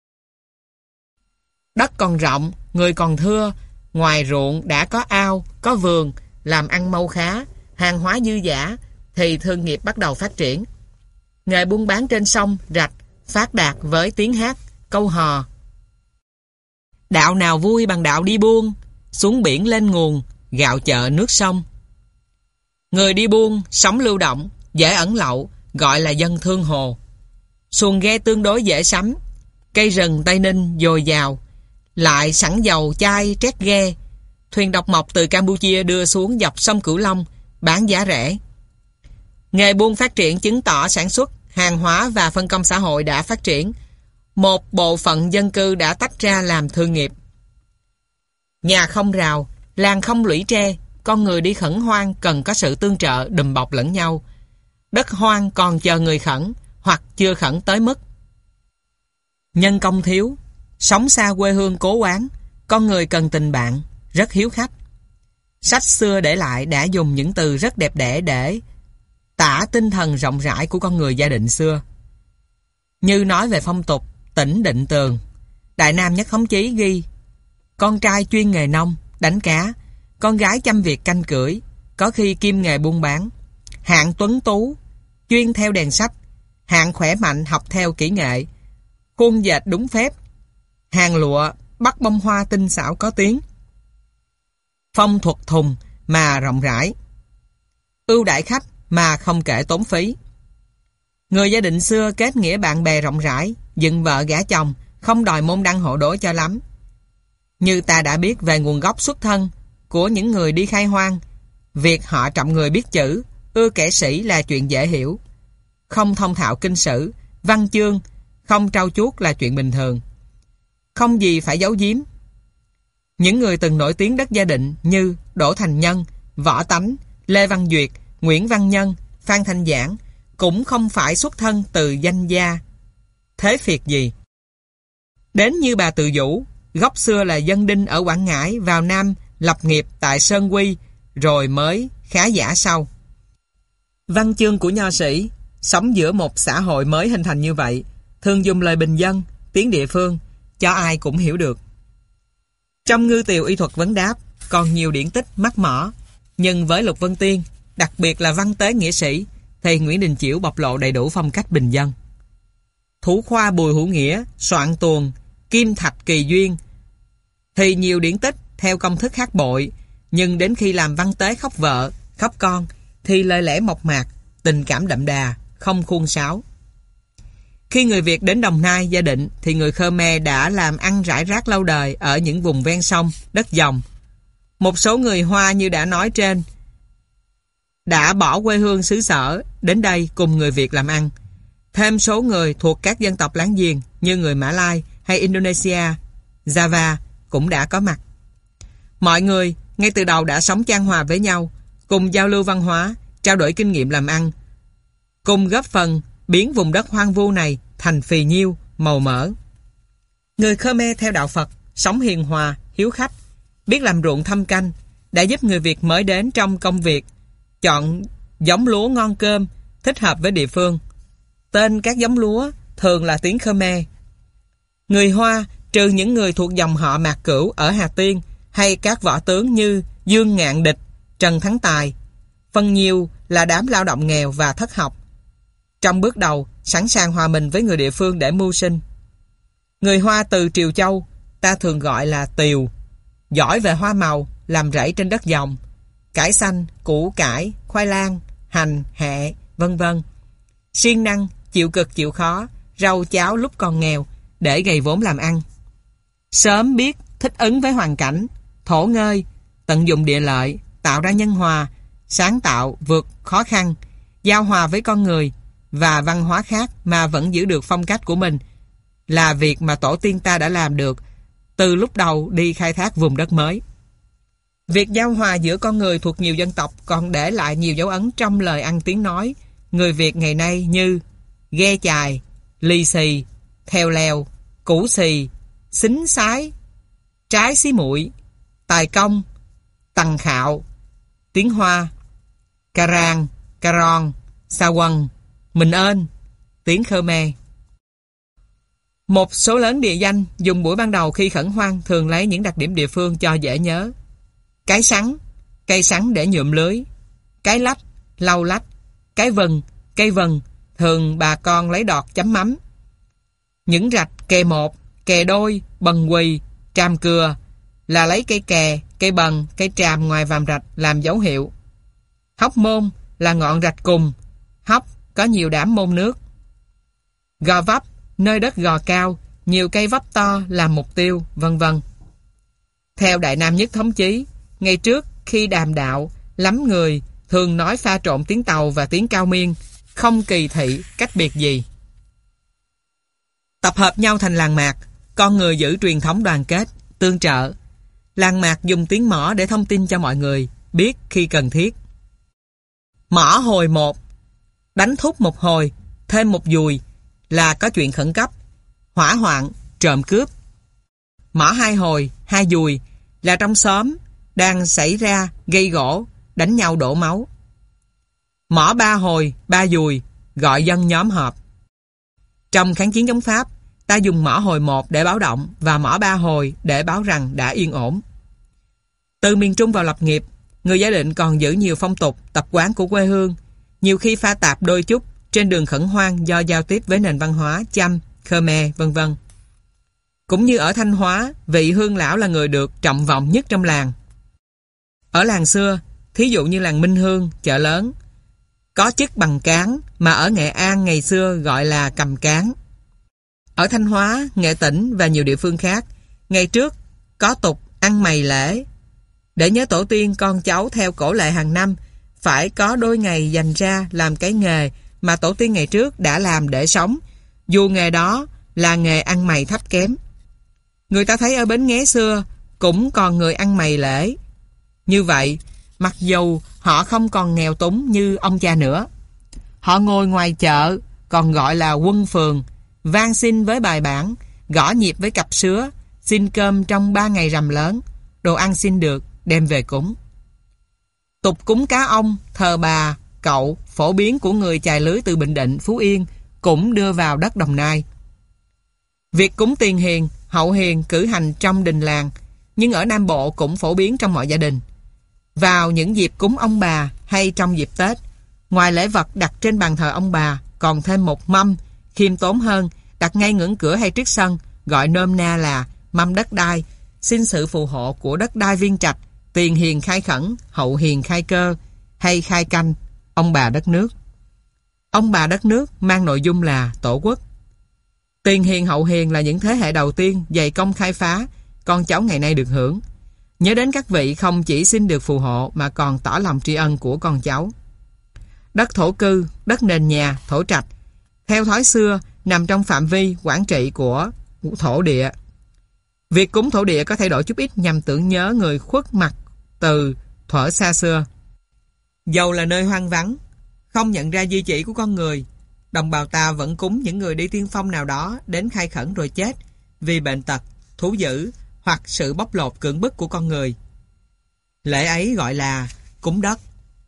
Đất còn rộng, người còn thưa, ngoài ruộng đã có ao, có vườn, làm ăn mau khá, hàng hóa dư dả, thì thương nghiệp bắt đầu phát triển. Nghề buôn bán trên sông, rạch, phát đạt với tiếng hát, câu hò. Đạo nào vui bằng đạo đi buôn, xuống biển lên nguồn, gạo chợ nước sông. Người đi buôn, sống lưu động, dễ ẩn lậu, gọi là dân thương hồ. Xuồng ghe tương đối dễ sắm, cây rừng Tây Ninh dồi dào, lại sẵn dầu chai trét ghe. Thuyền độc mộc từ Campuchia đưa xuống dọc sông Cửu Long, bán giá rẻ. Nghề buôn phát triển chứng tỏ sản xuất, hàng hóa và phân công xã hội đã phát triển. Một bộ phận dân cư đã tách ra làm thương nghiệp. Nhà không rào, làng không lũy tre, con người đi khẩn hoang cần có sự tương trợ đùm bọc lẫn nhau. Đất hoang còn chờ người khẩn, hoặc chưa khẩn tới mức. Nhân công thiếu, sống xa quê hương cố quán, con người cần tình bạn, rất hiếu khách. Sách xưa để lại đã dùng những từ rất đẹp đẽ để tả tinh thần rộng rãi của con người Gia Định xưa. Như nói về phong tục, tỉnh Định Tường, Đại Nam Nhất Thống Chí ghi: con trai chuyên nghề nông, đánh cá, con gái chăm việc canh cưỡi, có khi kiêm nghề buôn bán. Hạng tuấn tú, chuyên theo đèn sách, hạng khỏe mạnh học theo kỹ nghệ, khuôn dệt đúng phép. Hàng lụa, bắt bông hoa tinh xảo có tiếng. Phong thuật thùng mà rộng rãi, ưu đãi khách mà không kể tốn phí. Người gia định xưa kết nghĩa bạn bè rộng rãi, dựng vợ gả chồng, không đòi môn đăng hộ đối cho lắm. Như ta đã biết về nguồn gốc xuất thân của những người đi khai hoang, việc họ trọng người biết chữ, ưa kẻ sĩ là chuyện dễ hiểu. Không thông thạo kinh sử, văn chương, không trau chuốt là chuyện bình thường. Không gì phải giấu giếm. Những người từng nổi tiếng đất Gia Định như Đỗ Thành Nhân, Võ Tánh, Lê Văn Duyệt, Nguyễn Văn Nhân, Phan Thanh Giảng cũng không phải xuất thân từ danh gia thế phiệt gì. Đến như bà Từ Vũ, gốc xưa là dân đinh ở Quảng Ngãi, vào Nam lập nghiệp tại Sơn Quy, rồi mới khá giả sau. Văn chương của nho sĩ sống giữa một xã hội mới hình thành như vậy, thường dùng lời bình dân, tiếng địa phương, cho ai cũng hiểu được. Trong Ngư Tiều y thuật vấn đáp còn nhiều điển tích mắc mỏ, nhưng với Lục Vân Tiên, đặc biệt là văn tế nghĩa sĩ, thì Nguyễn Đình Chiểu bộc lộ đầy đủ phong cách bình dân. Thủ khoa Bùi Hữu Nghĩa soạn tuồng Kim Thạch Kỳ Duyên thì nhiều điển tích theo công thức hát bội, nhưng đến khi làm văn tế khóc vợ, khóc con thì lời lẽ mộc mạc, tình cảm đậm đà, không khuôn sáo. Khi người Việt đến Đồng Nai, Gia Định thì người Khmer đã làm ăn rải rác lâu đời ở những vùng ven sông, đất dòng. Một số người Hoa như đã nói trên đã bỏ quê hương xứ sở đến đây cùng người Việt làm ăn. Thêm số người thuộc các dân tộc láng giềng như người Mã Lai hay Indonesia, Java cũng đã có mặt. Mọi người ngay từ đầu đã sống chan hòa với nhau, cùng giao lưu văn hóa, trao đổi kinh nghiệm làm ăn, cùng góp phần biến vùng đất hoang vu này thành phì nhiêu, màu mỡ. Người Khmer theo đạo Phật, sống hiền hòa, hiếu khách, biết làm ruộng thăm canh, đã giúp người Việt mới đến trong công việc chọn giống lúa ngon cơm, thích hợp với địa phương. Tên các giống lúa thường là tiếng Khmer. Người Hoa, trừ những người thuộc dòng họ Mạc Cửu ở Hà Tiên hay các võ tướng như Dương Ngạn Địch, Trần Thắng Tài, phần nhiều là đám lao động nghèo và thất học. Trong bước đầu, sẵn sàng hòa mình với người địa phương để mưu sinh. Người Hoa từ Triều Châu, ta thường gọi là Tiều, giỏi về hoa màu, làm rẫy trên đất dòng, cải xanh, củ cải, khoai lang, hành, hẹ, vân vân. Siêng năng, chịu cực chịu khó, rau cháo lúc còn nghèo để gầy vốn làm ăn. Sớm biết thích ứng với hoàn cảnh, thổ ngơi, tận dụng địa lợi, tạo ra nhân hòa, sáng tạo vượt khó khăn, giao hòa với con người và văn hóa khác mà vẫn giữ được phong cách của mình, là việc mà tổ tiên ta đã làm được từ lúc đầu đi khai thác vùng đất mới. Việc giao hòa giữa con người thuộc nhiều dân tộc còn để lại nhiều dấu ấn trong lời ăn tiếng nói người Việt ngày nay như ghe chài, lì xì, theo lèo, củ xì, xính sái, trái xí muội, tài công, tằng khạo, tiếng Hoa, cà ràng, cà ròn, sa quần, mình ơn, tiếng Khmer. Một số lớn địa danh dùng buổi ban đầu khi khẩn hoang thường lấy những đặc điểm địa phương cho dễ nhớ. Cái sắn, cây sắn để nhuộm lưới. Cái lách, lau lách. Cái vần, cây vần, thường bà con lấy đọt chấm mắm. Những rạch kè một, kè đôi, bần quỳ, tràm cừa là lấy cây kè, cây bần, cây tràm ngoài vàm rạch làm dấu hiệu. Hóc môn là ngọn rạch cùng, hóc có nhiều đám môn nước. Gò vấp, nơi đất gò cao, nhiều cây vấp to làm mục tiêu, vân vân. Theo Đại Nam Nhất Thống Chí, ngày trước khi đàm đạo, lắm người thường nói pha trộn tiếng Tàu và tiếng Cao Miên, không kỳ thị cách biệt gì. Tập hợp nhau thành làng mạc, con người giữ truyền thống đoàn kết, tương trợ. Làng mạc dùng tiếng mõ để thông tin cho mọi người, biết khi cần thiết. Mõ hồi một, đánh thúc một hồi, thêm một dùi là có chuyện khẩn cấp, hỏa hoạn, trộm cướp. Mõ hai hồi, hai dùi là trong xóm đang xảy ra gây gỗ, đánh nhau đổ máu. Mõ ba hồi, ba dùi gọi dân nhóm họp. Trong kháng chiến chống Pháp, ta dùng mõ hồi một để báo động và mõ ba hồi để báo rằng đã yên ổn. Từ miền Trung vào lập nghiệp, người Gia Định còn giữ nhiều phong tục, tập quán của quê hương, nhiều khi pha tạp đôi chút trên đường khẩn hoang do giao tiếp với nền văn hóa Chăm, Khmer, vân vân. Cũng như ở Thanh Hóa, vị hương lão là người được trọng vọng nhất trong làng. Ở làng xưa, thí dụ như làng Minh Hương, chợ lớn, có chức bằng cán mà ở Nghệ An ngày xưa gọi là cầm cán. Ở Thanh Hóa, Nghệ Tĩnh và nhiều địa phương khác, ngày trước có tục ăn mày lễ. Để nhớ tổ tiên, con cháu theo cổ lệ hàng năm phải có đôi ngày dành ra làm cái nghề mà tổ tiên ngày trước đã làm để sống, dù nghề đó là nghề ăn mày thấp kém. Người ta thấy ở Bến Nghé xưa cũng còn người ăn mày lễ. Như vậy, mặc dù họ không còn nghèo túng như ông cha nữa, họ ngồi ngoài chợ còn gọi là quân phường, van xin với bài bản, gõ nhịp với cặp sứa, xin cơm trong ba ngày rằm lớn, đồ ăn xin được đem về cúng. Tục cúng cá ông, thờ bà, cậu phổ biến của người chài lưới từ Bình Định, Phú Yên cũng đưa vào đất Đồng Nai. Việc cúng tiền hiền, hậu hiền cử hành trong đình làng, nhưng ở Nam Bộ cũng phổ biến trong mọi gia đình. Vào những dịp cúng ông bà hay trong dịp Tết, ngoài lễ vật đặt trên bàn thờ ông bà, còn thêm một mâm khiêm tốn hơn, đặt ngay ngưỡng cửa hay trước sân, gọi nôm na là mâm đất đai, xin sự phù hộ của đất đai viên trạch, tiền hiền khai khẩn, hậu hiền khai cơ, hay khai canh, ông bà đất nước. Ông bà đất nước mang nội dung là tổ quốc. Tiền hiền hậu hiền là những thế hệ đầu tiên dày công khai phá, con cháu ngày nay được hưởng. Nhớ đến các vị không chỉ xin được phù hộ mà còn tỏ lòng tri ân của con cháu. Đất thổ cư, đất nền nhà, thổ trạch, theo thói xưa nằm trong phạm vi quản trị của thổ địa. Việc cúng thổ địa có thay đổi chút ít nhằm tưởng nhớ người khuất mặt từ thuở xa xưa. Dầu là nơi hoang vắng, không nhận ra di chỉ của con người, đồng bào ta vẫn cúng những người đi tiên phong nào đó đến khai khẩn rồi chết vì bệnh tật, thú dữ hoặc sự bóc lột cưỡng bức của con người. Lễ ấy gọi là cúng đất.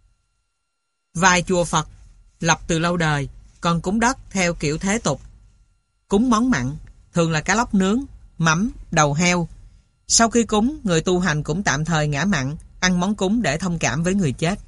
Vài chùa Phật lập từ lâu đời còn cúng đất theo kiểu thế tục. Cúng món mặn, thường là cá lóc nướng, mắm, đầu heo. Sau khi cúng, người tu hành cũng tạm thời ngã mặn, ăn món cúng để thông cảm với người chết.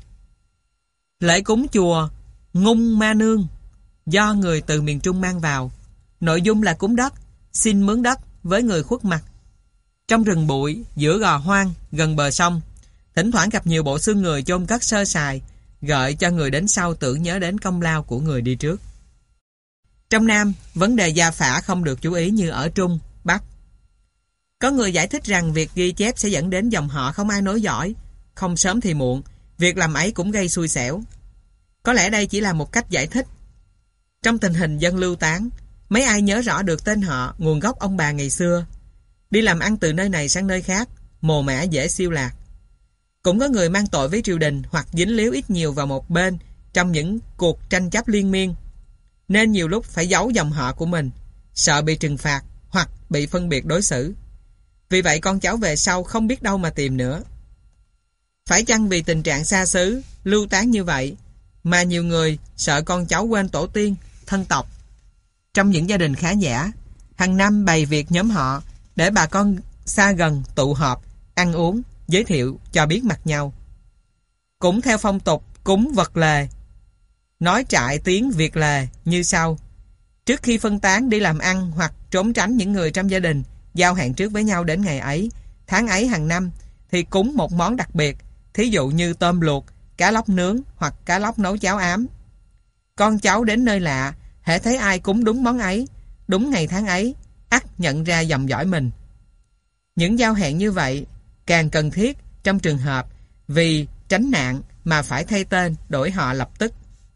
Lễ cúng chùa Ngung Ma Nương do người từ miền Trung mang vào. Nội dung là cúng đất, xin mướn đất với người khuất mặt. Trong rừng bụi, giữa gò hoang, gần bờ sông, thỉnh thoảng gặp nhiều bộ xương người chôn cất sơ sài, gợi cho người đến sau tưởng nhớ đến công lao của người đi trước. Trong Nam, vấn đề gia phả không được chú ý như ở Trung, Bắc. Có người giải thích rằng việc ghi chép sẽ dẫn đến dòng họ không ai nối dõi, không sớm thì muộn, việc làm ấy cũng gây xui xẻo. Có lẽ đây chỉ là một cách giải thích. Trong tình hình dân lưu tán, mấy ai nhớ rõ được tên họ, nguồn gốc ông bà ngày xưa. Đi làm ăn từ nơi này sang nơi khác, mồ mả dễ siêu lạc. Cũng có người mang tội với triều đình hoặc dính líu ít nhiều vào một bên trong những cuộc tranh chấp liên miên, nên nhiều lúc phải giấu dòng họ của mình, sợ bị trừng phạt hoặc bị phân biệt đối xử. Vì vậy con cháu về sau không biết đâu mà tìm nữa. Phải chăng vì tình trạng xa xứ, lưu tán như vậy mà nhiều người sợ con cháu quên tổ tiên, thân tộc? Trong những gia đình khá giả, hàng năm bày việc nhóm họ để bà con xa gần tụ họp, ăn uống, giới thiệu cho biết mặt nhau. Cũng theo phong tục cúng vật lề, nói trại tiếng Việt lề như sau. Trước khi phân tán đi làm ăn hoặc trốn tránh những người trong gia đình, giao hẹn trước với nhau đến ngày ấy, tháng ấy hàng năm, thì cúng một món đặc biệt, thí dụ như tôm luộc, cá lóc nướng hoặc cá lóc nấu cháo ám. Con cháu đến nơi lạ, hễ thấy ai cúng đúng món ấy, đúng ngày tháng ấy, ắt nhận ra dòng dõi mình. Những giao hẹn như vậy càng cần thiết trong trường hợp vì tránh nạn mà phải thay tên, đổi họ lập tức.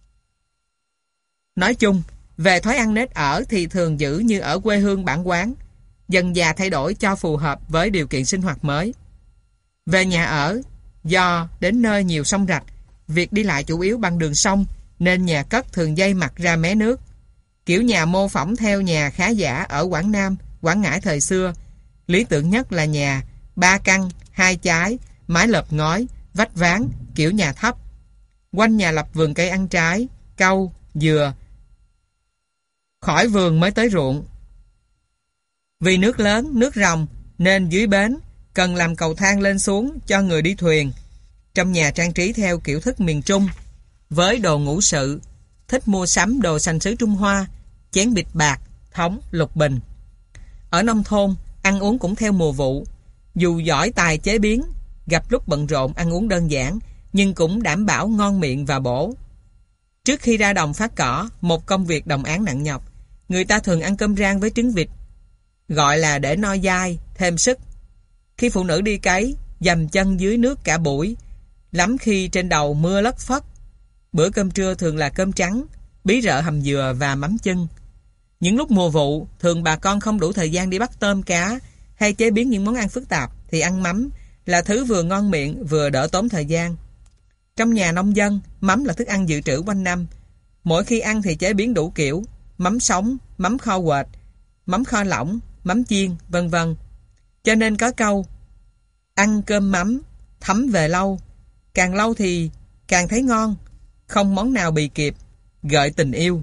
Nói chung, về thói ăn nết ở thì thường giữ như ở quê hương bản quán, dần dà thay đổi cho phù hợp với điều kiện sinh hoạt mới. Về nhà ở, do đến nơi nhiều sông rạch, việc đi lại chủ yếu bằng đường sông, nên nhà cất thường dây mặt ra mé nước. Kiểu nhà mô phỏng theo nhà khá giả ở Quảng Nam, Quảng Ngãi thời xưa. Lý tưởng nhất là nhà ba căn, hai chái, mái lợp ngói, vách ván, kiểu nhà thấp. Quanh nhà lập vườn cây ăn trái, cau, dừa. Khỏi vườn mới tới ruộng. Vì nước lớn, nước ròng, nên dưới bến cần làm cầu thang lên xuống cho người đi thuyền. Trong nhà trang trí theo kiểu thức miền Trung, với đồ ngũ sự, thích mua sắm đồ sành sứ Trung Hoa, chén bịch bạc, thống, lục bình. Ở nông thôn, ăn uống cũng theo mùa vụ. Dù giỏi tài chế biến, gặp lúc bận rộn ăn uống đơn giản, nhưng cũng đảm bảo ngon miệng và bổ. Trước khi ra đồng phát cỏ, một công việc đồng áng nặng nhọc, người ta thường ăn cơm rang với trứng vịt, gọi là để no dai, thêm sức. Khi phụ nữ đi cấy, dầm chân dưới nước cả buổi, lắm khi trên đầu mưa lất phất. Bữa cơm trưa thường là cơm trắng, bí rợ hầm dừa và mắm chưng. Những lúc mùa vụ, thường bà con không đủ thời gian đi bắt tôm cá hay chế biến những món ăn phức tạp, thì ăn mắm là thứ vừa ngon miệng vừa đỡ tốn thời gian. Trong nhà nông dân, mắm là thức ăn dự trữ quanh năm. Mỗi khi ăn thì chế biến đủ kiểu: mắm sống, mắm kho quệt, mắm kho lỏng, mắm chiên, vân vân. Cho nên có câu ăn cơm mắm thấm về lâu, càng lâu thì càng thấy ngon, không món nào bì kịp, gợi tình yêu.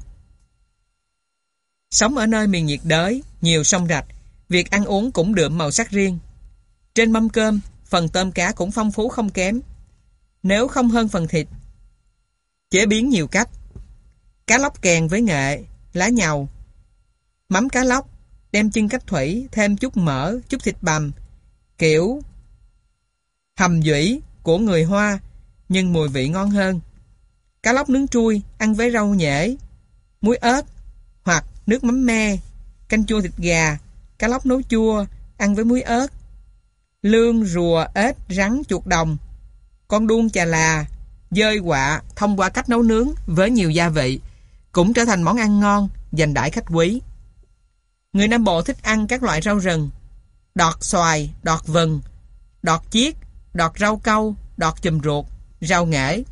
Sống ở nơi miền nhiệt đới, nhiều sông rạch, việc ăn uống cũng đượm màu sắc riêng. Trên mâm cơm, phần tôm cá cũng phong phú không kém, nếu không hơn phần thịt. Chế biến nhiều cách: cá lóc kèn với nghệ, lá nhầu, mắm cá lóc, đem chưng cách thủy, thêm chút mỡ, chút thịt bằm, kiểu hầm dũy của người Hoa, nhưng mùi vị ngon hơn. Cá lóc nướng trui, ăn với rau nhễ, muối ớt, hoặc nước mắm me, canh chua thịt gà, cá lóc nấu chua, ăn với muối ớt. Lương, rùa, ếch, rắn, chuột đồng, con đuông, chà là, dơi quạ thông qua cách nấu nướng với nhiều gia vị, cũng trở thành món ăn ngon, dành đãi khách quý. Người Nam Bộ thích ăn các loại rau rừng: đọt xoài, đọt vừng, đọt chiết, đọt rau câu, đọt chùm ruột, rau nghệ.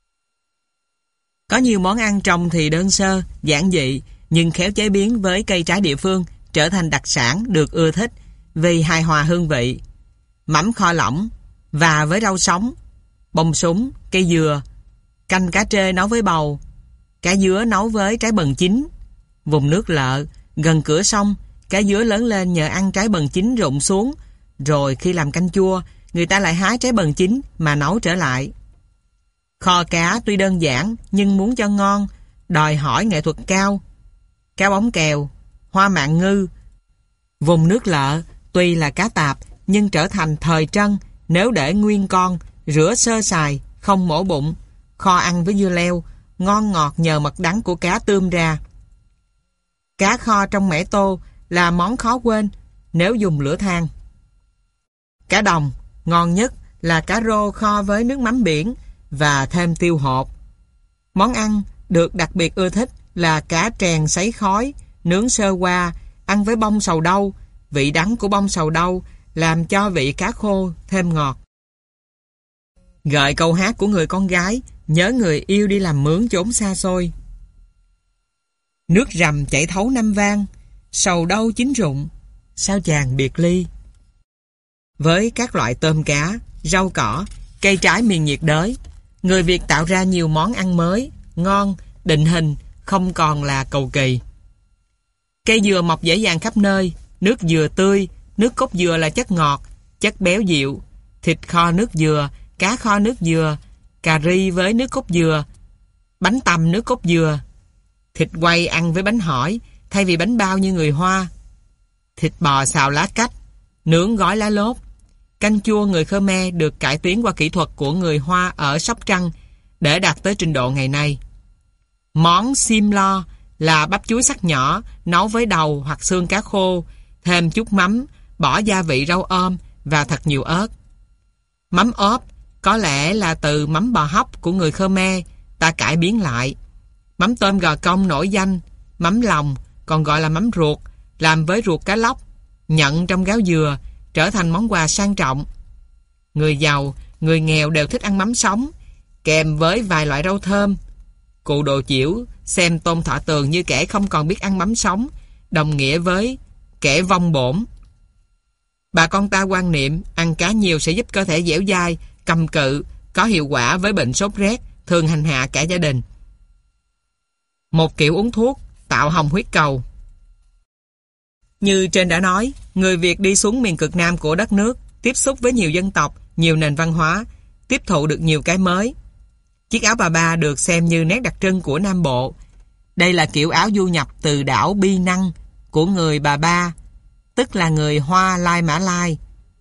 Có nhiều món ăn trông thì đơn sơ, giản dị, nhưng khéo chế biến với cây trái địa phương trở thành đặc sản được ưa thích vì hài hòa hương vị. Mắm kho lỏng và với rau sống, bông súng, cây dừa, canh cá trê nấu với bầu, cá dứa nấu với trái bần chín. Vùng nước Lợ, gần cửa sông, cá dứa lớn lên nhờ ăn trái bần chín rụng xuống, rồi khi làm canh chua, người ta lại hái trái bần chín mà nấu trở lại. Kho cá tuy đơn giản nhưng muốn cho ngon, đòi hỏi nghệ thuật cao. Cá bóng kèo, hoa mạn ngư. Vùng nước Lợ tuy là cá tạp nhưng trở thành thời trân nếu để nguyên con, rửa sơ sài, không mổ bụng, kho ăn với dưa leo, ngon ngọt nhờ mật đắng của cá tươm ra. Cá kho trong mẻ tô là món khó quên nếu dùng lửa than. Cá đồng, ngon nhất là cá rô kho với nước mắm biển và thêm tiêu hột. Món ăn được đặc biệt ưa thích là cá trèn sấy khói, nướng sơ qua, ăn với bông sầu đâu. Vị đắng của bông sầu đâu làm cho vị cá khô thêm ngọt. Gợi câu hát của người con gái nhớ người yêu đi làm mướn chốn xa xôi: nước rằm chảy thấu năm vang, sầu đâu chín rụng, sao chàng biệt ly. Với các loại tôm cá, rau cỏ, cây trái miền nhiệt đới, người Việt tạo ra nhiều món ăn mới, ngon, định hình, không còn là cầu kỳ. Cây dừa mọc dễ dàng khắp nơi, nước dừa tươi, nước cốt dừa là chất ngọt, chất béo dịu, thịt kho nước dừa, cá kho nước dừa, cà ri với nước cốt dừa, bánh tằm nước cốt dừa, thịt quay ăn với bánh hỏi thay vì bánh bao như người Hoa, thịt bò xào lá cách, nướng gói lá lốt. Canh chua người Khmer được cải tiến qua kỹ thuật của người Hoa ở Sóc Trăng để đạt tới trình độ ngày nay. Món sim lo là bắp chuối sắc nhỏ nấu với đầu hoặc xương cá khô, thêm chút mắm, bỏ gia vị rau ôm và thật nhiều ớt. Mắm ốp có lẽ là từ mắm bò hấp của người Khmer ta cải biến lại. Mắm tôm Gò Công nổi danh, mắm lòng còn gọi là mắm ruột, làm với ruột cá lóc, nhận trong gáo dừa, trở thành món quà sang trọng. Người giàu, người nghèo đều thích ăn mắm sống, kèm với vài loại rau thơm. Cụ Đồ Chiểu xem Tôn Thọ Tường như kẻ không còn biết ăn mắm sống, đồng nghĩa với kẻ vong bổn. Bà con ta quan niệm ăn cá nhiều sẽ giúp cơ thể dẻo dai, cầm cự, có hiệu quả với bệnh sốt rét, thường hành hạ cả gia đình. Một kiểu uống thuốc tạo hồng huyết cầu. Như trên đã nói, người Việt đi xuống miền cực Nam của đất nước, tiếp xúc với nhiều dân tộc, nhiều nền văn hóa, tiếp thụ được nhiều cái mới. Chiếc áo bà ba được xem như nét đặc trưng của Nam Bộ. Đây là kiểu áo du nhập từ đảo Bi Năng của người Bà Ba, tức là người Hoa Lai Mã Lai.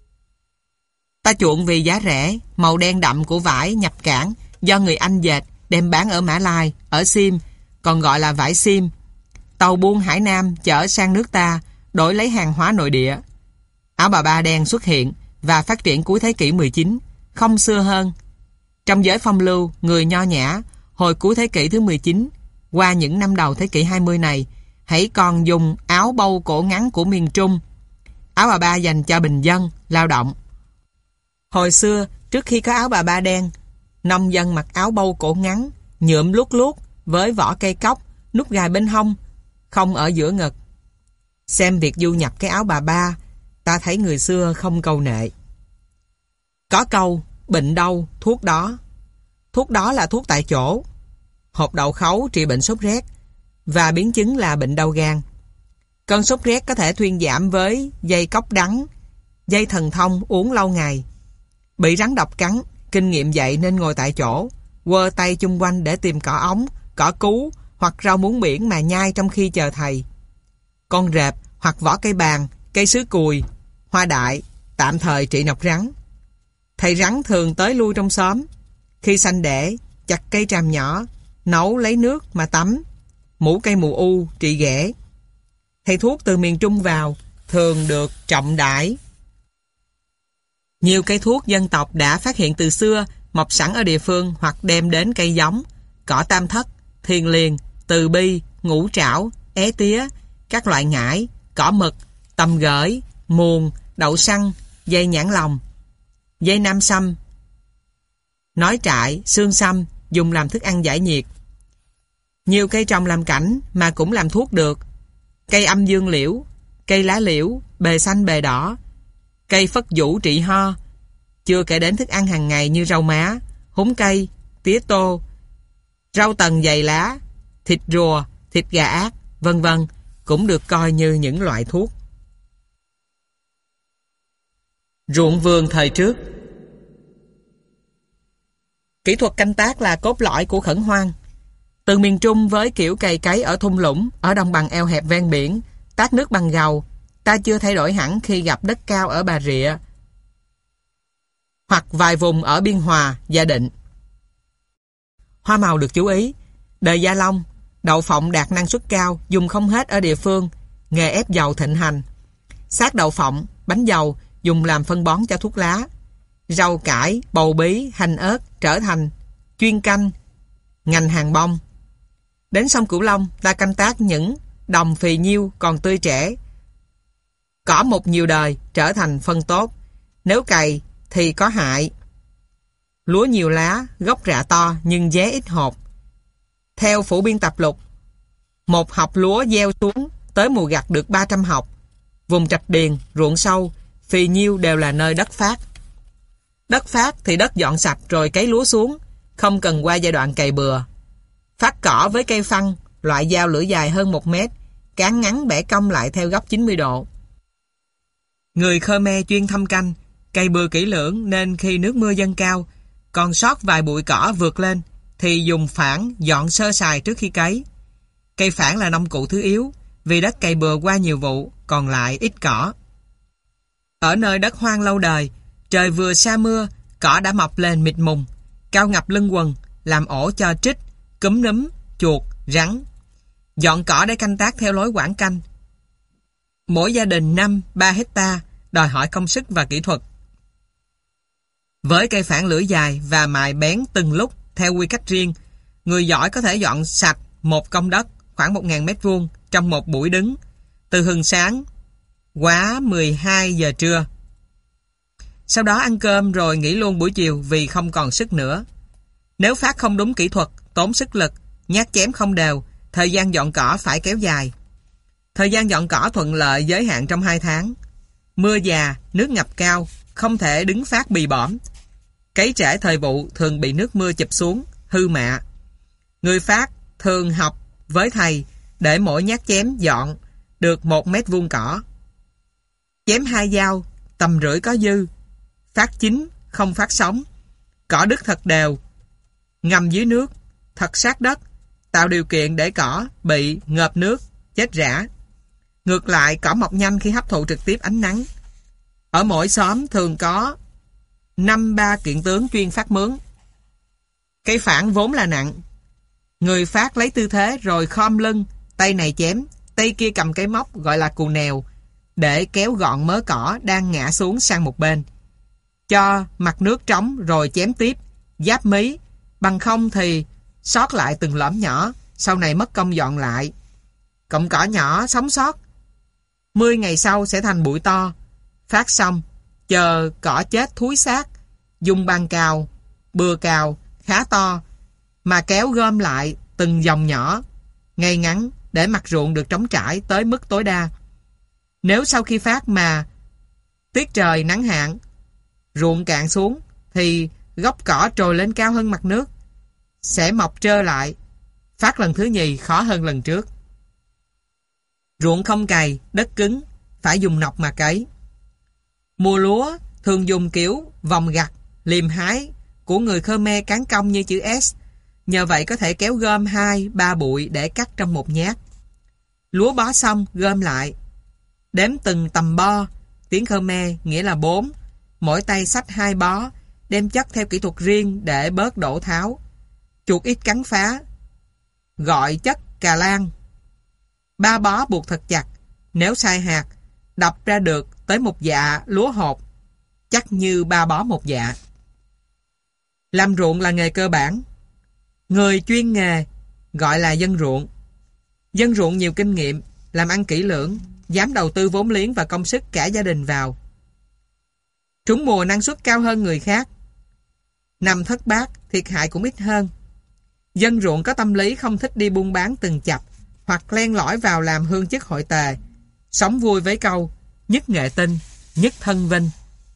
Ta chuộng vì giá rẻ, màu đen đậm của vải nhập cảng do người Anh dệt đem bán ở Mã Lai, ở Sim, còn gọi là vải Sim. Tàu buôn Hải Nam chở sang nước ta, đổi lấy hàng hóa nội địa. Áo bà ba đen xuất hiện và phát triển cuối thế kỷ mười chín, không xưa hơn. Trong giới phong lưu, người nho nhã, hồi cuối thế kỷ thứ mười chín, qua những năm đầu thế kỷ hai mươi này, hãy còn dùng áo bâu cổ ngắn của miền Trung. Áo bà ba dành cho bình dân, lao động. Hồi xưa, trước khi có áo bà ba đen, nông dân mặc áo bâu cổ ngắn, nhuộm luốt luốt, với vỏ cây cóc, nút gài bên hông, không ở giữa ngực. Xem việc du nhập cái áo bà ba, ta thấy người xưa không câu nệ. Có câu, bệnh đâu, thuốc đó. Thuốc đó là thuốc tại chỗ. Hột đậu khấu trị bệnh sốt rét, và biến chứng là bệnh đau gan. Cơn sốt rét có thể thuyên giảm với dây cóc đắng, dây thần thông uống lâu ngày. Bị rắn độc cắn, kinh nghiệm dạy nên ngồi tại chỗ, quơ tay chung quanh để tìm cỏ ống, cỏ cú hoặc rau muống biển mà nhai trong khi chờ thầy. Con rệp hoặc vỏ cây bàng, cây sứ cùi, hoa đại, tạm thời trị nọc rắn. Thầy rắn thường tới lui trong xóm. Khi sanh đẻ, chặt cây tràm nhỏ, nấu lấy nước mà tắm. Mũ cây mù u, trị ghẻ. Thầy thuốc từ miền Trung vào, thường được trọng đãi. Nhiều cây thuốc dân tộc đã phát hiện từ xưa, mọc sẵn ở địa phương hoặc đem đến cây giống, cỏ tam thất, thiền liền, từ bi, ngũ trảo, é tía, các loại ngải, cỏ mực, tầm gởi, muồng, đậu săng, dây nhãn lòng, dây nam sâm, nói trại, xương sâm, dùng làm thức ăn giải nhiệt. Nhiều cây trồng làm cảnh mà cũng làm thuốc được. Cây âm dương liễu, cây lá liễu, bề xanh bề đỏ, cây phất vũ trị ho, chưa kể đến thức ăn hàng ngày như rau má, húng cây, tía tô, rau tần dày lá, thịt rùa, thịt gà ác, vân vân cũng được coi như những loại thuốc. Ruộng vườn thời trước. Kỹ thuật canh tác là cốt lõi của khẩn hoang. Từ miền Trung với kiểu cày cấy ở thung lũng, ở đồng bằng eo hẹp ven biển, tát nước bằng gầu, ta chưa thay đổi hẳn khi gặp đất cao ở Bà Rịa hoặc vài vùng ở Biên Hòa, Gia Định. Hoa màu được chú ý. Đời Gia Long, đậu phộng đạt năng suất cao, dùng không hết ở địa phương, nghề ép dầu thịnh hành. Xác đậu phộng, bánh dầu dùng làm phân bón cho thuốc lá. Rau cải, bầu bí, hành ớt trở thành chuyên canh, ngành hàng bông. Đến sông Cửu Long, ta canh tác những đồng phì nhiêu còn tươi trẻ. Cỏ một nhiều đời trở thành phân tốt. Nếu cày thì có hại. Lúa nhiều lá, gốc rạ to nhưng dé ít hột. Theo phổ biên tập lục, một hộc lúa gieo xuống tới mùa gặt được ba trăm hộc. Vùng trạch điền, ruộng sâu, phì nhiêu đều là nơi đất phát. Đất phát thì đất dọn sạch rồi cấy lúa xuống, không cần qua giai đoạn cày bừa. Phát cỏ với cây phăng, loại dao lưỡi dài hơn một mét, cán ngắn bẻ cong lại theo góc chín mươi độ. Người Khmer chuyên thăm canh, cày bừa kỹ lưỡng nên khi nước mưa dâng cao, còn sót vài bụi cỏ vượt lên, thì dùng phản dọn sơ sài trước khi cấy. Cây phản là nông cụ thứ yếu, vì đất cày bừa qua nhiều vụ, còn lại ít cỏ. Ở nơi đất hoang lâu đời, trời vừa sa mưa, cỏ đã mọc lên mịt mùng, cao ngập lưng quần, làm ổ cho trích, cúm núm, chuột, rắn. Dọn cỏ để canh tác theo lối quãng canh. Mỗi gia đình năm ba hecta, đòi hỏi công sức và kỹ thuật. Với cây phản lưỡi dài và mài bén từng lúc theo quy cách riêng, người giỏi có thể dọn sạch một công đất khoảng một nghìn mét vuông trong một buổi đứng, từ hừng sáng quá mười hai giờ trưa. Sau đó ăn cơm rồi nghỉ luôn buổi chiều vì không còn sức nữa. Nếu phát không đúng kỹ thuật, tốn sức lực, nhát chém không đều, thời gian dọn cỏ phải kéo dài. Thời gian dọn cỏ thuận lợi giới hạn trong hai tháng. Mưa già, nước ngập cao, không thể đứng phát bì bõm. Cấy trễ thời vụ thường bị nước mưa chụp xuống, hư mạ. Người phát thường học với thầy để mỗi nhát chém dọn được một mét vuông cỏ. Chém hai dao, tầm rưỡi có dư. Phát chín, không phát sống. Cỏ đứt thật đều, ngầm dưới nước, thật sát đất, tạo điều kiện để cỏ bị ngợp nước, chết rã. Ngược lại, cỏ mọc nhanh khi hấp thụ trực tiếp ánh nắng. Ở mỗi xóm thường có năm ba kiện tướng chuyên phát mướn. Cây phản vốn là nặng. Người phát lấy tư thế rồi khom lưng, tay này chém, tay kia cầm cái móc gọi là cù nèo, để kéo gọn mớ cỏ đang ngã xuống sang một bên. Cho mặt nước trống rồi chém tiếp, giáp mí, bằng không thì sót lại từng lõm nhỏ, sau này mất công dọn lại. Cọng cỏ nhỏ sống sót, mười ngày sau sẽ thành bụi to. Phát xong, chờ cỏ chết thúi xác, dùng bàn cào, bừa cào khá to, mà kéo gom lại từng dòng nhỏ, ngay ngắn, để mặt ruộng được trống trải tới mức tối đa. Nếu sau khi phát mà tiết trời nắng hạn, ruộng cạn xuống, thì gốc cỏ trồi lên cao hơn mặt nước, sẽ mọc trơ lại. Phát lần thứ nhì khó hơn lần trước. Ruộng không cày, đất cứng, phải dùng nọc mà cấy. Mùa lúa thường dùng kiểu vòng gặt, liềm hái của người Khmer cán cong như chữ S. Nhờ vậy có thể kéo gom hai, ba bụi để cắt trong một nhát. Lúa bó xong, gom lại. Đếm từng tầm bo, tiếng Khmer nghĩa là bốn. Mỗi tay xách hai bó, đem chất theo kỹ thuật riêng để bớt đổ tháo. Chuột ít cắn phá, gọi chất cà lan. Ba bó buộc thật chặt, nếu sai hạt, đập ra được tới một dạ lúa hột, chắc như ba bó một dạ. Làm ruộng là nghề cơ bản. Người chuyên nghề gọi là dân ruộng. Dân ruộng nhiều kinh nghiệm, làm ăn kỹ lưỡng, dám đầu tư vốn liếng và công sức cả gia đình vào. Trúng mùa năng suất cao hơn người khác. Năm thất bát, thiệt hại cũng ít hơn. Dân ruộng có tâm lý không thích đi buôn bán từng chập, hoặc len lỏi vào làm hương chức hội tề. Sống vui với câu nhất nghệ tinh, nhất thân vinh.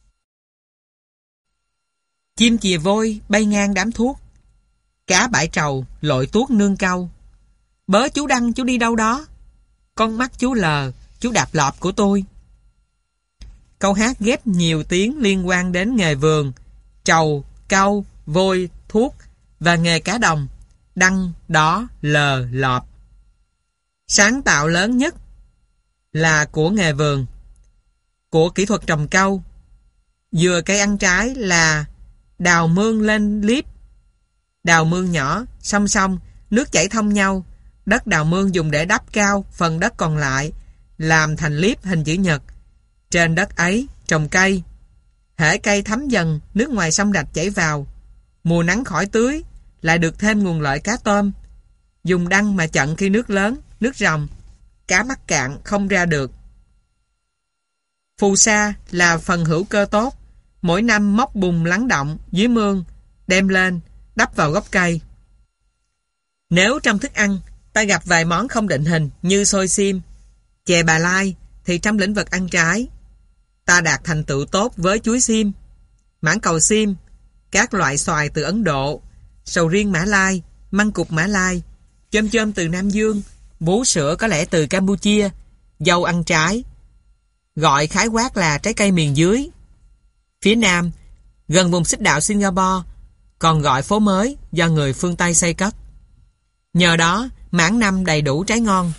Chim chìa vôi bay ngang đám thuốc, cá bãi trầu lội tuốt nương cau. Bớ chú Đăng chú đi đâu đó, con mắt chú lờ, chú đạp lọp của tôi. Câu hát ghép nhiều tiếng liên quan đến nghề vườn, trầu, cau, vôi, thuốc và nghề cá đồng, đăng, đó, lờ, lọp. Sáng tạo lớn nhất là của nghề vườn, của kỹ thuật trồng cau. Dừa cây ăn trái là đào mương lên liếp. Đào mương nhỏ, song song, nước chảy thông nhau. Đất đào mương dùng để đắp cao, phần đất còn lại làm thành liếp hình chữ nhật. Trên đất ấy trồng cây. Hễ cây thấm dần, nước ngoài sông rạch chảy vào. Mùa nắng khỏi tưới, lại được thêm nguồn lợi cá tôm. Dùng đăng mà chặn khi nước lớn, nước ròng, cá mắc cạn không ra được. Phù sa là phần hữu cơ tốt, mỗi năm móc bùn lắng động dưới mương, đem lên, đắp vào gốc cây. Nếu trong thức ăn, ta gặp vài món không định hình như xôi xiêm, chè bà lai, thì trong lĩnh vực ăn trái, ta đạt thành tựu tốt với chuối xiêm, mãng cầu xiêm, các loại xoài từ Ấn Độ, sầu riêng Mã Lai, măng cụt Mã Lai, chôm chôm từ Nam Dương, bú sữa có lẽ từ Campuchia, dâu ăn trái, gọi khái quát là trái cây miền dưới. Phía Nam, gần vùng xích đạo Singapore, còn gọi phố mới do người phương Tây xây cất. Nhờ đó, mãn năm đầy đủ trái ngon.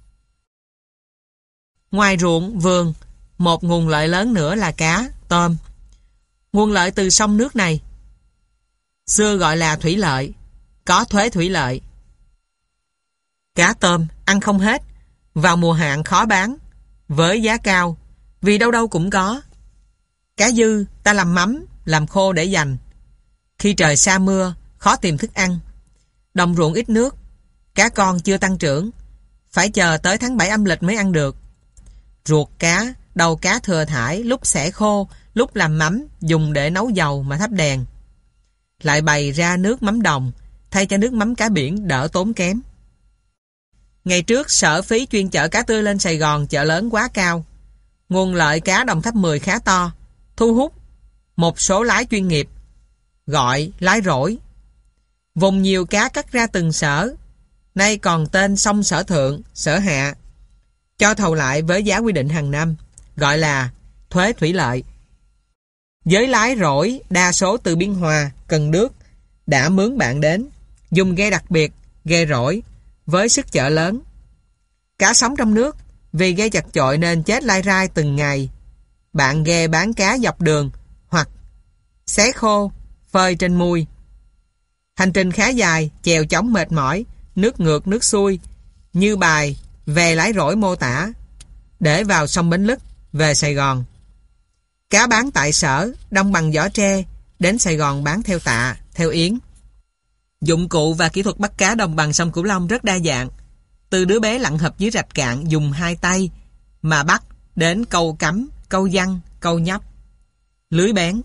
Ngoài ruộng, vườn, một nguồn lợi lớn nữa là cá, tôm. Nguồn lợi từ sông nước này xưa gọi là thủy lợi, có thuế thủy lợi. Cá tôm ăn không hết, vào mùa hạn khó bán, với giá cao, vì đâu đâu cũng có. Cá dư ta làm mắm, làm khô để dành. Khi trời sa mưa, khó tìm thức ăn. Đồng ruộng ít nước, cá con chưa tăng trưởng, phải chờ tới tháng bảy âm lịch mới ăn được. Ruột cá, đầu cá thừa thải, lúc xẻ khô, lúc làm mắm, dùng để nấu dầu mà thắp đèn. Lại bày ra nước mắm đồng, thay cho nước mắm cá biển đỡ tốn kém. Ngày trước sở phí chuyên chở cá tươi lên Sài Gòn chợ lớn quá cao. Nguồn lợi cá đồng tháp mười khá to, thu hút một số lái chuyên nghiệp, gọi lái rỗi. Vùng nhiều cá cắt ra từng sở, nay còn tên sông Sở Thượng, Sở Hạ, cho thầu lại với giá quy định hàng năm, gọi là thuế thủy lợi. Giới lái rỗi đa số từ Biên Hòa, Cần Đước đã mướn bạn đến, dùng ghe đặc biệt, ghe rỗi, với sức chở lớn. Cá sống trong nước, Vì ghe chật chội nên chết lai rai từng ngày. Bạn ghe bán cá dọc đường hoặc xé khô, phơi trên mui. Hành trình khá dài, chèo chóng mệt mỏi, nước ngược nước xuôi, như bài Về lái rỗi mô tả, để vào sông Bến Lức, về Sài Gòn. Cá bán tại sở, đông bằng giỏ tre, đến Sài Gòn bán theo tạ, theo yến. Dụng cụ và kỹ thuật bắt cá đồng bằng sông Cửu Long rất đa dạng. Từ đứa bé lặn hập dưới rạch cạn dùng hai tay mà bắt, đến câu cắm, câu giăng, câu nhấp, lưới bén.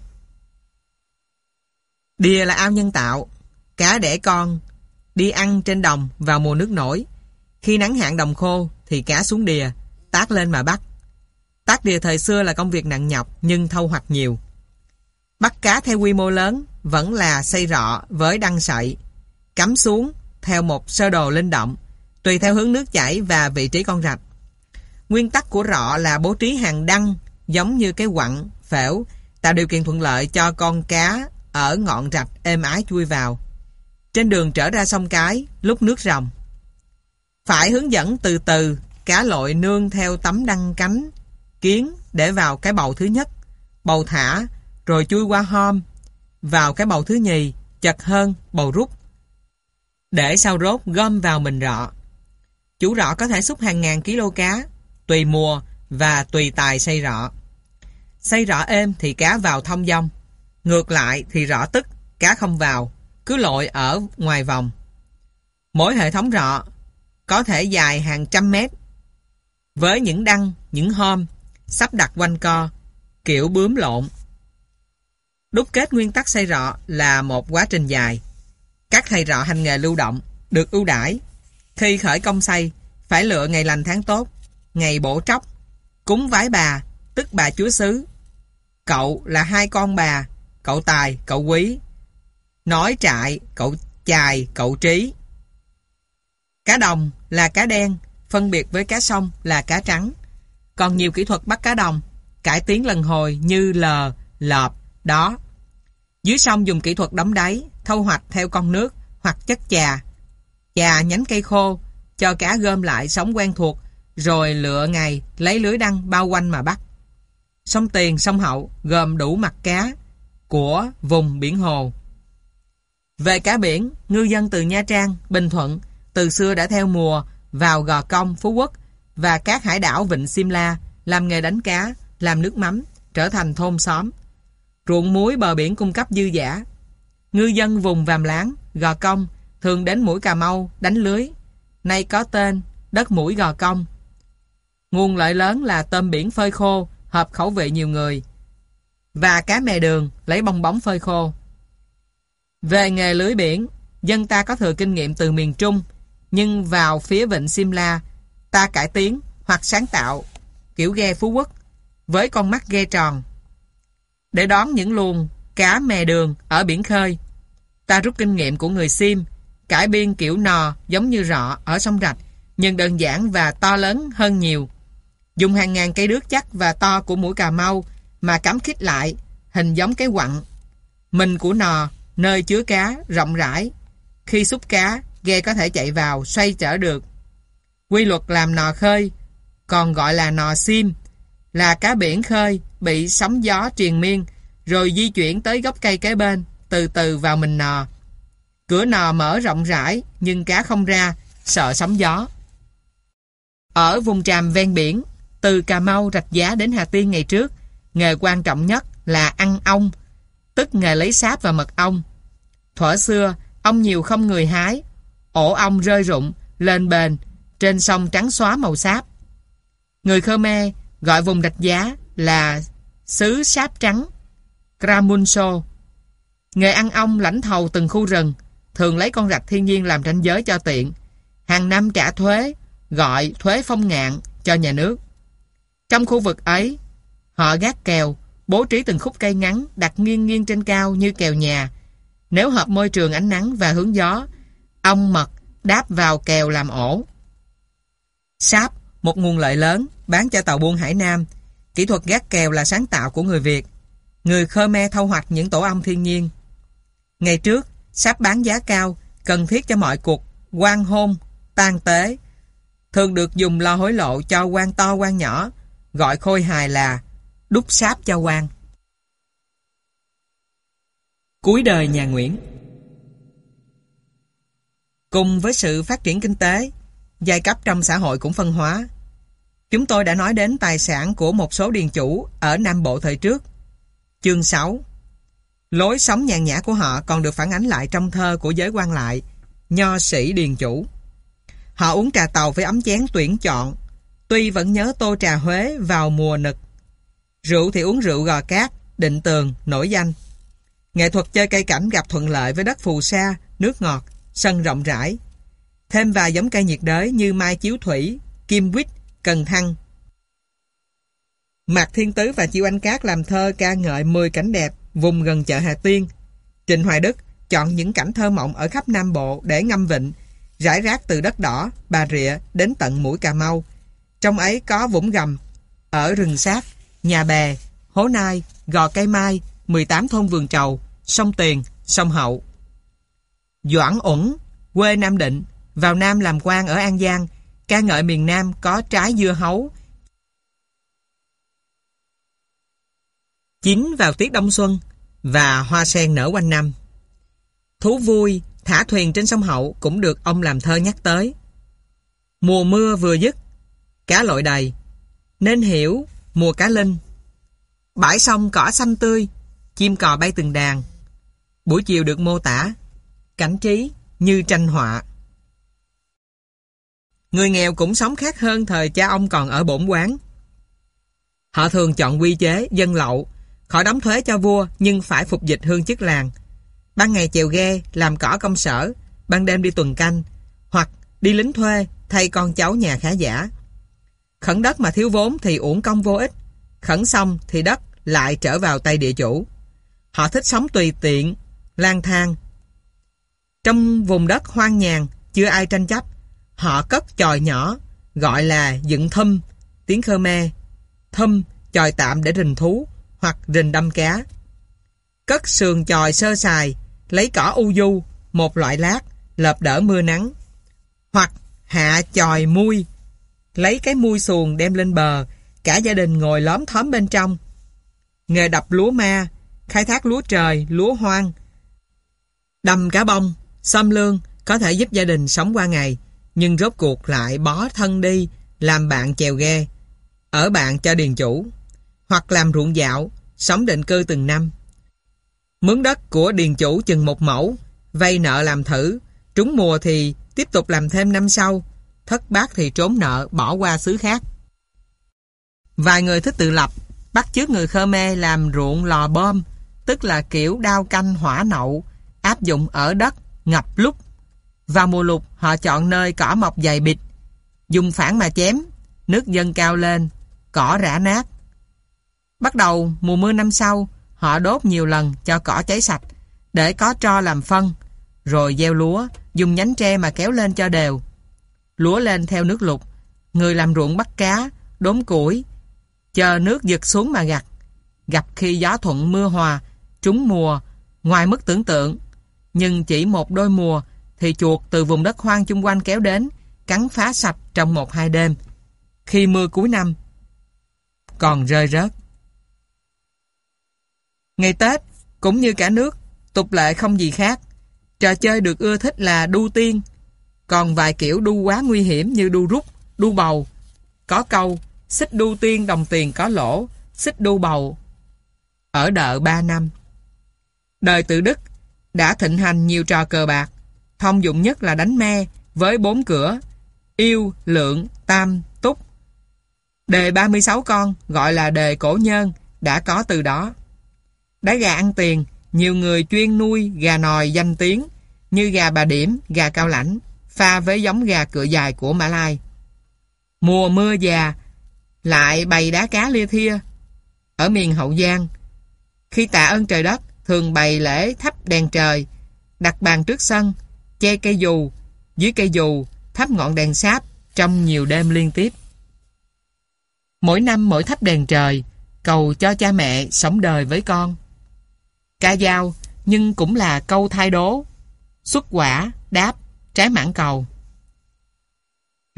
Đìa là ao nhân tạo, cá đẻ con, đi ăn trên đồng vào mùa nước nổi. Khi nắng hạn đồng khô thì cá xuống đìa, tát lên mà bắt. Tát đìa thời xưa là công việc nặng nhọc nhưng thâu hoạch nhiều. Bắt cá theo quy mô lớn vẫn là xây rọ với đăng sậy, cắm xuống theo một sơ đồ linh động, tùy theo hướng nước chảy và vị trí con rạch. Nguyên tắc của rọ là bố trí hàng đăng giống như cái quặng, phễu, tạo điều kiện thuận lợi cho con cá ở ngọn rạch êm ái chui vào. Trên đường trở ra sông Cái, lúc nước ròng, phải hướng dẫn từ từ cá lội nương theo tấm đăng cánh kiến để vào cái bầu thứ nhất, bầu thả, rồi chui qua hom, vào cái bầu thứ nhì, chật hơn, bầu rút, để sau rốt gom vào mình rọ. Chủ rọ có thể xúc hàng ngàn ký cá, tùy mùa và tùy tài xây rọ. Xây rọ êm thì cá vào thông dong, ngược lại thì rọ tức, cá không vào, cứ lội ở ngoài vòng. Mỗi hệ thống rọ có thể dài hàng trăm mét, với những đăng, những hom sắp đặt quanh co, kiểu bướm lộn. Đúc kết nguyên tắc xây rọ là một quá trình dài. Các thầy rọ hành nghề lưu động được ưu đãi. Khi khởi công xây, phải lựa ngày lành tháng tốt, ngày bổ tróc, cúng vái bà, tức bà chúa xứ. Cậu là hai con bà, cậu Tài, cậu Quý. Nói trại, cậu Chài, cậu Trí. Cá đồng là cá đen, phân biệt với cá sông là cá trắng. Còn nhiều kỹ thuật bắt cá đồng, cải tiến lần hồi như lờ, lợp, đó. Dưới sông dùng kỹ thuật đóng đáy, thâu hoạch theo con nước hoặc chất chà. Chà nhánh cây khô, cho cá gom lại sống quen thuộc, rồi lựa ngày lấy lưới đăng bao quanh mà bắt. Sông Tiền, sông Hậu gồm đủ mặt cá của vùng biển hồ. Về cá biển, ngư dân từ Nha Trang, Bình Thuận từ xưa đã theo mùa vào Gò Công, Phú Quốc và các hải đảo Vịnh Simla làm nghề đánh cá, làm nước mắm, trở thành thôn xóm. Ruộng muối bờ biển cung cấp dư dả. Ngư dân vùng Vàm Láng, Gò Công thường đến mũi Cà Mau đánh lưới, nay có tên đất mũi Gò Công. Nguồn lợi lớn là tôm biển phơi khô, hợp khẩu vị nhiều người, và cá mè đường lấy bong bóng phơi khô. Về nghề lưới biển, dân ta có thừa kinh nghiệm từ miền Trung, nhưng vào phía Vịnh Simla, ta cải tiến hoặc sáng tạo kiểu ghe Phú Quốc với con mắt ghe tròn. Để đón những luồng cá mè đường ở biển khơi, ta rút kinh nghiệm của người Sim, cải biên kiểu nò giống như rọ ở sông rạch, nhưng đơn giản và to lớn hơn nhiều. Dùng hàng ngàn cây đước chắc và to của mũi Cà Mau mà cắm khít lại, hình giống cái quặng. Mình của nò, nơi chứa cá, rộng rãi. Khi xúc cá, ghe có thể chạy vào, xoay trở được. Quy luật làm nò khơi, còn gọi là nò sim, là cá biển khơi, bị sóng gió triền miên, rồi di chuyển tới gốc cây kế bên, từ từ vào mình nò. Cửa nò mở rộng rãi, nhưng cá không ra, sợ sóng gió. Ở vùng tràm ven biển, từ Cà Mau, Rạch Giá đến Hà Tiên ngày trước, nghề quan trọng nhất là ăn ong, tức nghề lấy sáp và mật ong. Thuở xưa, ong nhiều không người hái, ổ ong rơi rụng, lên bền, trên sông trắng xóa màu sáp. Người Khmer gọi vùng Rạch Giá là xứ sáp trắng, Kramunso. Nghề ăn ong lãnh thầu từng khu rừng, thường lấy con rạch thiên nhiên làm ranh giới cho tiện. Hàng năm trả thuế, gọi thuế phong ngạn cho nhà nước. Trong khu vực ấy, họ gác kèo, bố trí từng khúc cây ngắn đặt nghiêng nghiêng trên cao như kèo nhà. Nếu hợp môi trường ánh nắng và hướng gió, ong mật đáp vào kèo làm ổ. Sáp, một nguồn lợi lớn, bán cho tàu buôn Hải Nam. Kỹ thuật gác kèo là sáng tạo của người Việt. Người Khmer thâu hoạch những tổ ong thiên nhiên. Ngày trước, sáp bán giá cao, cần thiết cho mọi cuộc quan hôn, tang tế. thường được dùng lo hối lộ cho quan to quan nhỏ, gọi khôi hài là đút sáp cho quan. Cuối đời nhà Nguyễn. Cùng với sự phát triển kinh tế, giai cấp trong xã hội cũng phân hóa. Chúng tôi đã nói đến tài sản của một số điền chủ ở Nam Bộ thời trước. Chương sáu. Lối sống nhàn nhã của họ còn được phản ánh lại trong thơ của giới quan lại, nho sĩ điền chủ. Họ uống trà tàu với ấm chén tuyển chọn, tuy vẫn nhớ tô trà Huế vào mùa nực. Rượu thì uống rượu Gò Cát, Định Tường, nổi danh. Nghệ thuật chơi cây cảnh gặp thuận lợi với đất phù sa, nước ngọt, sân rộng rãi. Thêm vài giống cây nhiệt đới như mai chiếu thủy, kim quýt, cần thăng. Mạc Thiên Tứ và Chiêu Anh Cát làm thơ ca ngợi mười cảnh đẹp vùng gần chợ Hà Tiên. Trịnh Hoài Đức chọn những cảnh thơ mộng ở khắp Nam Bộ để ngâm vịnh, rải rác từ đất đỏ, Bà Rịa đến tận mũi Cà Mau. Trong ấy có Vũng Gầm, ở rừng sát, Nhà Bè, Hố Nai, Gò Cây Mai, mười tám thôn vườn trầu, sông Tiền, sông Hậu. Doãn Uẩn, quê Nam Định, vào Nam làm quan ở An Giang, ca ngợi miền Nam có trái dưa hấu chín vào tiết đông xuân và hoa sen nở quanh năm. Thú vui, thả thuyền trên sông Hậu cũng được ông làm thơ nhắc tới. Mùa mưa vừa dứt, cá lội đầy, nên hiểu mùa cá linh. Bãi sông cỏ xanh tươi, chim cò bay từng đàn. Buổi chiều được mô tả, cảnh trí như tranh họa. Người nghèo cũng sống khác hơn thời cha ông còn ở bổn quán. Họ thường chọn quy chế, dân lậu, khỏi đóng thuế cho vua nhưng phải phục dịch hương chức làng. Ban ngày chèo ghe, làm cỏ công sở, ban đêm đi tuần canh, hoặc đi lính thuê thay con cháu nhà khá giả. Khẩn đất mà thiếu vốn thì uổng công vô ích, khẩn xong thì đất lại trở vào tay địa chủ. Họ thích sống tùy tiện, lang thang. Trong vùng đất hoang nhàn, chưa ai tranh chấp, họ cất chòi nhỏ, gọi là dựng thum, tiếng Khmer. Thum, chòi tạm để rình thú, hoặc rình đâm cá. Cất sườn chòi sơ sài, lấy cỏ u du, một loại lát, lợp đỡ mưa nắng. Hoặc hạ chòi mui, lấy cái mui xuồng đem lên bờ, cả gia đình ngồi lóm thóm bên trong. Nghề đập lúa ma, khai thác lúa trời, lúa hoang, đầm cá bông, xâm lương có thể giúp gia đình sống qua ngày, nhưng rốt cuộc lại bó thân đi làm bạn chèo ghe, ở bạn cho điền chủ, hoặc làm ruộng dạo, sống định cư từng năm. Mướn đất của điền chủ chừng một mẫu, vay nợ làm thử, trúng mùa thì tiếp tục làm thêm năm sau, thất bát thì trốn nợ bỏ qua xứ khác. Vài người thích tự lập, bắt chước người Khmer làm ruộng lò bom, tức là kiểu đao canh hỏa nậu, áp dụng ở đất ngập lúc. Vào mùa lụt họ chọn nơi cỏ mọc dày bịt, dùng phản mà chém, nước dâng cao lên, cỏ rã nát. Bắt đầu mùa mưa năm sau, họ đốt nhiều lần cho cỏ cháy sạch, để có tro làm phân, rồi gieo lúa, dùng nhánh tre mà kéo lên cho đều. Lúa lên theo nước lụt, người làm ruộng bắt cá, đốn củi, chờ nước giật xuống mà gặt. Gặp khi gió thuận mưa hòa, trúng mùa, ngoài mức tưởng tượng. Nhưng chỉ một đôi mùa, thì chuột từ vùng đất hoang chung quanh kéo đến, cắn phá sạch trong một hai đêm, khi mưa cuối năm còn rơi rớt. Ngày Tết, cũng như cả nước, tục lệ không gì khác. Trò chơi được ưa thích là đu tiên. Còn vài kiểu đu quá nguy hiểm như đu rút, đu bầu. Có câu, xích đu tiên đồng tiền có lỗ, xích đu bầu ở đợ ba năm. Đời Tự Đức đã thịnh hành nhiều trò cờ bạc. Thông dụng nhất là đánh me với bốn cửa, yêu, lượng, tam, túc. Đề ba mươi sáu con gọi là đề cổ nhân đã có từ đó. Đá gà ăn tiền, nhiều người chuyên nuôi gà nòi danh tiếng như gà Bà Điểm, gà Cao Lãnh, pha với giống gà cựa dài của Mã Lai. Mùa mưa già lại bày đá cá lia thia. Ở miền Hậu Giang, khi tạ ơn trời đất, thường bày lễ thắp đèn trời, đặt bàn trước sân, che cây dù, dưới cây dù thắp ngọn đèn sáp trong nhiều đêm liên tiếp. Mỗi năm mỗi thắp đèn trời, cầu cho cha mẹ sống đời với con. Ca dao, nhưng cũng là câu thai đố, xuất quả, đáp, trái mãn cầu.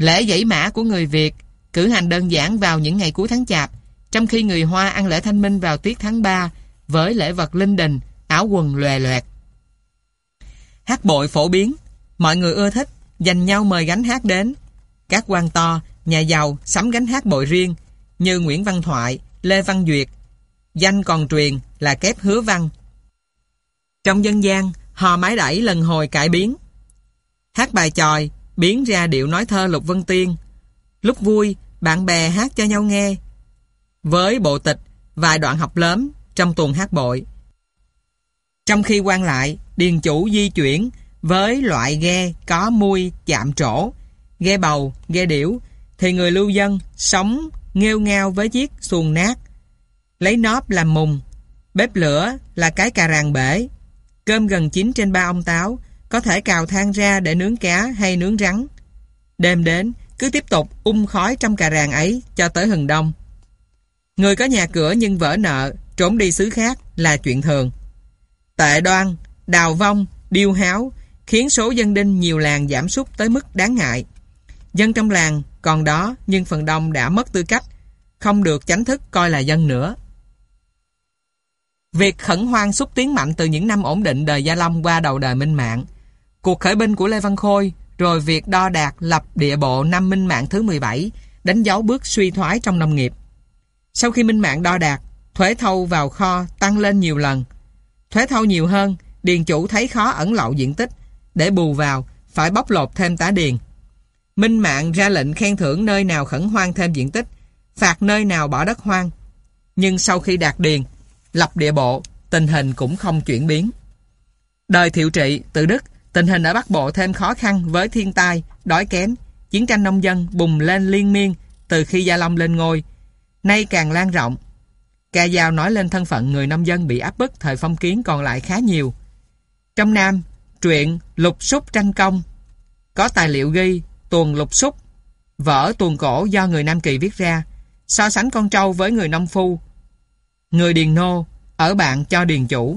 Lễ dãy mã của người Việt cử hành đơn giản vào những ngày cuối tháng Chạp, trong khi người Hoa ăn lễ Thanh Minh vào tiết tháng ba với lễ vật linh đình, áo quần lòe loẹt. Hát bội phổ biến, mọi người ưa thích, dành nhau mời gánh hát đến. Các quan to, nhà giàu sắm gánh hát bội riêng như Nguyễn Văn Thoại, Lê Văn Duyệt, danh còn truyền là kép Hứa Văn. Trong dân gian, hò mái đẩy lần hồi cải biến. Hát bài chòi biến ra điệu nói thơ Lục Vân Tiên. Lúc vui, bạn bè hát cho nhau nghe. Với bộ tịch, vài đoạn học lớn trong tuồng hát bội. Trong khi quan lại, điền chủ di chuyển với loại ghe có mui chạm trổ, ghe bầu, ghe điểu, thì người lưu dân sống nghêu ngao với chiếc xuồng nát, lấy nóp làm mùng, bếp lửa là cái cà ràng bể, cơm gần chín trên ba ông táo, có thể cào than ra để nướng cá hay nướng rắn. Đêm đến, cứ tiếp tục um khói trong cà ràng ấy cho tới hừng đông. Người có nhà cửa nhưng vỡ nợ, trốn đi xứ khác là chuyện thường. Tệ đoan, đào vong, điêu háo khiến số dân đinh nhiều làng giảm sút tới mức đáng ngại. Dân trong làng còn đó nhưng phần đông đã mất tư cách, không được chánh thức coi là dân nữa. Việc khẩn hoang xúc tiến mạnh từ những năm ổn định đời Gia Long qua đầu đời Minh Mạng. Cuộc khởi binh của Lê Văn Khôi, rồi việc đo đạc lập địa bộ năm Minh Mạng thứ mười bảy, đánh dấu bước suy thoái trong nông nghiệp. Sau khi Minh Mạng đo đạc, thuế thâu vào kho tăng lên nhiều lần. Thuế thâu nhiều hơn, điền chủ thấy khó ẩn lậu diện tích, để bù vào phải bóc lột thêm tá điền. Minh Mạng ra lệnh khen thưởng nơi nào khẩn hoang thêm diện tích, phạt nơi nào bỏ đất hoang. Nhưng sau khi đạt điền, lập địa bộ, tình hình cũng không chuyển biến. Đời Thiệu Trị, Tự Đức, tình hình ở Bắc Bộ thêm khó khăn với thiên tai, đói kém, chiến tranh nông dân bùng lên liên miên từ khi Gia Long lên ngôi, nay càng lan rộng. Ca dao nói lên thân phận người nông dân bị áp bức thời phong kiến còn lại khá nhiều. Trong Nam, truyện Lục Súc Tranh Công có tài liệu ghi tuồng Lục Súc, vở tuồng cổ do người Nam Kỳ viết ra, so sánh con trâu với người nông phu, người điền nô, ở bạn cho điền chủ.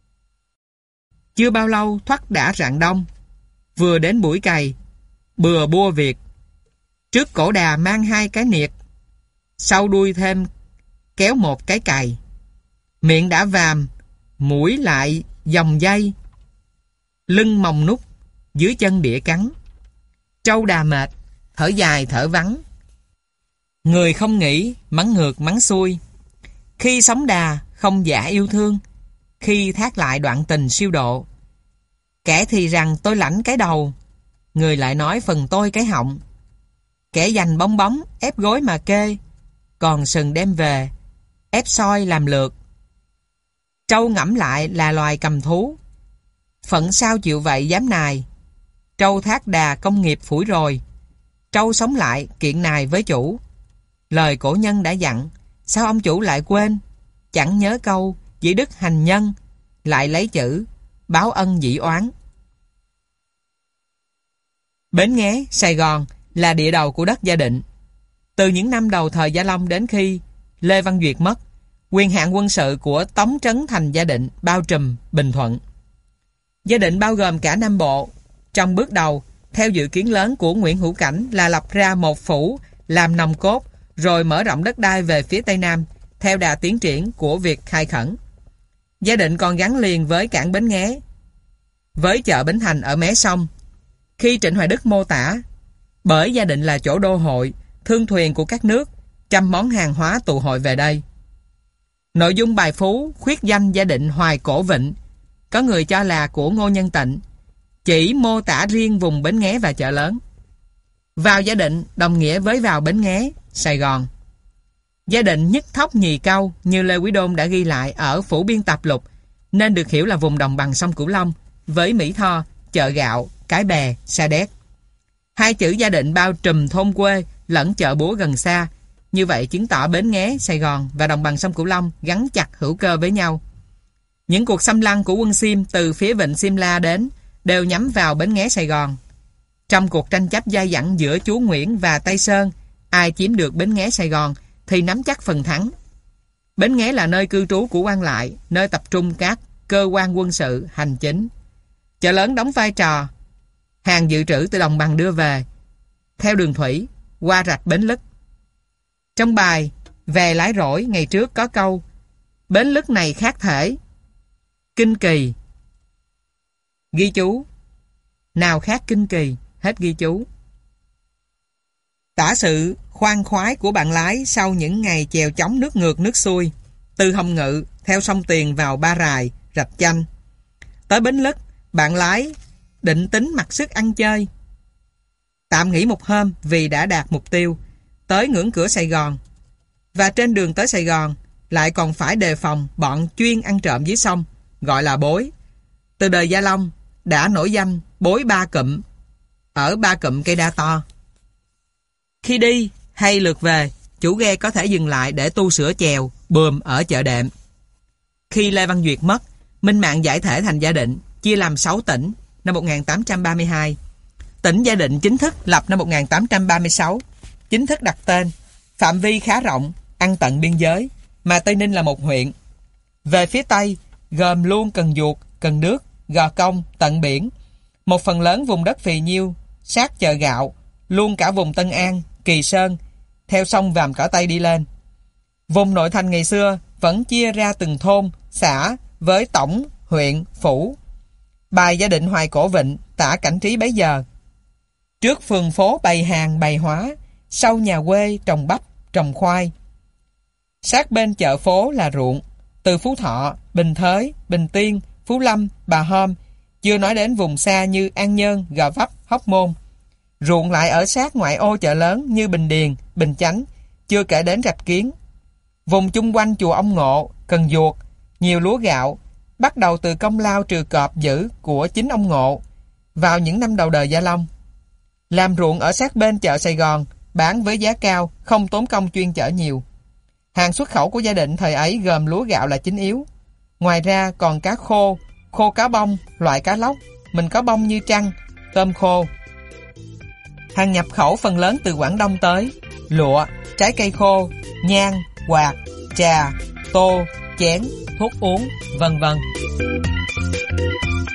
Chưa bao lâu thoắt đã rạng đông, vừa đến buổi cày, bừa bua việc. Trước cổ đà mang hai cái niệt, sau đuôi thêm kéo một cái cày. Miệng đã vàm, mũi lại dòng dây, lưng mòng nút, dưới chân đĩa cắn. Trâu đà mệt, thở dài thở vắng. Người không nghĩ, mắng ngược mắng xuôi. Khi sống đà, không giả yêu thương. Khi thác lại đoạn tình siêu độ. Kẻ thì rằng tôi lãnh cái đầu, người lại nói phần tôi cái họng. Kẻ dành bong bóng, ép gối mà kê, còn sừng đem về, ép soi làm lượt. Trâu ngẫm lại là loài cầm thú, phận sao chịu vậy dám nài. Trâu thác đà công nghiệp phủi rồi, trâu sống lại kiện nài với chủ. Lời cổ nhân đã dặn, sao ông chủ lại quên? Chẳng nhớ câu dĩ đức hành nhân, lại lấy chữ báo ân dĩ oán. Bến Nghé, Sài Gòn là địa đầu của đất Gia Định. Từ những năm đầu thời Gia Long đến khi Lê Văn Duyệt mất, quyền hạn quân sự của Tống Trấn Thành Gia Định bao trùm Bình Thuận. Gia Định bao gồm cả Nam Bộ. Trong bước đầu, theo dự kiến lớn của Nguyễn Hữu Cảnh là lập ra một phủ làm nòng cốt, rồi mở rộng đất đai về phía Tây Nam theo đà tiến triển của việc khai khẩn. Gia Định còn gắn liền với cảng Bến Nghé, với chợ Bến Thành ở mé sông. Khi Trịnh Hoài Đức mô tả, bởi Gia Định là chỗ đô hội, thương thuyền của các nước, trăm món hàng hóa tụ hội về đây. Nội dung bài phú khuyết danh Gia Định Hoài Cổ Vịnh, có người cho là của Ngô Nhân Tịnh, chỉ mô tả riêng vùng Bến Nghé và chợ lớn. Vào Gia Định đồng nghĩa với vào Bến Nghé, Sài Gòn. Gia Định nhất thóc nhì cau như Lê Quý Đôn đã ghi lại ở Phủ Biên Tạp Lục, nên được hiểu là vùng đồng bằng sông Cửu Long với Mỹ Tho, chợ gạo, Cái Bè, Sa Đéc. Hai chữ Gia Định bao trùm thôn quê lẫn chợ búa gần xa, như vậy chứng tỏ Bến Nghé, Sài Gòn và đồng bằng sông Cửu Long gắn chặt hữu cơ với nhau. Những cuộc xâm lăng của quân Sim từ phía vịnh Simla đến đều nhắm vào Bến Nghé, Sài Gòn. Trong cuộc tranh chấp dai dẳng giữa chúa Nguyễn và Tây Sơn, ai chiếm được Bến Nghé, Sài Gòn thì nắm chắc phần thắng. Bến Nghé là nơi cư trú của quan lại, nơi tập trung các cơ quan quân sự, hành chính. Chợ lớn đóng vai trò hàng dự trữ từ đồng bằng đưa về. theo đường thủy, qua rạch Bến Lức. Trong bài Về Lái Rỗi ngày trước có câu Bến Lức này khác thể, kinh kỳ. Ghi chú: nào khác kinh kỳ, hết ghi chú. Tả sự khoan khoái của bạn lái sau những ngày chèo chống nước ngược nước xuôi, từ Hồng Ngự theo sông Tiền vào Ba Rài, Rạch Chanh. Tới Bến Lức, bạn lái định tính mặc sức ăn chơi. Tạm nghỉ một hôm vì đã đạt mục tiêu, tới ngưỡng cửa Sài Gòn. Và trên đường tới Sài Gòn, lại còn phải đề phòng bọn chuyên ăn trộm dưới sông, gọi là bối. Từ đời Gia Long, đã nổi danh bối Ba Cụm, ở Ba Cụm cây đa to. Khi đi hay lượt về, chủ ghe có thể dừng lại để tu sửa chèo, buồm ở chợ Đệm. Khi Lê Văn Duyệt mất, Minh Mạng giải thể thành Gia Định, chia làm sáu tỉnh năm một nghìn tám trăm ba mươi hai. Tỉnh Gia Định chính thức lập năm một nghìn tám trăm ba mươi sáu, chính thức đặt tên, phạm vi khá rộng, ăn tận biên giới, mà Tây Ninh là một huyện. Về phía Tây, gồm luôn Cần Duộc, Cần Đước, Gò Công, tận biển. Một phần lớn vùng đất phì nhiêu, sát chợ gạo, luôn cả vùng Tân An, Kỳ Sơn, theo sông Vàm Cỏ Tây đi lên. Vùng nội thành ngày xưa vẫn chia ra từng thôn, xã với tổng, huyện, phủ. Bài Gia Định Hoài Cổ Vịnh tả cảnh trí bấy giờ. Trước phường phố bày hàng bày hóa, sau nhà quê trồng bắp, trồng khoai. Sát bên chợ phố là ruộng, từ Phú Thọ, Bình Thới, Bình Tiên, Phú Lâm, Bà Hôm, chưa nói đến vùng xa như An Nhơn, Gò Vấp, Hóc Môn. Ruộng lại ở sát ngoại ô chợ lớn như Bình Điền, Bình Chánh, chưa kể đến Rạch Kiến. Vùng chung quanh chùa Ông Ngộ, Cần Duộc, nhiều lúa gạo, bắt đầu từ công lao trừ cọp giữ của chính ông Ngộ vào những năm đầu đời Gia Long. Làm ruộng ở sát bên chợ Sài Gòn, bán với giá cao, không tốn công chuyên chở nhiều. Hàng xuất khẩu của Gia Định thời ấy gồm lúa gạo là chính yếu. Ngoài ra còn cá khô, khô cá bông, loại cá lóc, mình cá bông như trăng, tôm khô. Hàng nhập khẩu phần lớn từ Quảng Đông tới, lụa, trái cây khô, nhang, quạt, trà, tô, chén, thuốc uống, vân vân.